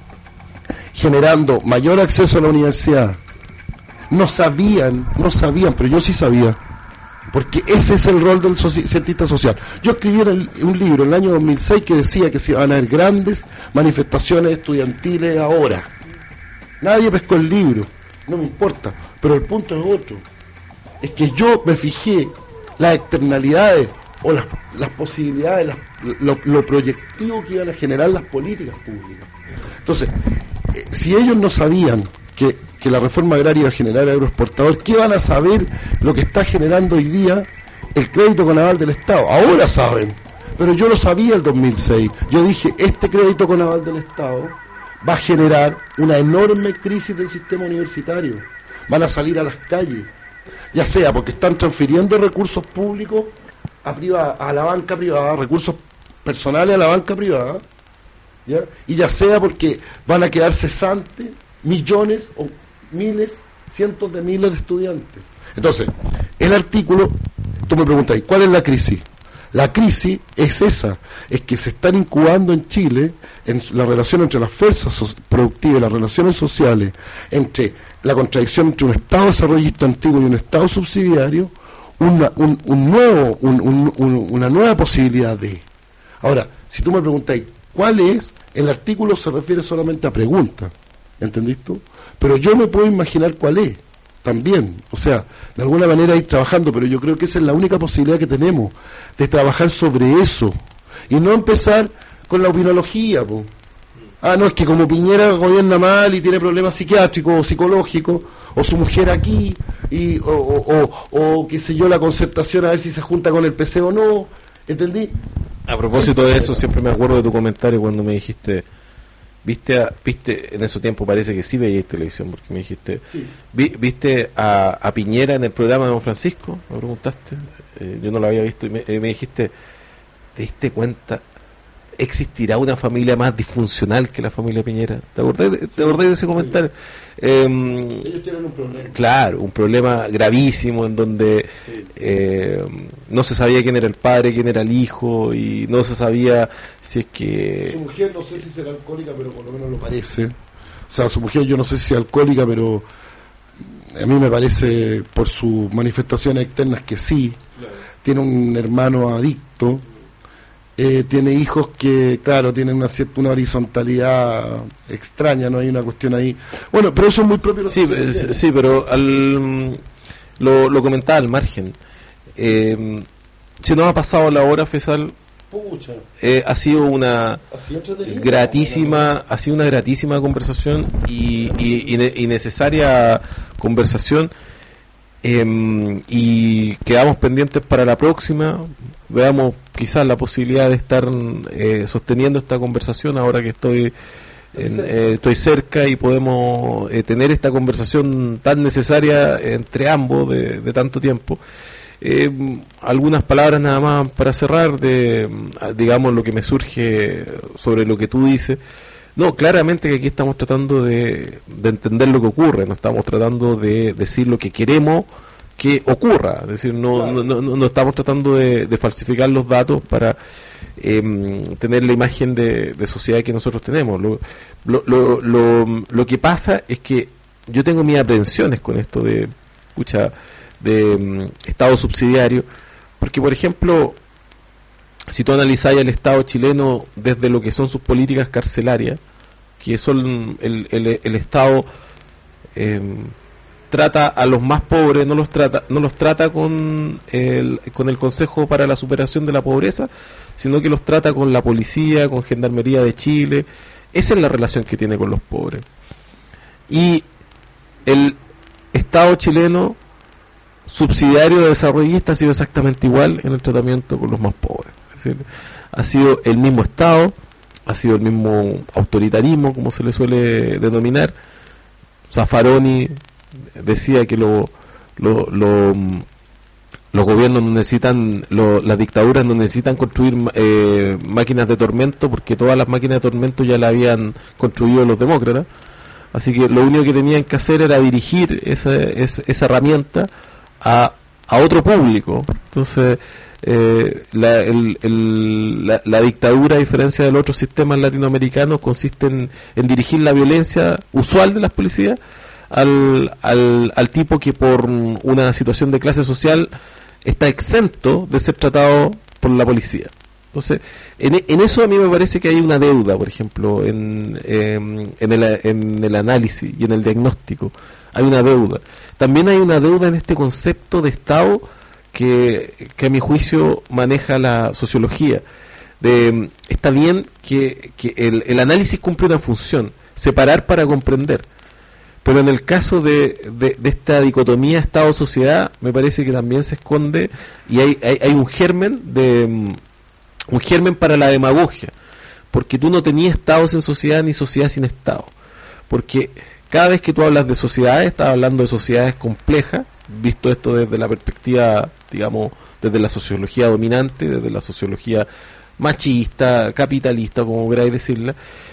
generando mayor acceso a la universidad no sabían, no sabían, pero yo sí sabía, porque ese es el rol del soci cientista social. Yo escribí el, un libro en el año dos mil seis que decía que se iban a haber grandes manifestaciones estudiantiles ahora. Nadie pescó el libro, no me importa, pero el punto es otro. Es que yo me fijé las externalidades o las, las posibilidades, las, lo, lo proyectivo que iban a generar las políticas públicas. Entonces, eh, si ellos no sabían que, que la reforma agraria iba a generar agroexportador, ¿qué van a saber lo que está generando hoy día el crédito con aval del Estado? Ahora saben, pero yo lo sabía el dos mil seis. Yo dije, este crédito con aval del Estado va a generar una enorme crisis del sistema universitario. Van a salir a las calles, ya sea porque están transfiriendo recursos públicos a, privada, a la banca privada, recursos personales a la banca privada, ¿ya?, y ya sea porque van a quedar cesantes millones o miles, cientos de miles de estudiantes. Entonces, el artículo, tú me preguntas, ¿cuál es la crisis? La crisis es esa, es que se están incubando en Chile, en la relación entre las fuerzas so- productivas, las relaciones sociales, entre la contradicción entre un Estado desarrollista antiguo y un Estado subsidiario, una, un, un nuevo, un, un, un, una nueva posibilidad de... Ahora, si tú me preguntáis, ¿cuál es? El artículo se refiere solamente a preguntas, ¿entendís tú? Pero yo me puedo imaginar cuál es, también, o sea, de alguna manera ir trabajando, pero yo creo que esa es la única posibilidad que tenemos, de trabajar sobre eso, y no empezar con la opinología, po. Ah, no, es que como Piñera gobierna mal y tiene problemas psiquiátricos o psicológicos, o su mujer aquí, y, o, o, o, o qué sé yo, la concertación a ver si se junta con el P C o no, ¿entendí? A propósito de eso, siempre me acuerdo de tu comentario cuando me dijiste, viste, a, viste en ese tiempo parece que sí veías televisión, porque me dijiste, Sí. vi, viste a, a Piñera en el programa de Don Francisco, me preguntaste, eh, yo no lo había visto, y me, eh, me dijiste, ¿te diste cuenta? ¿Existirá una familia más disfuncional que la familia Piñera? ¿Te acordás de, te acordás de ese comentario? Eh, Ellos tienen un problema. Claro, un problema gravísimo en donde Sí. eh, no se sabía quién era el padre, quién era el hijo, y no se sabía si es Su que... mujer no sé si será alcohólica, pero por lo menos lo parece. O sea, su mujer yo no sé si es alcohólica, pero a mí me parece por sus manifestaciones externas que sí. Claro. Tiene un hermano adicto, eh, tiene hijos que, claro, tienen una cierta una horizontalidad extraña, no hay una cuestión ahí. Bueno, pero eso es muy propio de los Sí, que se eh, quieren. sí, pero al, lo, lo comentaba al margen. Eh, se nos ha pasado la hora, Fesal. Pucha, Eh, ha sido una así entretenido. gratísima, ha sido una gratísima conversación y, y, y ne- y necesaria conversación. Eh, y quedamos pendientes para la próxima. Veamos quizás la posibilidad de estar eh, sosteniendo esta conversación ahora que estoy en, eh, estoy cerca y podemos eh, tener esta conversación tan necesaria entre ambos de, de tanto tiempo. Eh, algunas palabras nada más para cerrar de, digamos, lo que me surge sobre lo que tú dices. No, claramente que aquí estamos tratando de, de entender lo que ocurre, no estamos tratando de decir lo que queremos que ocurra, es decir, no, Claro. no, no, no estamos tratando de, de falsificar los datos para eh, tener la imagen de, de sociedad que nosotros tenemos. Lo, lo, lo, lo, lo que pasa es que yo tengo mis aprensiones con esto de, escucha, de um, Estado subsidiario, porque por ejemplo, si tú analizas el Estado chileno desde lo que son sus políticas carcelarias, que son el, el, el Estado eh, trata a los más pobres, no los trata, no los trata con el, con el Consejo para la Superación de la Pobreza, sino que los trata con la policía, con Gendarmería de Chile. Esa es la relación que tiene con los pobres. Y el Estado chileno subsidiario de desarrollista ha sido exactamente igual en el tratamiento con los más pobres. Es decir, ha sido el mismo Estado, ha sido el mismo autoritarismo, como se le suele denominar. Zaffaroni decía que lo, lo, lo, los gobiernos no necesitan, lo, las dictaduras no necesitan construir eh, máquinas de tormento, porque todas las máquinas de tormento ya las habían construido los demócratas. Así que lo único que tenían que hacer era dirigir esa, esa, esa herramienta a, a otro público. Entonces, eh, la, el, el, la, la dictadura, a diferencia de los otros sistemas latinoamericanos, consiste en, en dirigir la violencia usual de las policías al, al, al tipo que por una situación de clase social está exento de ser tratado por la policía. Entonces, en, en eso a mí me parece que hay una deuda, por ejemplo, en, eh, en, el, en el análisis y en el diagnóstico. Hay una deuda. También hay una deuda en este concepto de Estado que, que a mi juicio maneja la sociología. De, está bien que, que el, el análisis cumple una función, separar para comprender. Pero en el caso de, de, de esta dicotomía Estado-sociedad, me parece que también se esconde y hay, hay, hay un germen de... un germen para la demagogia, porque tú no tenías Estado sin sociedad ni sociedad sin Estado, porque cada vez que tú hablas de sociedades, estás hablando de sociedades complejas, visto esto desde la perspectiva, digamos, desde la sociología dominante, desde la sociología machista, capitalista, como queráis decirla,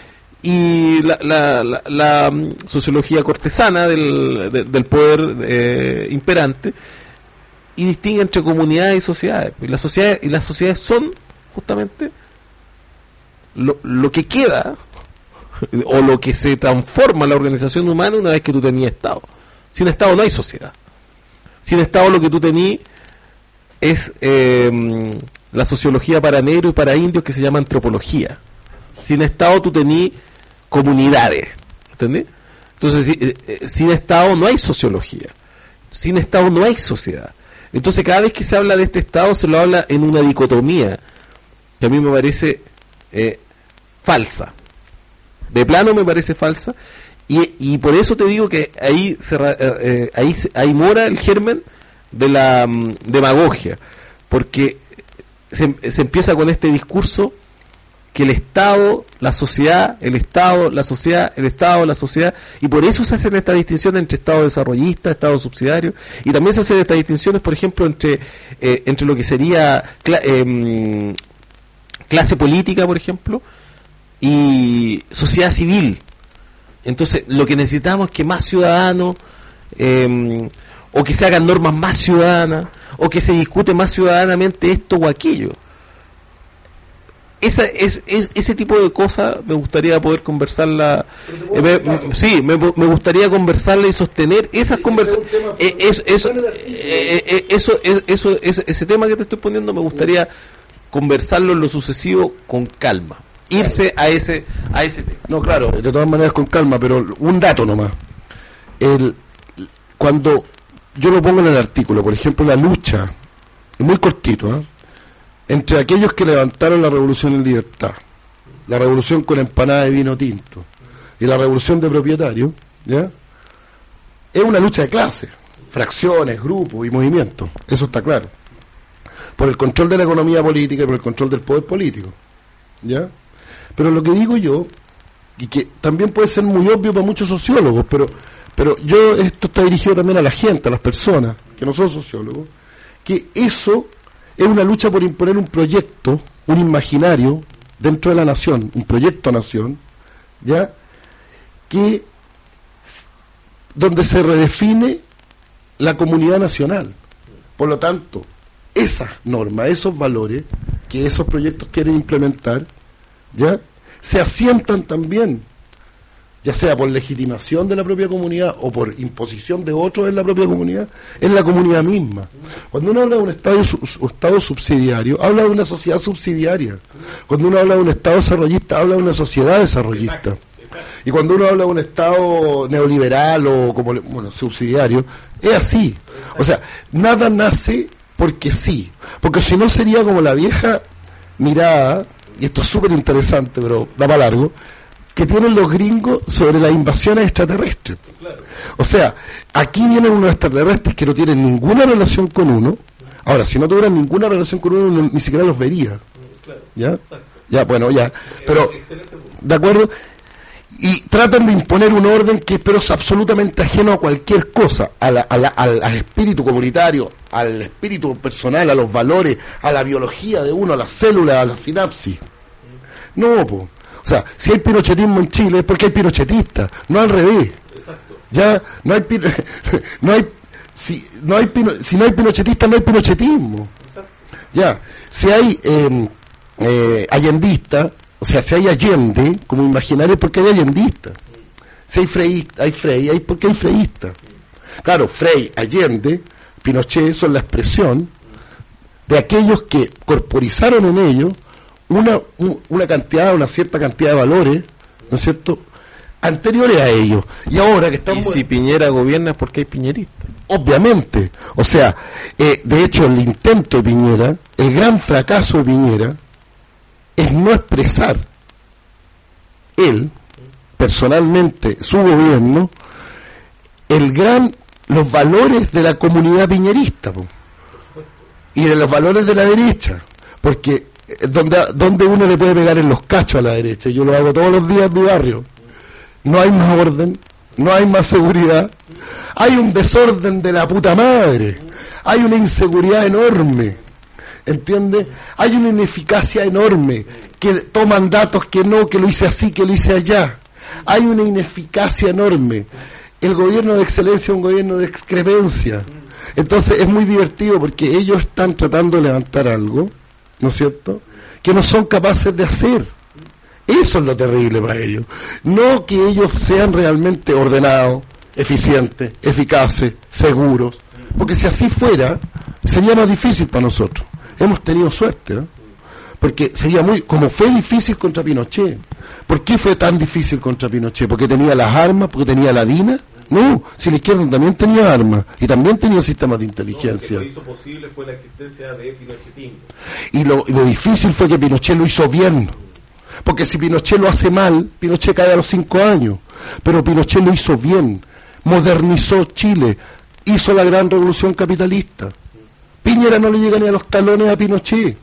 y la, la, la, la um, sociología cortesana del, de, del poder eh, imperante. y distingue entre comunidades y sociedades. Y las sociedades, y las sociedades son justamente lo, lo que queda o lo que se transforma en la organización humana una vez que tú tenías Estado. Sin Estado no hay sociedad. Sin Estado lo que tú tenías es eh, la sociología para negros y para indios que se llama antropología. Sin Estado tú tenías comunidades, ¿entendés? Entonces, si, eh, sin Estado no hay sociología. Sin Estado no hay sociedad. Entonces, cada vez que se habla de este Estado, se lo habla en una dicotomía que a mí me parece eh, falsa. De plano me parece falsa. Y, y por eso te digo que ahí, se, eh, ahí, ahí mora el germen de la um, demagogia. Porque se, se empieza con este discurso que el Estado, la sociedad, el Estado, la sociedad, el Estado, la sociedad, y por eso se hacen estas distinciones entre Estado desarrollista, Estado subsidiario, y también se hacen estas distinciones, por ejemplo, entre eh, entre lo que sería cla eh, clase política, por ejemplo, y sociedad civil. Entonces, lo que necesitamos es que más ciudadanos, eh, o que se hagan normas más ciudadanas, o que se discute más ciudadanamente esto o aquello. Esa, es, es, ese tipo de cosas me gustaría poder conversarla. Eh, me, sí, me, me gustaría conversarla y sostener esas conversaciones. Eh, eso, eso, eh, eh, eso, eso, eso, ese tema que te estoy poniendo me gustaría conversarlo en lo sucesivo con calma. Irse a ese, a ese tema. No, claro, de todas maneras con calma, pero un dato nomás. El, cuando yo lo pongo en el artículo, por ejemplo, la lucha, muy cortito, ¿eh? entre aquellos que levantaron la revolución en libertad, la revolución con empanada de vino tinto y la revolución de propietarios, ¿ya? Es una lucha de clases, fracciones, grupos y movimientos, eso está claro, por el control de la economía política y por el control del poder político, ¿ya? Pero lo que digo yo, y que también puede ser muy obvio para muchos sociólogos, pero pero yo, esto está dirigido también a la gente, a las personas que no son sociólogos, que eso es una lucha por imponer un proyecto, un imaginario dentro de la nación, un proyecto nación, ¿ya? Que donde se redefine la comunidad nacional. Por lo tanto, esas normas, esos valores que esos proyectos quieren implementar, ¿ya? Se asientan también, ya sea por legitimación de la propia comunidad o por imposición de otros en la propia comunidad, en la comunidad misma. Cuando uno habla de un estado, un estado subsidiario, habla de una sociedad subsidiaria. Cuando uno habla de un estado desarrollista, habla de una sociedad desarrollista. Y cuando uno habla de un estado neoliberal o como bueno, subsidiario, es así. O sea, nada nace porque sí. Porque si no sería como la vieja mirada, y esto es súper interesante, pero da para largo, que tienen los gringos sobre las invasiones extraterrestres. O sea, aquí vienen unos extraterrestres que no tienen ninguna relación con uno. Ahora, si no tuvieran ninguna relación con uno, no, ni siquiera los vería. ¿Ya? Ya, bueno, ya. Pero, ¿de acuerdo? Y tratan de imponer un orden que pero es absolutamente ajeno a cualquier cosa, a la, a la, al, al espíritu comunitario, al espíritu personal, a los valores, a la biología de uno, a las células, a la sinapsis. No, po. O sea, si hay pinochetismo en Chile es porque hay pinochetistas, no al revés. Exacto. Ya, no hay pino, no hay si no hay pino, si no hay pinochetistas no hay pinochetismo. Exacto. Ya, si hay eh, eh, allendistas, o sea, si hay Allende como imaginario es porque hay allendistas. Si hay Frey, hay Frey, hay porque hay freístas. Claro, Frey, Allende, Pinochet son la expresión de aquellos que corporizaron en ellos una, una cantidad, una cierta cantidad de valores, ¿no es cierto?, anteriores a ellos. Y ahora que estamos... Y si Piñera gobierna es porque hay piñeristas. Obviamente. O sea, eh, de hecho, el intento de Piñera, el gran fracaso de Piñera, es no expresar él, personalmente, su gobierno, el gran, los valores de la comunidad piñerista, po, y de los valores de la derecha, porque donde, donde uno le puede pegar en los cachos a la derecha, yo lo hago todos los días en mi barrio, no hay más orden, no hay más seguridad, hay un desorden de la puta madre, hay una inseguridad enorme, ¿entiendes? Hay una ineficacia enorme, que toman datos que no, que lo hice así, que lo hice allá, hay una ineficacia enorme. El gobierno de excelencia es un gobierno de excremencia. Entonces es muy divertido porque ellos están tratando de levantar algo, ¿no es cierto?, que no son capaces de hacer. Eso es lo terrible para ellos. No que ellos sean realmente ordenados, eficientes, eficaces, seguros, porque si así fuera, sería más difícil para nosotros. Hemos tenido suerte, ¿eh? Porque sería muy, como fue difícil contra Pinochet. ¿Por qué fue tan difícil contra Pinochet? ¿Porque tenía las armas? ¿Porque tenía la DINA? No, si la izquierda también tenía armas y también tenía sistemas de inteligencia. No, lo que lo hizo posible fue la existencia de Pinochetismo. Y lo, lo difícil fue que Pinochet lo hizo bien. Porque si Pinochet lo hace mal, Pinochet cae a los cinco años. Pero Pinochet lo hizo bien, modernizó Chile, hizo la gran revolución capitalista. Piñera no le llega ni a los talones a Pinochet.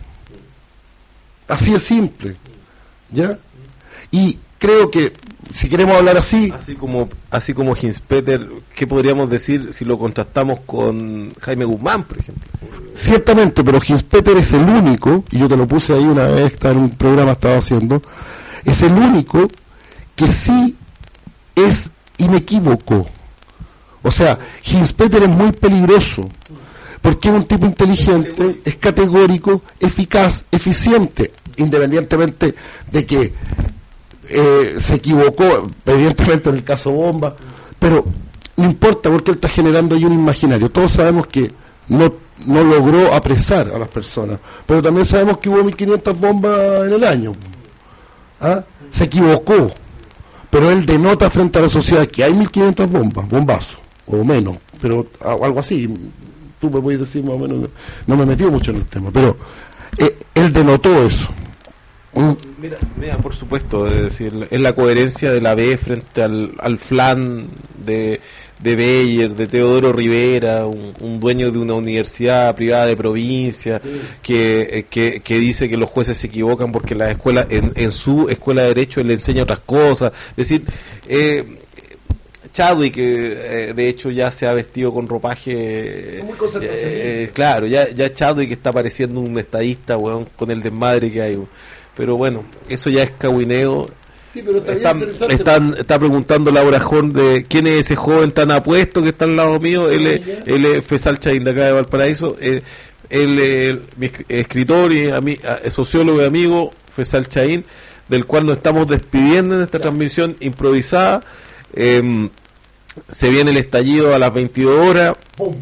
Así es simple, ¿ya? Y creo que, si queremos hablar así... Así como así como Hinspeter, ¿qué podríamos decir si lo contrastamos con Jaime Guzmán, por ejemplo? Ciertamente, pero Hinspeter es el único, y yo te lo puse ahí una vez, está en un programa estaba haciendo, es el único que sí es inequívoco. O sea, Hinspeter es muy peligroso, porque es un tipo inteligente, es categórico, eficaz, eficiente, independientemente de que eh, se equivocó, evidentemente en el caso Bomba, pero no importa porque él está generando ahí un imaginario. Todos sabemos que no, no logró apresar a las personas, pero también sabemos que hubo mil quinientas bombas en el año. ¿Ah? Se equivocó, pero él denota frente a la sociedad que hay mil quinientas bombas, bombazos, o menos, pero algo así. Tú me puedes decir más o menos, no me he metido mucho en el tema, pero eh, él denotó eso. ¿Mm? Mira, mira, por supuesto, es decir, es la coherencia de la B frente al, al flan de, de Beyer, de Teodoro Rivera, un, un dueño de una universidad privada de provincia, sí. que, que, que dice que los jueces se equivocan porque la escuela, en, en su escuela de derecho él le enseña otras cosas, es decir, eh, Chadwick, que eh, de hecho ya se ha vestido con ropaje, muy eh, claro, ya, ya Chadwick está pareciendo un estadista, weón, con el desmadre que hay, weón. Pero bueno, eso ya es cahuineo. Sí, pero está están, bien están, está preguntando Laura Horn de quién es ese joven tan apuesto que está al lado mío. Él es, él es Fesal Chaín de acá de Valparaíso. Eh, él es mi escritor y ami, sociólogo y amigo Fesal Chaín, del cual nos estamos despidiendo en esta ya. transmisión improvisada. Eh, se viene el estallido a las veintidós horas.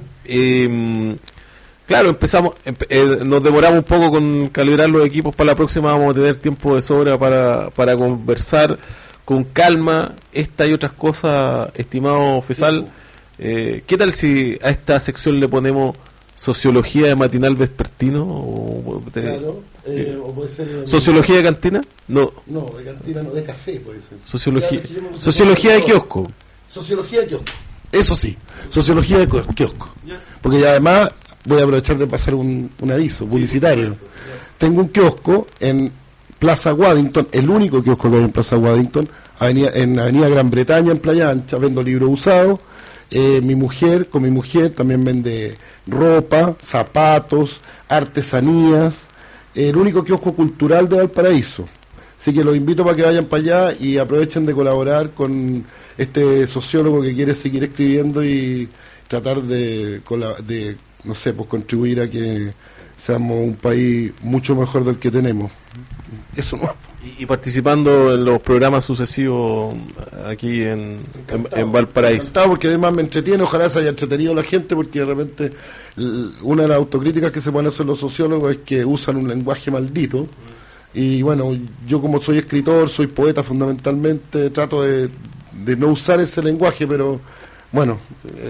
Eh, claro, empezamos, eh, nos demoramos un poco con calibrar los equipos. Para la próxima vamos a tener tiempo de sobra para, para conversar con calma esta y otras cosas, estimado Fesal. Eh, ¿Qué tal si a esta sección le ponemos sociología de matinal vespertino? O, te, claro, eh, o puede ser de ¿sociología de cantina? No, no, de cantina no, de café puede ser. Sociología, claro, sociología de kiosco. Sociología de kiosco, eso sí, sociología de kiosco. Porque ya además voy a aprovechar de pasar un, un aviso publicitario. Tengo un kiosco en Plaza Waddington, el único kiosco que hay en Plaza Waddington, avenida, en Avenida Gran Bretaña, en Playa Ancha, vendo libros usados. Eh, mi mujer, con mi mujer, también vende ropa, zapatos, artesanías, eh, el único kiosco cultural de Valparaíso. Así que los invito para que vayan para allá y aprovechen de colaborar con este sociólogo que quiere seguir escribiendo y tratar de, de no sé, pues contribuir a que seamos un país mucho mejor del que tenemos. Eso no. Y, y participando en los programas sucesivos aquí en, en, en Valparaíso. Encantado, porque además me entretiene, ojalá se haya entretenido la gente, porque de repente una de las autocríticas que se pueden hacer los sociólogos es que usan un lenguaje maldito. Y bueno, yo como soy escritor, soy poeta fundamentalmente, trato de, de no usar ese lenguaje, pero bueno,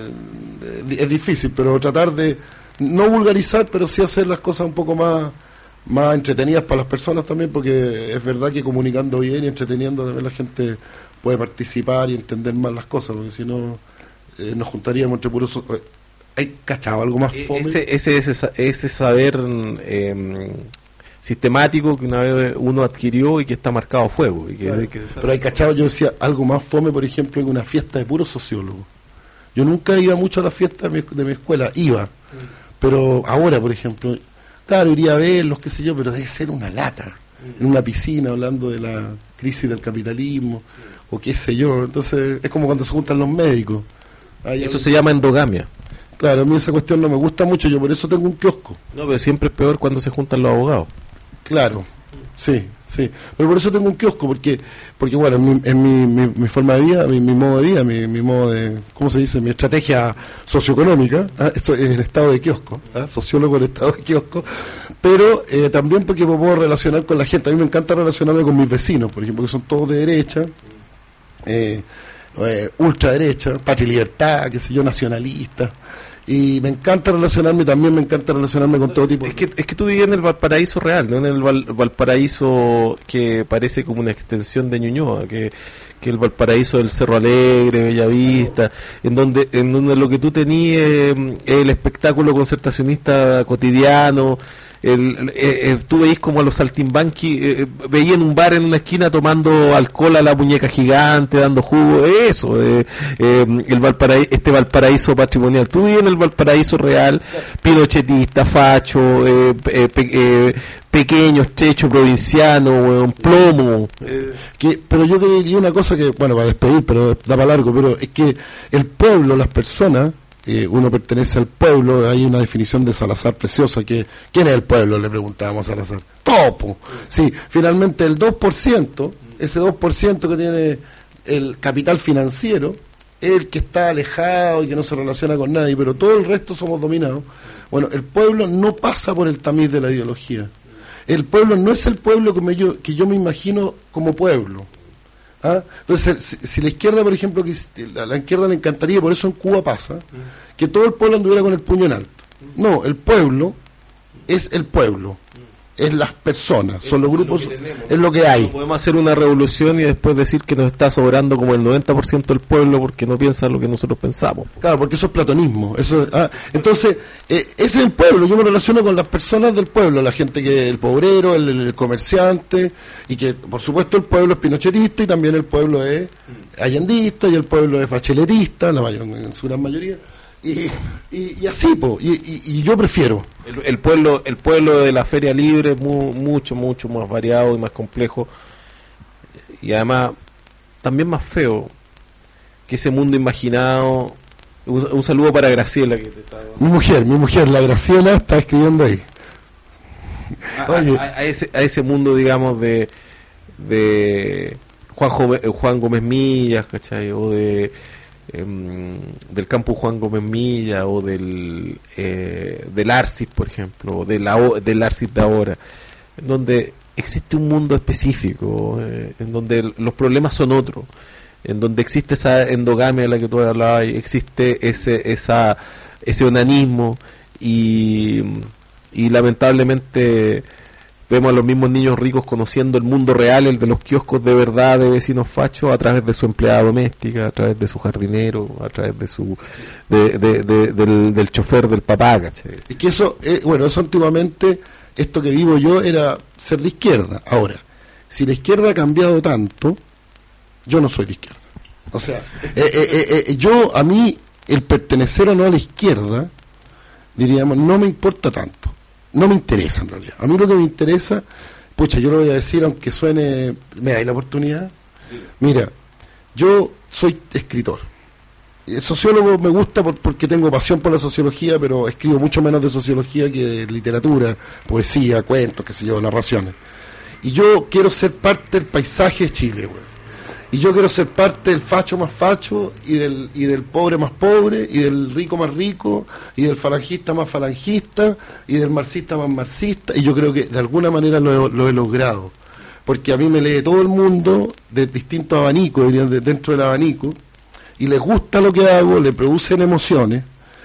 eh, es difícil, pero tratar de no vulgarizar, pero sí hacer las cosas un poco más más entretenidas para las personas también, porque es verdad que comunicando bien y entreteniendo también la gente puede participar y entender más las cosas, porque si no eh, nos juntaríamos entre puros... Eh, ¿hay cachado algo más fome? Ese, ese, ese, ese saber eh, sistemático que una vez uno adquirió y que está marcado a fuego. Y que, claro. que Pero hay cachado, yo decía, algo más fome, por ejemplo, en una fiesta de puros sociólogos. Yo nunca iba mucho a las fiestas de mi, de mi escuela, iba, mm. pero ahora, por ejemplo... Claro, iría a verlos, qué sé yo, pero debe ser una lata, en una piscina hablando de la crisis del capitalismo, o qué sé yo. Entonces es como cuando se juntan los médicos. Hay Eso algo... se llama endogamia. Claro, a mí esa cuestión no me gusta mucho, yo por eso tengo un kiosco. No, pero siempre es peor cuando se juntan los abogados. Claro, sí, sí. Pero por eso tengo un kiosco, porque, porque bueno, en mi, en mi, mi, mi forma de vida, mi, mi modo de vida, mi, mi modo de, ¿cómo se dice? Mi estrategia socioeconómica, ¿ah? Esto es el estado de kiosco, ¿ah? Sociólogo del estado de kiosco, pero eh, también porque me puedo relacionar con la gente. A mí me encanta relacionarme con mis vecinos, por ejemplo, que son todos de derecha, eh, eh, ultraderecha, patria y libertad, qué sé yo, nacionalista. Y me encanta relacionarme, también me encanta relacionarme con todo tipo. Es que, es que tú vivías en el Valparaíso real, no en el Val, Valparaíso que parece como una extensión de Ñuñoa, que, que el Valparaíso del Cerro Alegre, Bellavista, en donde, en donde lo que tú tenías eh, el espectáculo concertacionista cotidiano. El, eh, eh, tú veís como a los saltimbanqui, eh, veía en un bar en una esquina tomando alcohol a la muñeca gigante, dando jugo, eso, eh, eh, el Valparaíso, este Valparaíso patrimonial. Tú veías en el Valparaíso real, pinochetista, facho, eh, eh, pe, eh, pequeño, estrecho, provinciano, un plomo. Eh, que, pero yo te diría una cosa que, bueno, para despedir, pero da para largo, pero es que el pueblo, las personas, Eh, uno pertenece al pueblo. Hay una definición de Salazar preciosa, que ¿quién es el pueblo?, le preguntábamos a Salazar. Topo. Sí, finalmente el dos por ciento, ese dos por ciento que tiene el capital financiero, es el que está alejado y que no se relaciona con nadie, pero todo el resto somos dominados. Bueno, el pueblo no pasa por el tamiz de la ideología. El pueblo no es el pueblo que, me yo, que yo me imagino como pueblo. ¿Ah? Entonces, si, si la izquierda, por ejemplo, que a la izquierda le encantaría, por eso en Cuba pasa, que todo el pueblo anduviera con el puño en alto. No, el pueblo es el pueblo, es las personas, son los grupos, es lo que hay. No podemos hacer una revolución y después decir que nos está sobrando como el noventa por ciento del pueblo porque no piensa lo que nosotros pensamos. Claro, porque eso es platonismo. Eso, ah, entonces, eh, ese es el pueblo. Yo me relaciono con las personas del pueblo, la gente que, el pobrero, el, el comerciante, y que, por supuesto, el pueblo es pinochetista y también el pueblo es allendista y el pueblo es bacheletista, la mayor, en su gran mayoría. Y, y, y así, po, y, y, y yo prefiero. El, el pueblo el pueblo de la Feria Libre es mu, mucho, mucho más variado y más complejo. Y además, también más feo que ese mundo imaginado. Un, un saludo para Graciela. Que te está... Mi mujer, mi mujer, la Graciela, está escribiendo ahí. A, Oye. A, a, ese, a ese mundo, digamos, de de Juan, Jove, Juan Gómez Millas, ¿cachai? O de... Um, del campus Juan Gómez Milla o del eh, del Arcis, por ejemplo, o de la, del Arcis de ahora, en donde existe un mundo específico, eh, en donde los problemas son otros, en donde existe esa endogamia de la que tú hablabas, existe ese esa ese onanismo y, y lamentablemente vemos a los mismos niños ricos conociendo el mundo real, el de los kioscos de verdad de vecinos fachos, a través de su empleada doméstica, a través de su jardinero, a través de su de, de, de, del, del chofer del papá, ¿cachai? Y que eso, eh, bueno, eso antiguamente, esto que vivo yo era ser de izquierda. Ahora, si la izquierda ha cambiado tanto, yo no soy de izquierda. O sea, eh, eh, eh, yo, a mí, el pertenecer o no a la izquierda, diríamos, no me importa tanto. No me interesa, en realidad. A mí lo que me interesa, pucha, yo lo voy a decir, aunque suene, ¿me dais la oportunidad? Mira, yo soy escritor. El sociólogo me gusta por, porque tengo pasión por la sociología, pero escribo mucho menos de sociología que de literatura, poesía, cuentos, qué sé yo, narraciones. Y yo quiero ser parte del paisaje de Chile, güey. Y yo quiero ser parte del facho más facho y del y del pobre más pobre y del rico más rico y del falangista más falangista y del marxista más marxista, y yo creo que de alguna manera lo, lo he logrado, porque a mí me lee todo el mundo de distintos abanicos, de, dentro del abanico, y les gusta lo que hago, le producen emociones,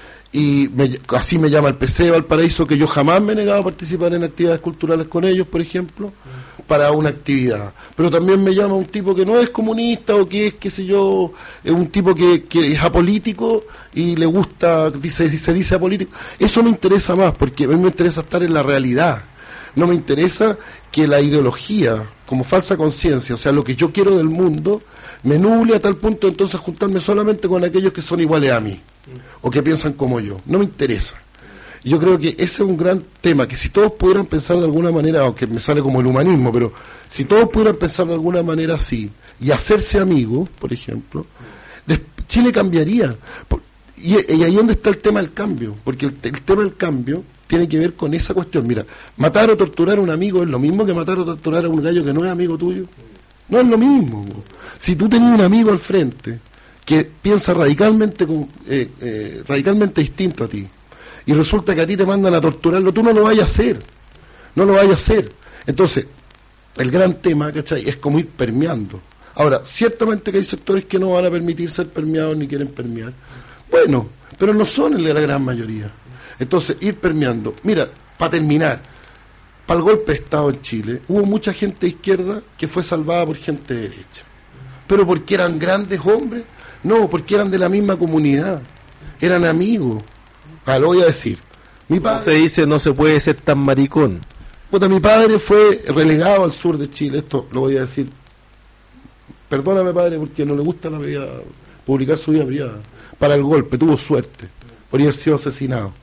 y me, así me llama el P C de Valparaíso, que yo jamás me he negado a participar en actividades culturales con ellos, por ejemplo, para una actividad. Pero también me llama un tipo que no es comunista o que es, qué sé yo, es un tipo que, que es apolítico y le gusta, dice, se dice apolítico. Eso me interesa más, porque a mí me interesa estar en la realidad. No me interesa que la ideología, como falsa conciencia, o sea, lo que yo quiero del mundo, me nuble a tal punto entonces juntarme solamente con aquellos que son iguales a mí o que piensan como yo. No me interesa. Yo creo que ese es un gran tema, que si todos pudieran pensar de alguna manera, aunque me sale como el humanismo, pero si todos pudieran pensar de alguna manera así y hacerse amigos, por ejemplo, Chile cambiaría. y, y ahí donde está el tema del cambio, porque el, el tema del cambio tiene que ver con esa cuestión. Mira, matar o torturar a un amigo es lo mismo que matar o torturar a un gallo que no es amigo tuyo. No es lo mismo. Po. Si tú tenés un amigo al frente que piensa radicalmente con, eh, eh, radicalmente distinto a ti, y resulta que a ti te mandan a torturarlo, tú no lo vayas a hacer. No lo vayas a hacer. Entonces, el gran tema, ¿cachai?, es como ir permeando. Ahora, ciertamente que hay sectores que no van a permitir ser permeados ni quieren permear. Bueno, pero no son la gran mayoría. Entonces, ir permeando. Mira, para terminar, para el golpe de Estado en Chile, hubo mucha gente de izquierda que fue salvada por gente de derecha. ¿Pero porque eran grandes hombres? No, porque eran de la misma comunidad. Eran amigos. Ah, lo voy a decir. Mi padre, se dice, no se puede ser tan maricón. Puta, mi padre fue relegado al sur de Chile. Esto lo voy a decir. Perdóname, padre, porque no le gusta la vida, publicar su vida privada. Para el golpe, tuvo suerte por haber sido asesinado.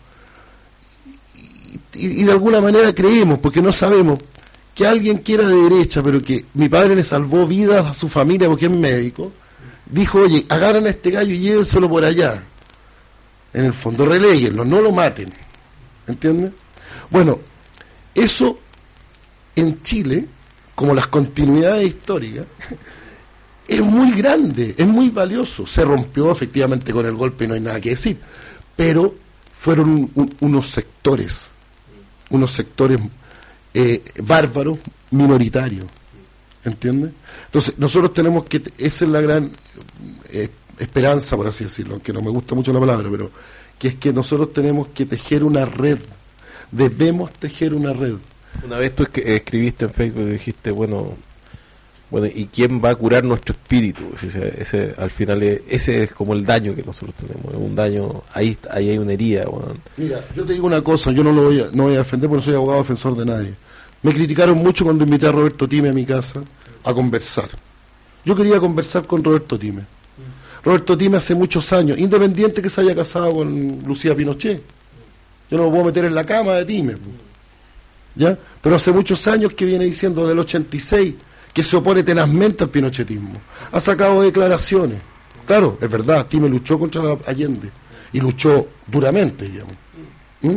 Y, y de alguna manera creemos, porque no sabemos, que alguien que era de derecha, pero que mi padre le salvó vidas a su familia porque es médico, dijo, oye, agarran a este gallo y llévenselo por allá. En el fondo, reléguenlo, no lo maten. ¿Entiendes? Bueno, eso en Chile, como las continuidades históricas, es muy grande, es muy valioso. Se rompió efectivamente con el golpe, no hay nada que decir, pero fueron un, un, unos sectores, unos sectores eh, bárbaros, minoritarios, ¿entiendes? Entonces, nosotros tenemos que, esa es la gran eh, esperanza, por así decirlo, aunque no me gusta mucho la palabra, pero que es que nosotros tenemos que tejer una red, debemos tejer una red. Una vez tú escribiste en Facebook y dijiste, bueno, bueno, ¿y quién va a curar nuestro espíritu? Ese, ese al final es, ese es como el daño que nosotros tenemos, es un daño, ahí, ahí hay una herida. Bueno. Mira, yo te digo una cosa, yo no lo voy a, no voy a defender porque no soy abogado defensor de nadie. Me criticaron mucho cuando invité a Roberto Time a mi casa a conversar. Yo quería conversar con Roberto Time. Roberto Time hace muchos años, independiente que se haya casado con Lucía Pinochet, yo no me puedo meter en la cama de Time, ¿ya? Pero hace muchos años que viene diciendo del ochenta y seis que se opone tenazmente al pinochetismo. Ha sacado declaraciones. Claro, es verdad, Time luchó contra Allende y luchó duramente, digamos. ¿Mm?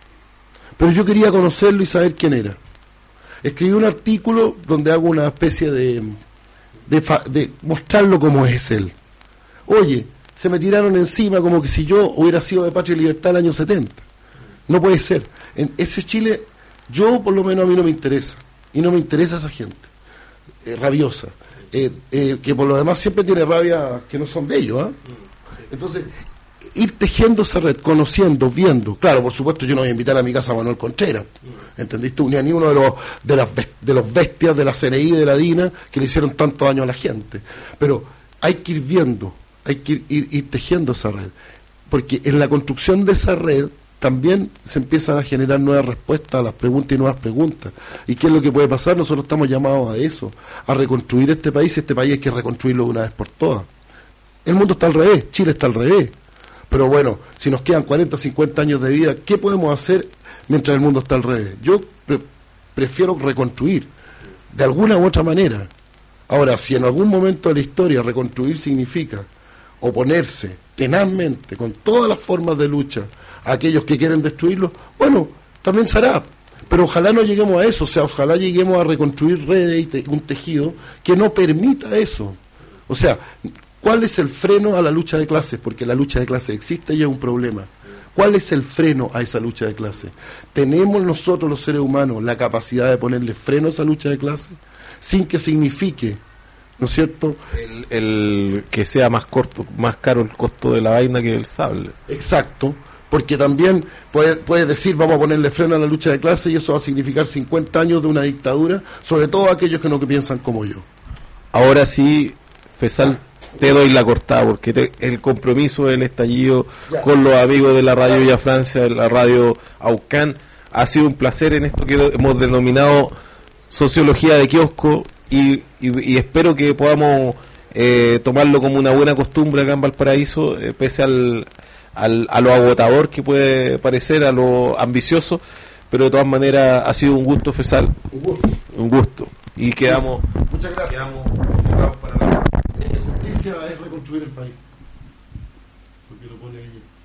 Pero yo quería conocerlo y saber quién era. Escribí un artículo donde hago una especie de de, fa, de mostrarlo como es él. Oye, se me tiraron encima como que si yo hubiera sido de Patria y Libertad el año setenta. No puede ser. En ese Chile, yo por lo menos a mí no me interesa. Y no me interesa esa gente eh, rabiosa. Eh, eh, que por lo demás siempre tiene rabia que no son de ellos. ¿eh? Entonces, ir tejiendo esa red, conociendo, viendo. Claro, por supuesto, yo no voy a invitar a mi casa a Manuel Contreras. ¿Entendiste tú? Ni a ninguno de los, de, las, de los bestias de la C N I y de la DINA que le hicieron tanto daño a la gente. Pero hay que ir viendo. Hay que ir, ir, ir tejiendo esa red, porque en la construcción de esa red también se empiezan a generar nuevas respuestas a las preguntas y nuevas preguntas. ¿Y qué es lo que puede pasar? Nosotros estamos llamados a eso, a reconstruir este país. Este país hay que reconstruirlo de una vez por todas. El mundo está al revés, Chile está al revés. Pero bueno, si nos quedan cuarenta, cincuenta años de vida, ¿qué podemos hacer mientras el mundo está al revés? Yo pre prefiero reconstruir, de alguna u otra manera. Ahora, si en algún momento de la historia reconstruir significa oponerse tenazmente, con todas las formas de lucha, a aquellos que quieren destruirlo, bueno, también será. Pero ojalá no lleguemos a eso, o sea, ojalá lleguemos a reconstruir redes y te, un tejido que no permita eso. O sea, ¿cuál es el freno a la lucha de clases? Porque la lucha de clases existe y es un problema. ¿Cuál es el freno a esa lucha de clases? ¿Tenemos nosotros los seres humanos la capacidad de ponerle freno a esa lucha de clases sin que signifique, ¿no es cierto? El, el que sea más corto, más caro el costo de la vaina que el sable. Exacto, porque también puedes puede decir vamos a ponerle freno a la lucha de clases y eso va a significar cincuenta años de una dictadura, sobre todo aquellos que no que piensan como yo. Ahora sí, Fesal, te doy la cortada, porque te, el compromiso del estallido ya. Con los amigos de la radio Villa Francia, de la radio Aucán, ha sido un placer en esto que hemos denominado sociología de kiosco. Y, y, y espero que podamos eh, tomarlo como una buena costumbre acá en Valparaíso, eh, pese al, al, a lo agotador que puede parecer, a lo ambicioso, pero de todas maneras ha sido un gusto, Fesal. Un gusto. Un gusto. Y quedamos... Muchas gracias. Quedamos para la... justicia es reconstruir el país. Porque lo pone ahí.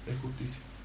es justicia.